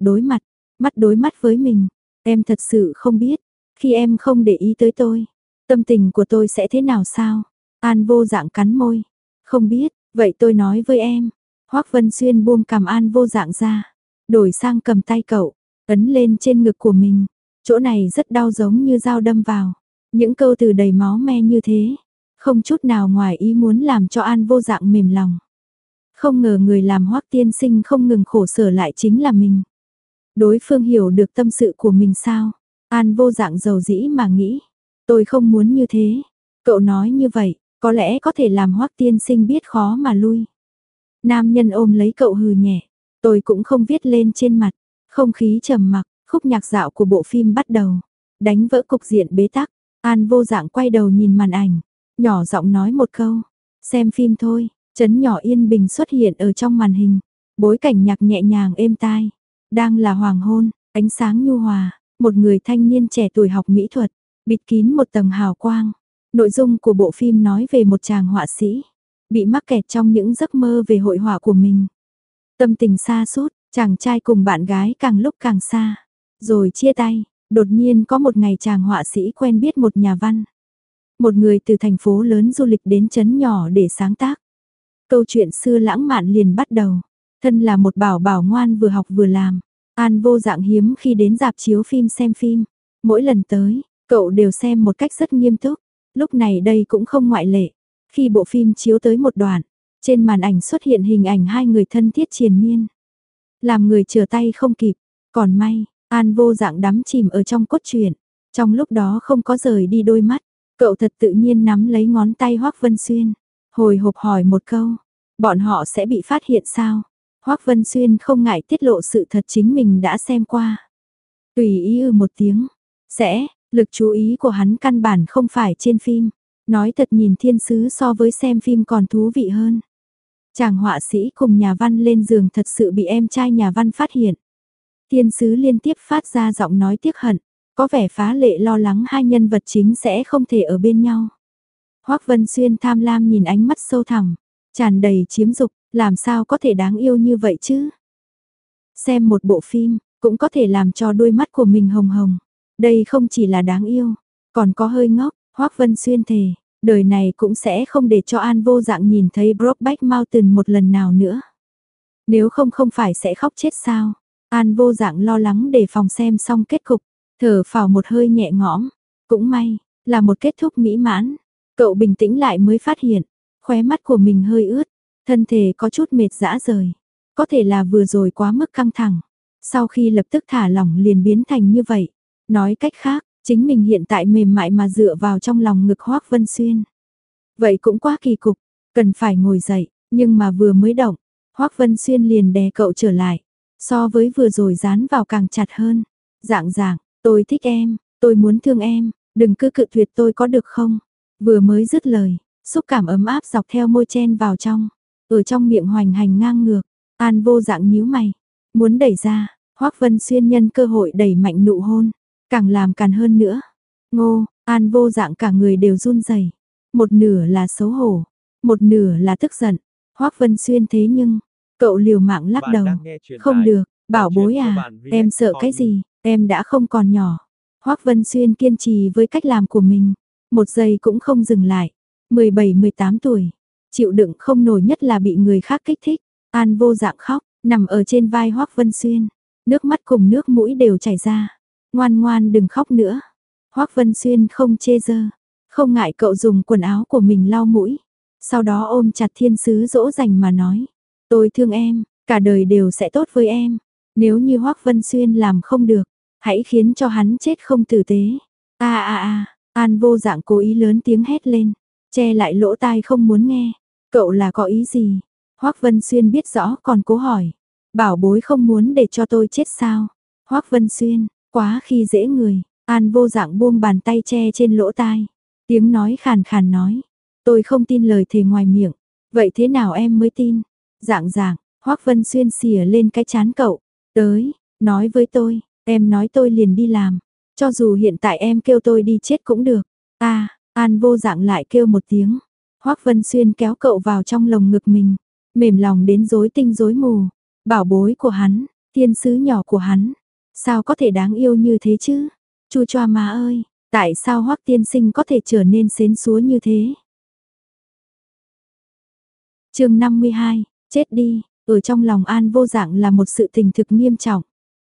đối mắt với mình. Em thật sự không biết, khi em không để ý tới tôi, tâm tình của tôi sẽ thế nào sao? An Vô Dạng cắn môi. Không biết, Vậy tôi nói với em. Hoắc Vân Xuyên buông cằm An Vô Dạng ra, đổi sang cầm tay cậu, ấn lên trên ngực của mình. Chỗ này rất đau giống như dao đâm vào. Những câu từ đầy máu me như thế, không chút nào ngoài ý muốn làm cho An Vô Dạng mềm lòng. Không ngờ người làm Hoắc tiên sinh không ngừng khổ sở lại chính là mình. Đối phương hiểu được tâm sự của mình sao? An Vô Dạng dầu dĩ mà nghĩ. Tôi không muốn như thế. Cậu nói như vậy, có lẽ có thể làm Hoắc tiên sinh biết khó mà lui. Nam nhân ôm lấy cậu hừ nhẹ. Tôi cũng không viết lên trên mặt. Không khí trầm mặc, khúc nhạc dạo của bộ phim bắt đầu. Đánh vỡ cục diện bế tắc. An Vô Dạng quay đầu nhìn màn ảnh. Nhỏ giọng nói một câu. Xem phim thôi. Chấn nhỏ yên bình xuất hiện ở trong màn hình. Bối cảnh nhạc nhẹ nhàng êm tai. Đang là hoàng hôn, ánh sáng nhu hòa. Một người thanh niên trẻ tuổi học mỹ thuật. Bịt kín một tầng hào quang. Nội dung của bộ phim nói về một chàng họa sĩ. Bị mắc kẹt trong những giấc mơ về hội họa của mình. Tâm tình xa sút, chàng trai cùng bạn gái càng lúc càng xa. Rồi chia tay, đột nhiên có một ngày chàng họa sĩ quen biết một nhà văn. Một người từ thành phố lớn du lịch đến trấn nhỏ để sáng tác. Câu chuyện xưa lãng mạn liền bắt đầu. Thân là một bảo bảo ngoan vừa học vừa làm. An Vô Dạng hiếm khi đến rạp chiếu phim xem phim. Mỗi lần tới, cậu đều xem một cách rất nghiêm túc. Lúc này đây cũng không ngoại lệ. Khi bộ phim chiếu tới một đoạn, trên màn ảnh xuất hiện hình ảnh hai người thân thiết triền miên. Làm người trở tay không kịp. Còn may, An Vô Dạng đắm chìm ở trong cốt truyện. Trong lúc đó không có rời đi đôi mắt. Cậu thật tự nhiên nắm lấy ngón tay Hoắc Vân Xuyên. Hồi hộp hỏi một câu. Bọn họ sẽ bị phát hiện sao? Hoắc Vân Xuyên không ngại tiết lộ sự thật chính mình đã xem qua. Tùy ý một tiếng. Sẽ, lực chú ý của hắn căn bản không phải trên phim. Nói thật nhìn thiên sứ so với xem phim còn thú vị hơn. Chàng họa sĩ cùng nhà văn lên giường thật sự bị em trai nhà văn phát hiện. Thiên sứ liên tiếp phát ra giọng nói tiếc hận. Có vẻ phá lệ lo lắng hai nhân vật chính sẽ không thể ở bên nhau. Hoắc Vân Xuyên tham lam nhìn ánh mắt sâu thẳm, tràn đầy chiếm dục, làm sao có thể đáng yêu như vậy chứ? Xem một bộ phim, cũng có thể làm cho đôi mắt của mình hồng hồng. Đây không chỉ là đáng yêu, còn có hơi ngốc. Hoắc Vân Xuyên thề, đời này cũng sẽ không để cho An Vô Dạng nhìn thấy Brokeback Mountain một lần nào nữa. Nếu không phải sẽ khóc chết sao? An Vô Dạng lo lắng để phòng xem xong kết cục, thở phào một hơi nhẹ nhõm. Cũng may, là một kết thúc mỹ mãn. Cậu bình tĩnh lại mới phát hiện, khóe mắt của mình hơi ướt, thân thể có chút mệt rã rời. Có thể là vừa rồi quá mức căng thẳng, sau khi lập tức thả lỏng liền biến thành như vậy. Nói cách khác, chính mình hiện tại mềm mại mà dựa vào trong lòng ngực Hoắc Vân Xuyên. Vậy cũng quá kỳ cục, cần phải ngồi dậy, nhưng mà vừa mới động, Hoắc Vân Xuyên liền đè cậu trở lại. So với vừa rồi dán vào càng chặt hơn. Dạng, tôi thích em, tôi muốn thương em, đừng cứ cự tuyệt tôi có được không? Vừa mới dứt lời, xúc cảm ấm áp dọc theo môi chen vào trong, ở trong miệng hoành hành ngang ngược. An Vô Dạng nhíu mày, muốn đẩy ra, Hoắc Vân Xuyên nhân cơ hội đẩy mạnh nụ hôn, càng làm càng hơn nữa. Ngô, An Vô Dạng cả người đều run rẩy, một nửa là xấu hổ, một nửa là tức giận. Hoắc Vân Xuyên thế nhưng, cậu liều mạng lắc đầu, không được, bảo bối à, em sợ cái gì, em đã không còn nhỏ. Hoắc Vân Xuyên kiên trì với cách làm của mình, một giây cũng không dừng lại. 17-18 tuổi, chịu đựng không nổi nhất là bị người khác kích thích. An Vô Dạng khóc, nằm ở trên vai Hoắc Vân Xuyên, nước mắt cùng nước mũi đều chảy ra. Ngoan ngoan đừng khóc nữa. Hoắc Vân Xuyên không chê dơ, không ngại cậu dùng quần áo của mình lau mũi. Sau đó ôm chặt thiên sứ dỗ dành mà nói, tôi thương em, cả đời đều sẽ tốt với em. Nếu như Hoắc Vân Xuyên làm không được, hãy khiến cho hắn chết không tử tế. An Vô Dạng cố ý lớn tiếng hét lên, che lại lỗ tai không muốn nghe. Cậu là có ý gì? Hoắc Vân Xuyên biết rõ còn cố hỏi. Bảo bối không muốn để cho tôi chết sao? Hoắc Vân Xuyên, quá khi dễ người. An Vô Dạng buông bàn tay che trên lỗ tai. Tiếng nói khàn khàn nói. Tôi không tin lời thề ngoài miệng. Vậy thế nào em mới tin? Dạng, Hoắc Vân Xuyên xìa lên cái trán cậu. Tới, nói với tôi, em nói tôi liền đi làm. Cho dù hiện tại em kêu tôi đi chết cũng được. An Vô Dạng lại kêu một tiếng. Hoắc Vân Xuyên kéo cậu vào trong lồng ngực mình, mềm lòng đến rối tinh rối mù. Bảo bối của hắn, thiên sứ nhỏ của hắn, sao có thể đáng yêu như thế chứ? Chu choa má ơi, tại sao Hoắc tiên sinh có thể trở nên xến xúa như thế? chương 52, chết đi, ở trong lòng An Vô Dạng là một sự tình thực nghiêm trọng.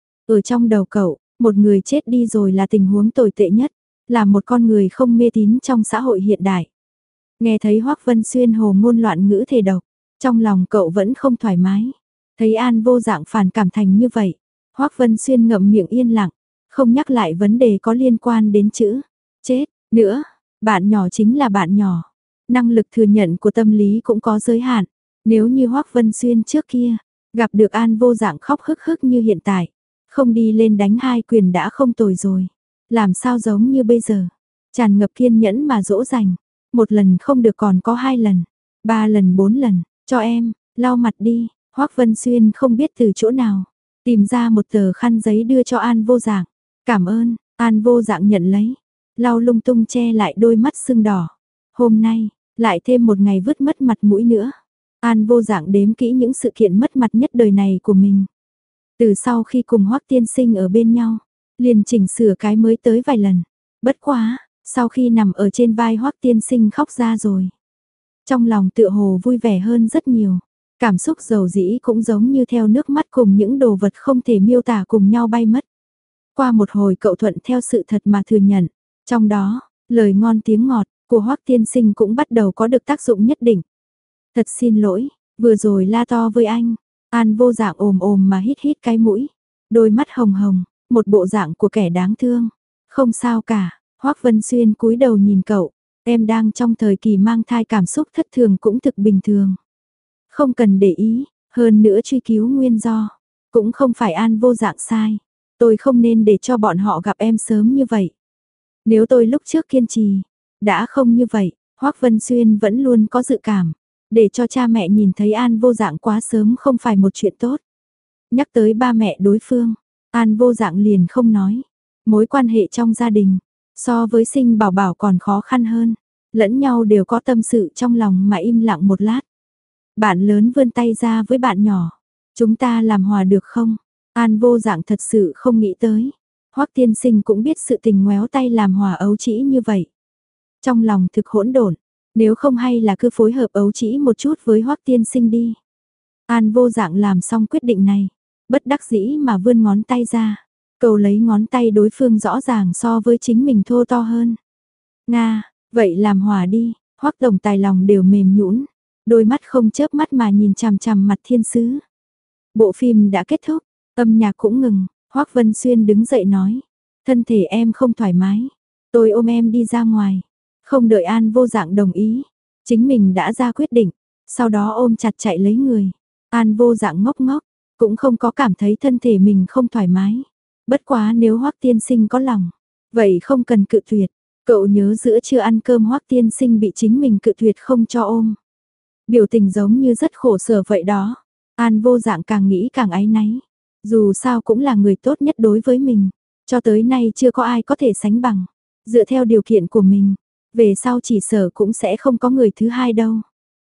Ở trong đầu cậu, một người chết đi rồi là tình huống tồi tệ nhất, là một con người không mê tín trong xã hội hiện đại. Nghe thấy Hoắc Vân Xuyên hồ ngôn loạn ngữ thề độc, trong lòng cậu vẫn không thoải mái. Thấy An Vô Dạng phản cảm thành như vậy, Hoắc Vân Xuyên ngậm miệng yên lặng, không nhắc lại vấn đề có liên quan đến chữ chết nữa. Bạn nhỏ chính là bạn nhỏ, năng lực thừa nhận của tâm lý cũng có giới hạn. Nếu như Hoắc Vân Xuyên trước kia, gặp được An Vô Dạng khóc hức hức như hiện tại, không đi lên đánh 2 quyền đã không tồi rồi. Làm sao giống như bây giờ, tràn ngập kiên nhẫn mà dỗ dành. Một lần không được còn có 2 lần, 3 lần 4 lần, cho em, lau mặt đi. Hoắc Vân Xuyên không biết từ chỗ nào, tìm ra một tờ khăn giấy đưa cho An Vô Dạng. Cảm ơn, An Vô Dạng nhận lấy, lau lung tung che lại đôi mắt sưng đỏ. Hôm nay, lại thêm một ngày vứt mất mặt mũi nữa. An Vô Dạng đếm kỹ những sự kiện mất mặt nhất đời này của mình. Từ sau khi cùng Hoắc tiên sinh ở bên nhau, liền chỉnh sửa cái mới tới vài lần. Bất quá, sau khi nằm ở trên vai Hoắc tiên sinh khóc ra rồi. Trong lòng tựa hồ vui vẻ hơn rất nhiều. Cảm xúc dầu dĩ cũng giống như theo nước mắt cùng những đồ vật không thể miêu tả cùng nhau bay mất. Qua một hồi cậu thuận theo sự thật mà thừa nhận. Trong đó, lời ngon tiếng ngọt của Hoắc tiên sinh cũng bắt đầu có được tác dụng nhất định. Thật xin lỗi, vừa rồi la to với anh. An Vô Dạng ồm ồm mà hít hít cái mũi. Đôi mắt hồng hồng, một bộ dạng của kẻ đáng thương. Không sao cả, Hoắc Vân Xuyên cúi đầu nhìn cậu. Em đang trong thời kỳ mang thai, cảm xúc thất thường cũng thực bình thường. Không cần để ý, hơn nữa truy cứu nguyên do. Cũng không phải An Vô Dạng sai. Tôi không nên để cho bọn họ gặp em sớm như vậy. Nếu tôi lúc trước kiên trì, đã không như vậy. Hoắc Vân Xuyên vẫn luôn có dự cảm. Để cho cha mẹ nhìn thấy An Vô Dạng quá sớm không phải một chuyện tốt. Nhắc tới ba mẹ đối phương, An Vô Dạng liền không nói. Mối quan hệ trong gia đình, so với sinh bảo bảo còn khó khăn hơn. Lẫn nhau đều có tâm sự trong lòng mà im lặng một lát. Bạn lớn vươn tay ra với bạn nhỏ. Chúng ta làm hòa được không? An Vô Dạng thật sự không nghĩ tới. Hoắc tiên sinh cũng biết sự tình ngoéo tay làm hòa ấu trĩ như vậy. Trong lòng thực hỗn độn. Nếu không hay là cứ phối hợp ấu trĩ một chút với Hoắc tiên sinh đi. An Vô Dạng làm xong quyết định này, bất đắc dĩ mà vươn ngón tay ra. Cầu lấy ngón tay đối phương rõ ràng so với chính mình thô to hơn. Nga, vậy làm hòa đi. Hoắc tổng tài lòng đều mềm nhũn, đôi mắt không chớp mắt mà nhìn chằm chằm mặt thiên sứ. Bộ phim đã kết thúc, âm nhạc cũng ngừng. Hoắc Vân Xuyên đứng dậy nói, thân thể em không thoải mái, tôi ôm em đi ra ngoài. Không đợi An Vô Dạng đồng ý, chính mình đã ra quyết định, sau đó ôm chặt chạy lấy người. An Vô Dạng ngốc ngốc, cũng không có cảm thấy thân thể mình không thoải mái. Bất quá nếu Hoắc tiên sinh có lòng, vậy không cần cự tuyệt. Cậu nhớ giữa trưa ăn cơm Hoắc tiên sinh bị chính mình cự tuyệt không cho ôm. Biểu tình giống như rất khổ sở vậy đó. An Vô Dạng càng nghĩ càng áy náy. Dù sao cũng là người tốt nhất đối với mình. Cho tới nay chưa có ai có thể sánh bằng. Dựa theo điều kiện của mình, về sau chỉ sợ cũng sẽ không có người thứ hai đâu.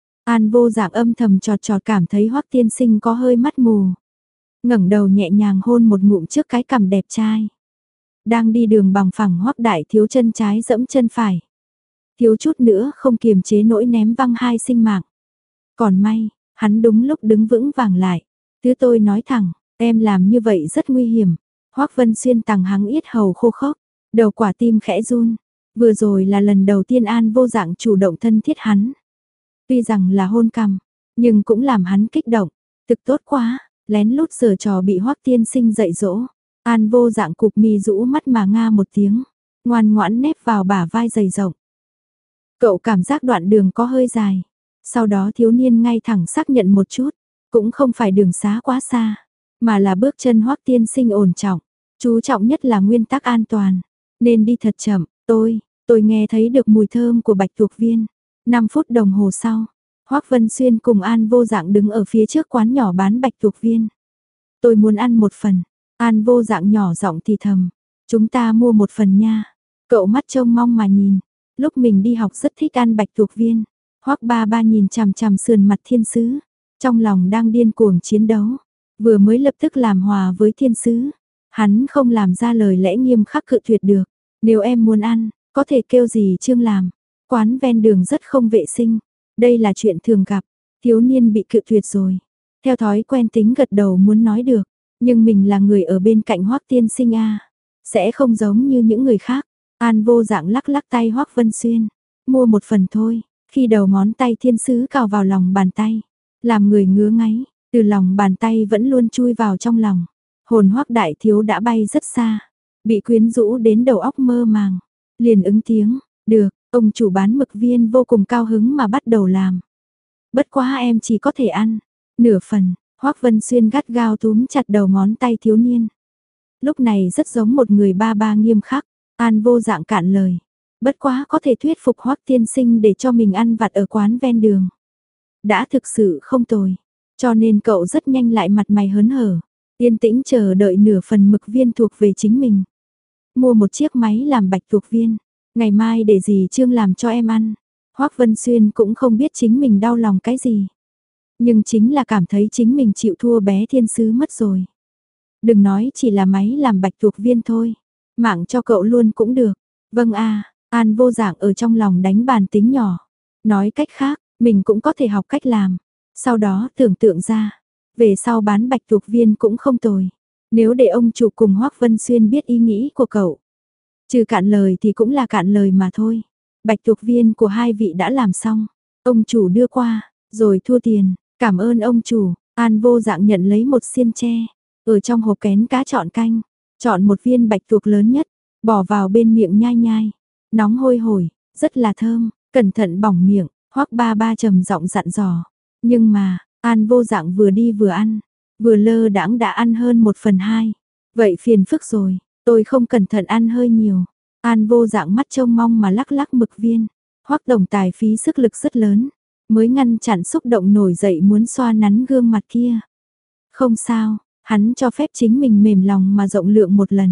An Vô Dạng âm thầm chọt chọt cảm thấy Hoắc tiên sinh có hơi mắt mù. Ngẩng đầu nhẹ nhàng hôn một ngụm trước cái cằm đẹp trai. Đang đi đường bằng phẳng Hoắc đại thiếu chân trái dẫm chân phải. Thiếu chút nữa không kiềm chế nỗi ném văng hai sinh mạng. Còn may, hắn đúng lúc đứng vững vàng lại. Thứ tôi nói thẳng, em làm như vậy rất nguy hiểm. Hoắc Vân Xuyên tằng hắng yết hầu khô khốc, đầu quả tim khẽ run. Vừa rồi là lần đầu tiên An Vô Dạng chủ động thân thiết hắn. Tuy rằng là hôn cằm, nhưng cũng làm hắn kích động. Thực tốt quá, lén lút giở trò bị Hoắc tiên sinh dạy dỗ. An Vô Dạng cụp mi rũ mắt mà nga một tiếng, ngoan ngoãn nép vào bả vai dày rộng. Cậu cảm giác đoạn đường có hơi dài. Sau đó thiếu niên ngay thẳng xác nhận một chút, cũng không phải đường xá quá xa, mà là bước chân Hoắc tiên sinh ổn trọng, chú trọng nhất là nguyên tắc an toàn, nên đi thật chậm. Tôi nghe thấy được mùi thơm của bạch tuộc viên. 5 phút đồng hồ sau, Hoắc Vân Xuyên cùng An Vô Dạng đứng ở phía trước quán nhỏ bán bạch tuộc viên. Tôi muốn ăn một phần. An Vô Dạng nhỏ giọng thì thầm, chúng ta mua một phần nha. Cậu mắt trông mong mà nhìn, lúc mình đi học rất thích ăn bạch tuộc viên. Hoắc ba ba nhìn chằm chằm sườn mặt thiên sứ, trong lòng đang điên cuồng chiến đấu, vừa mới lập tức làm hòa với thiên sứ. Hắn không làm ra lời lẽ nghiêm khắc cự tuyệt được, nếu em muốn ăn, có thể kêu gì Trương làm. Quán ven đường rất không vệ sinh, đây là chuyện thường gặp. Thiếu niên bị cự tuyệt rồi. Theo thói quen tính gật đầu muốn nói được, nhưng mình là người ở bên cạnh Hoắc tiên sinh a, sẽ không giống như những người khác. An Vô Dạng lắc lắc tay Hoắc Vân Xuyên, mua một phần thôi. Khi đầu ngón tay thiên sứ cào vào lòng bàn tay, làm người ngứa ngáy, từ lòng bàn tay vẫn luôn chui vào trong lòng. Hồn Hoắc đại thiếu đã bay rất xa, bị quyến rũ đến đầu óc mơ màng, liền ứng tiếng, được, ông chủ bán mực viên vô cùng cao hứng mà bắt đầu làm. Bất quá em chỉ có thể ăn nửa phần. Hoắc Vân Xuyên gắt gao túm chặt đầu ngón tay thiếu niên. Lúc này rất giống một người ba ba nghiêm khắc. An Vô Dạng cạn lời. Bất quá có thể thuyết phục Hoắc tiên sinh để cho mình ăn vặt ở quán ven đường. Đã thực sự không tồi. Cho nên cậu rất nhanh lại mặt mày hớn hở. Yên tĩnh chờ đợi nửa phần mực viên thuộc về chính mình. Mua một chiếc máy làm bạch tuộc viên. Ngày mai để dì Trương làm cho em ăn. Hoắc Vân Xuyên cũng không biết chính mình đau lòng cái gì. Nhưng chính là cảm thấy chính mình chịu thua bé thiên sứ mất rồi. Đừng nói chỉ là máy làm bạch tuộc viên thôi. Mạng cho cậu luôn cũng được. Vâng a. An Vô Dạng ở trong lòng đánh bàn tính nhỏ. Nói cách khác, mình cũng có thể học cách làm. Sau đó tưởng tượng ra, về sau bán bạch tuộc viên cũng không tồi. Nếu để ông chủ cùng Hoắc Vân Xuyên biết ý nghĩ của cậu. Trừ cạn lời thì cũng là cạn lời mà thôi. Bạch tuộc viên của hai vị đã làm xong. Ông chủ đưa qua, rồi thua tiền. Cảm ơn ông chủ. An Vô Dạng nhận lấy một xiên tre. Ở trong hộp kén cá chọn canh. Chọn một viên bạch tuộc lớn nhất. Bỏ vào bên miệng nhai nhai. Nóng hôi hổi, rất là thơm. Cẩn thận bỏng miệng. Hoắc ba ba trầm giọng dặn dò. Nhưng mà, An Vô Dạng vừa đi vừa ăn. Vừa lơ đãng đã ăn hơn 1/2. Vậy phiền phức rồi. Tôi không cẩn thận ăn hơi nhiều. An Vô Dạng mắt trông mong mà lắc lắc mực viên. Hoắc tổng tài phí sức lực rất lớn, mới ngăn chặn xúc động nổi dậy muốn xoa nắn gương mặt kia. Không sao, hắn cho phép chính mình mềm lòng mà rộng lượng một lần.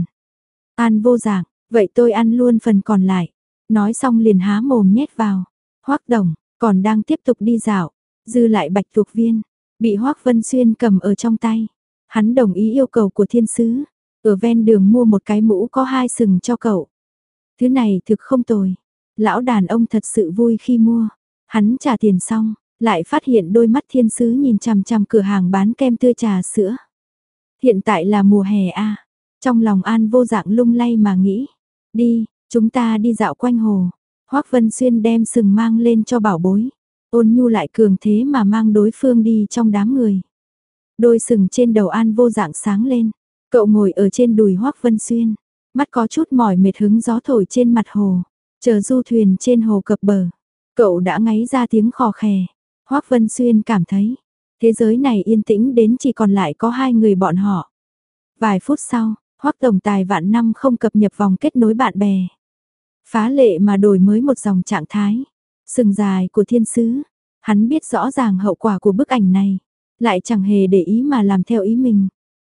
An Vô Dạng, vậy tôi ăn luôn phần còn lại. Nói xong liền há mồm nhét vào. Hoắc tổng còn đang tiếp tục đi dạo, dư lại bạch tuộc viên bị Hoắc Vân Xuyên cầm ở trong tay. Hắn đồng ý yêu cầu của thiên sứ, ở ven đường mua một cái mũ có 2 sừng cho cậu. Thứ này thực không tồi. Lão đàn ông thật sự vui khi mua. Hắn trả tiền xong, lại phát hiện đôi mắt thiên sứ nhìn chằm chằm cửa hàng bán kem tươi trà sữa. Hiện tại là mùa hè a. Trong lòng An Vô Dạng lung lay mà nghĩ. Đi, chúng ta đi dạo quanh hồ. Hoắc Vân Xuyên đem sừng mang lên cho bảo bối. Ôn nhu lại cường thế mà mang đối phương đi trong đám người. Đôi sừng trên đầu An Vô Dạng sáng lên. Cậu ngồi ở trên đùi Hoắc Vân Xuyên. Mắt có chút mỏi mệt hứng gió thổi trên mặt hồ. Chờ du thuyền trên hồ cập bờ. Cậu đã ngáy ra tiếng khò khè. Hoắc Vân Xuyên cảm thấy. Thế giới này yên tĩnh đến chỉ còn lại có 2 người bọn họ. Vài phút sau, Hoắc tổng tài vạn năm không cập nhập vòng kết nối bạn bè. Phá lệ mà đổi mới một dòng trạng thái. Sừng dài của thiên sứ. Hắn biết rõ ràng hậu quả của bức ảnh này. Lại chẳng hề để ý mà làm theo ý mình.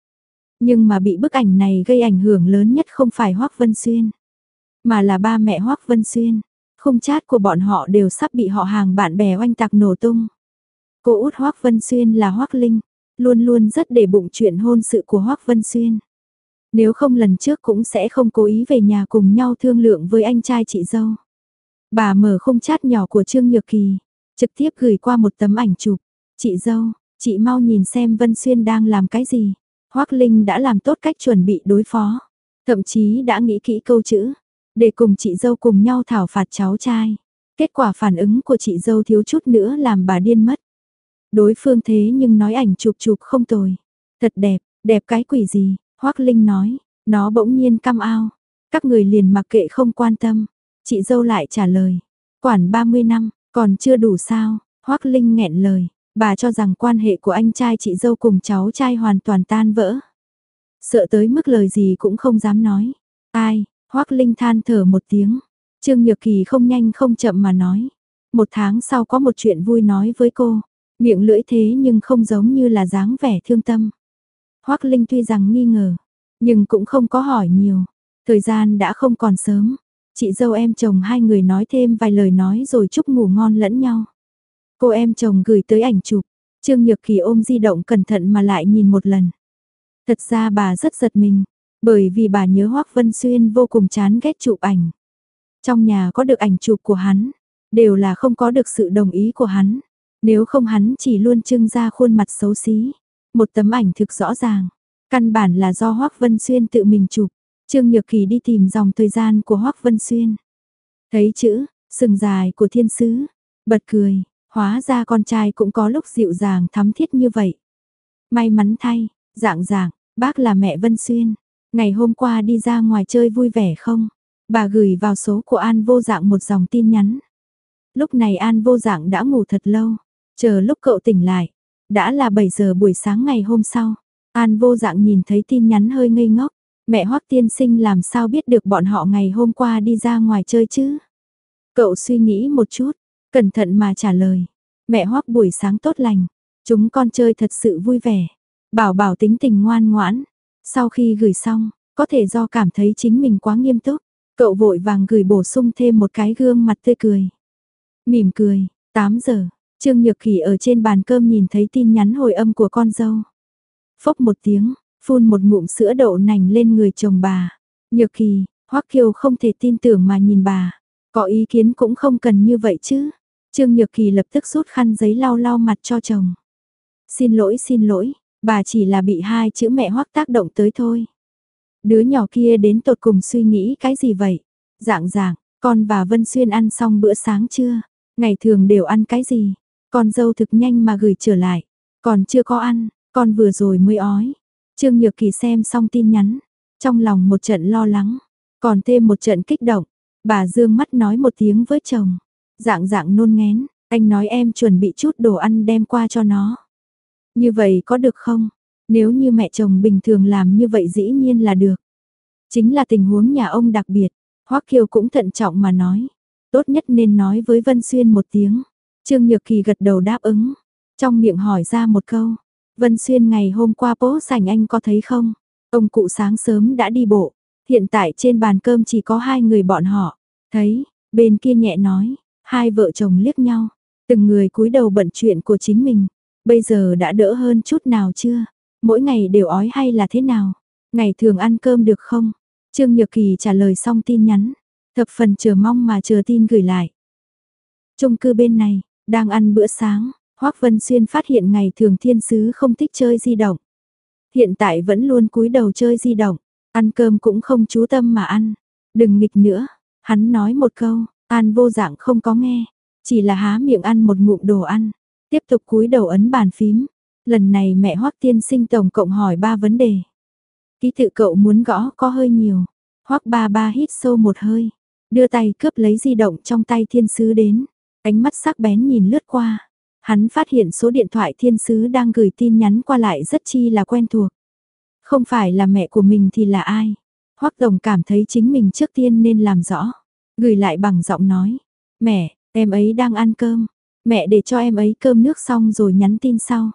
Nhưng mà bị bức ảnh này gây ảnh hưởng lớn nhất không phải Hoắc Vân Xuyên, mà là ba mẹ Hoắc Vân Xuyên. Khung chat của bọn họ đều sắp bị họ hàng bạn bè oanh tạc nổ tung. Cô út Hoắc Vân Xuyên là Hoắc Linh, luôn luôn rất để bụng chuyện hôn sự của Hoắc Vân Xuyên. Nếu không lần trước cũng sẽ không cố ý về nhà cùng nhau thương lượng với anh trai chị dâu. Bà mở khung chat nhỏ của Trương Nhược Kỳ, trực tiếp gửi qua một tấm ảnh chụp. Chị dâu, chị mau nhìn xem Vân Xuyên đang làm cái gì. Hoắc Linh đã làm tốt cách chuẩn bị đối phó, thậm chí đã nghĩ kỹ câu chữ, để cùng chị dâu cùng nhau thảo phạt cháu trai. Kết quả phản ứng của chị dâu thiếu chút nữa làm bà điên mất. Đối phương thế nhưng nói ảnh chụp chụp không tồi. Thật đẹp, đẹp cái quỷ gì, Hoắc Linh nói, nó bỗng nhiên căm ao. Các người liền mặc kệ không quan tâm. Chị dâu lại trả lời, quản 30 năm, còn chưa đủ sao, Hoắc Linh nghẹn lời. Bà cho rằng quan hệ của anh trai chị dâu cùng cháu trai hoàn toàn tan vỡ. Sợ tới mức lời gì cũng không dám nói. Ai, Hoắc Linh than thở một tiếng. Trương Nhược Kỳ không nhanh không chậm mà nói. 1 tháng sau có một chuyện vui nói với cô. Miệng lưỡi thế nhưng không giống như là dáng vẻ thương tâm. Hoắc Linh tuy rằng nghi ngờ, nhưng cũng không có hỏi nhiều. Thời gian đã không còn sớm. Chị dâu em chồng hai người nói thêm vài lời nói rồi chúc ngủ ngon lẫn nhau. Cô em chồng gửi tới ảnh chụp, Trương Nhược Kỳ ôm di động cẩn thận mà lại nhìn một lần. Thật ra bà rất giật mình, bởi vì bà nhớ Hoắc Vân Xuyên vô cùng chán ghét chụp ảnh. Trong nhà có được ảnh chụp của hắn, đều là không có được sự đồng ý của hắn. Nếu không hắn chỉ luôn trưng ra khuôn mặt xấu xí. Một tấm ảnh thực rõ ràng, căn bản là do Hoắc Vân Xuyên tự mình chụp. Trương Nhược Kỳ đi tìm dòng thời gian của Hoắc Vân Xuyên. Thấy chữ, sừng dài của thiên sứ, bật cười, hóa ra con trai cũng có lúc dịu dàng thắm thiết như vậy. May mắn thay, dạng, bác là mẹ Vân Xuyên. Ngày hôm qua đi ra ngoài chơi vui vẻ không? Bà gửi vào số của An Vô Dạng một dòng tin nhắn. Lúc này An Vô Dạng đã ngủ thật lâu, chờ lúc cậu tỉnh lại, đã là 7 giờ buổi sáng ngày hôm sau. An Vô Dạng nhìn thấy tin nhắn hơi ngây ngốc, mẹ Hoắc tiên sinh làm sao biết được bọn họ ngày hôm qua đi ra ngoài chơi chứ? Cậu suy nghĩ một chút, cẩn thận mà trả lời, mẹ Hoắc buổi sáng tốt lành, chúng con chơi thật sự vui vẻ. Bảo Bảo tính tình ngoan ngoãn, sau khi gửi xong, có thể do cảm thấy chính mình quá nghiêm túc, cậu vội vàng gửi bổ sung thêm một cái gương mặt tươi cười. Mỉm cười, 8 giờ, Trương Nhược Kỳ ở trên bàn cơm nhìn thấy tin nhắn hồi âm của con dâu. Phốc một tiếng, phun một ngụm sữa đậu nành lên người chồng bà. Nhược Kỳ, Hoắc Kiều không thể tin tưởng mà nhìn bà. Có ý kiến cũng không cần như vậy chứ. Trương Nhược Kỳ lập tức rút khăn giấy lau lau mặt cho chồng. Xin lỗi, bà chỉ là bị hai chữ mẹ Hoắc tác động tới thôi. Đứa nhỏ kia đến tột cùng suy nghĩ cái gì vậy? Dạng, con và Vân Xuyên ăn xong bữa sáng chưa? Ngày thường đều ăn cái gì? Con dâu thực nhanh mà gửi trở lại. Còn chưa có ăn, con vừa rồi mới ói. Trương Nhược Kỳ xem xong tin nhắn, trong lòng một trận lo lắng, còn thêm một trận kích động. Bà dương mắt nói một tiếng với chồng. Dạng nôn ngén, anh nói em chuẩn bị chút đồ ăn đem qua cho nó. Như vậy có được không? Nếu như mẹ chồng bình thường làm như vậy dĩ nhiên là được. Chính là tình huống nhà ông đặc biệt. Hoắc Kiều cũng thận trọng mà nói. Tốt nhất nên nói với Vân Xuyên một tiếng. Trương Nhược Kỳ gật đầu đáp ứng. Trong miệng hỏi ra một câu. Vân Xuyên ngày hôm qua bố sảnh anh có thấy không? Ông cụ sáng sớm đã đi bộ. Hiện tại trên bàn cơm chỉ có hai người bọn họ. Thấy, bên kia nhẹ nói. Hai vợ chồng liếc nhau. Từng người cúi đầu bận chuyện của chính mình. Bây giờ đã đỡ hơn chút nào chưa? Mỗi ngày đều ói hay là thế nào? Ngày thường ăn cơm được không? Trương Nhược Kỳ trả lời xong tin nhắn. Thập phần chờ mong mà chờ tin gửi lại. Chung cư bên này, đang ăn bữa sáng. Hoắc Vân Xuyên phát hiện ngày thường thiên sứ không thích chơi di động. Hiện tại vẫn luôn cúi đầu chơi di động. Ăn cơm cũng không chú tâm mà ăn. Đừng nghịch nữa. Hắn nói một câu, An Vô Dạng không có nghe. Chỉ là há miệng ăn một ngụm đồ ăn. Tiếp tục cúi đầu ấn bàn phím. Lần này mẹ Hoắc tiên sinh tổng cộng hỏi 3 vấn đề. Ký tự cậu muốn gõ có hơi nhiều. Hoắc ba hít sâu một hơi. Đưa tay cướp lấy di động trong tay thiên sứ đến. Ánh mắt sắc bén nhìn lướt qua. Hắn phát hiện số điện thoại thiên sứ đang gửi tin nhắn qua lại rất chi là quen thuộc. Không phải là mẹ của mình thì là ai? Hoắc tổng cảm thấy chính mình trước tiên nên làm rõ. Gửi lại bằng giọng nói. Mẹ, em ấy đang ăn cơm. Mẹ để cho em ấy cơm nước xong rồi nhắn tin sau.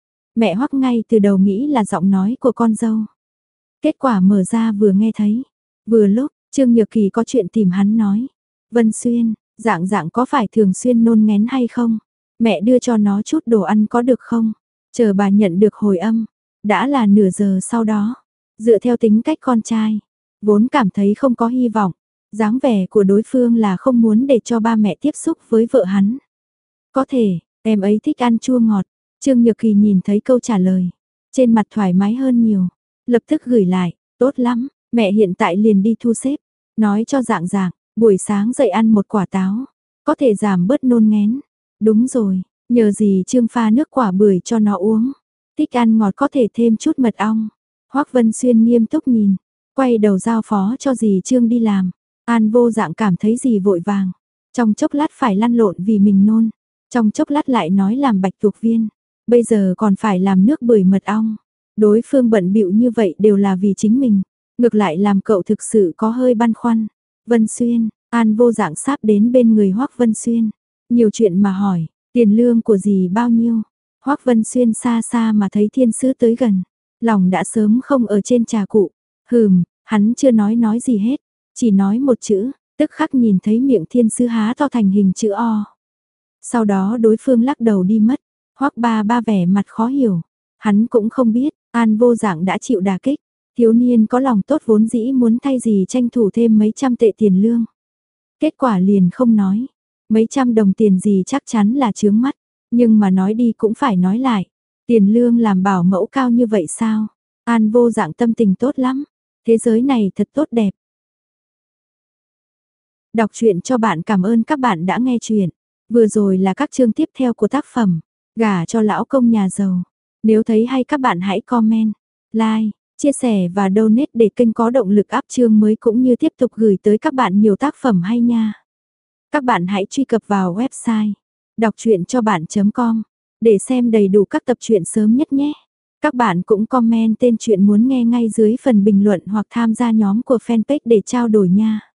Mẹ Hoắc ngay từ đầu nghĩ là giọng nói của con dâu. Kết quả mở ra vừa nghe thấy. Vừa lúc, Trương Nhược Kỳ có chuyện tìm hắn nói. Vân Xuyên, dạng có phải thường xuyên nôn ngén hay không? Mẹ đưa cho nó chút đồ ăn có được không? Chờ bà nhận được hồi âm. Đã là nửa giờ sau đó. Dựa theo tính cách con trai. Vốn cảm thấy không có hy vọng. Dáng vẻ của đối phương là không muốn để cho ba mẹ tiếp xúc với vợ hắn. Có thể, em ấy thích ăn chua ngọt. Trương Nhược Kỳ nhìn thấy câu trả lời. Trên mặt thoải mái hơn nhiều. Lập tức gửi lại. Tốt lắm, mẹ hiện tại liền đi thu xếp. Nói cho dạng, buổi sáng dậy ăn một quả táo. Có thể giảm bớt nôn ngén. Đúng rồi, nhờ gì Trương pha nước quả bưởi cho nó uống. Thích ăn ngọt có thể thêm chút mật ong. Hoắc Vân Xuyên nghiêm túc nhìn. Quay đầu giao phó cho dì Trương đi làm. An Vô Dạng cảm thấy dì vội vàng. Trong chốc lát phải lăn lộn vì mình nôn. Trong chốc lát lại nói làm bạch tuộc viên. Bây giờ còn phải làm nước bưởi mật ong. Đối phương bận bịu như vậy đều là vì chính mình. Ngược lại làm cậu thực sự có hơi băn khoăn. Vân Xuyên, An Vô Dạng sáp đến bên người Hoắc Vân Xuyên. Nhiều chuyện mà hỏi, tiền lương của dì bao nhiêu? Hoắc Vân Xuyên xa xa mà thấy thiên sứ tới gần. Lòng đã sớm không ở trên trà cụ. Hắn chưa nói gì hết. Chỉ nói một chữ, tức khắc nhìn thấy miệng thiên sứ há to thành hình chữ O. Sau đó đối phương lắc đầu đi mất. Hoắc ba vẻ mặt khó hiểu. Hắn cũng không biết, An Vô Dạng đã chịu đả kích. Thiếu niên có lòng tốt vốn dĩ muốn thay gì tranh thủ thêm mấy trăm tệ tiền lương. Kết quả liền không nói. Mấy trăm đồng tiền gì chắc chắn là chướng mắt. Nhưng mà nói đi cũng phải nói lại. Tiền lương làm bảo mẫu cao như vậy sao? An Vô Dạng tâm tình tốt lắm. Thế giới này thật tốt đẹp. Đọc truyện cho bạn, cảm ơn các bạn đã nghe truyện. Vừa rồi là các chương tiếp theo của tác phẩm Gả cho lão công nhà giàu. Nếu thấy hay các bạn hãy comment, like, chia sẻ và donate để kênh có động lực up chương mới cũng như tiếp tục gửi tới các bạn nhiều tác phẩm hay nha. Các bạn hãy truy cập vào website đọc truyện cho bạn.com để xem đầy đủ các tập truyện sớm nhất nhé. Các bạn cũng comment tên truyện muốn nghe ngay dưới phần bình luận hoặc tham gia nhóm của fanpage để trao đổi nha.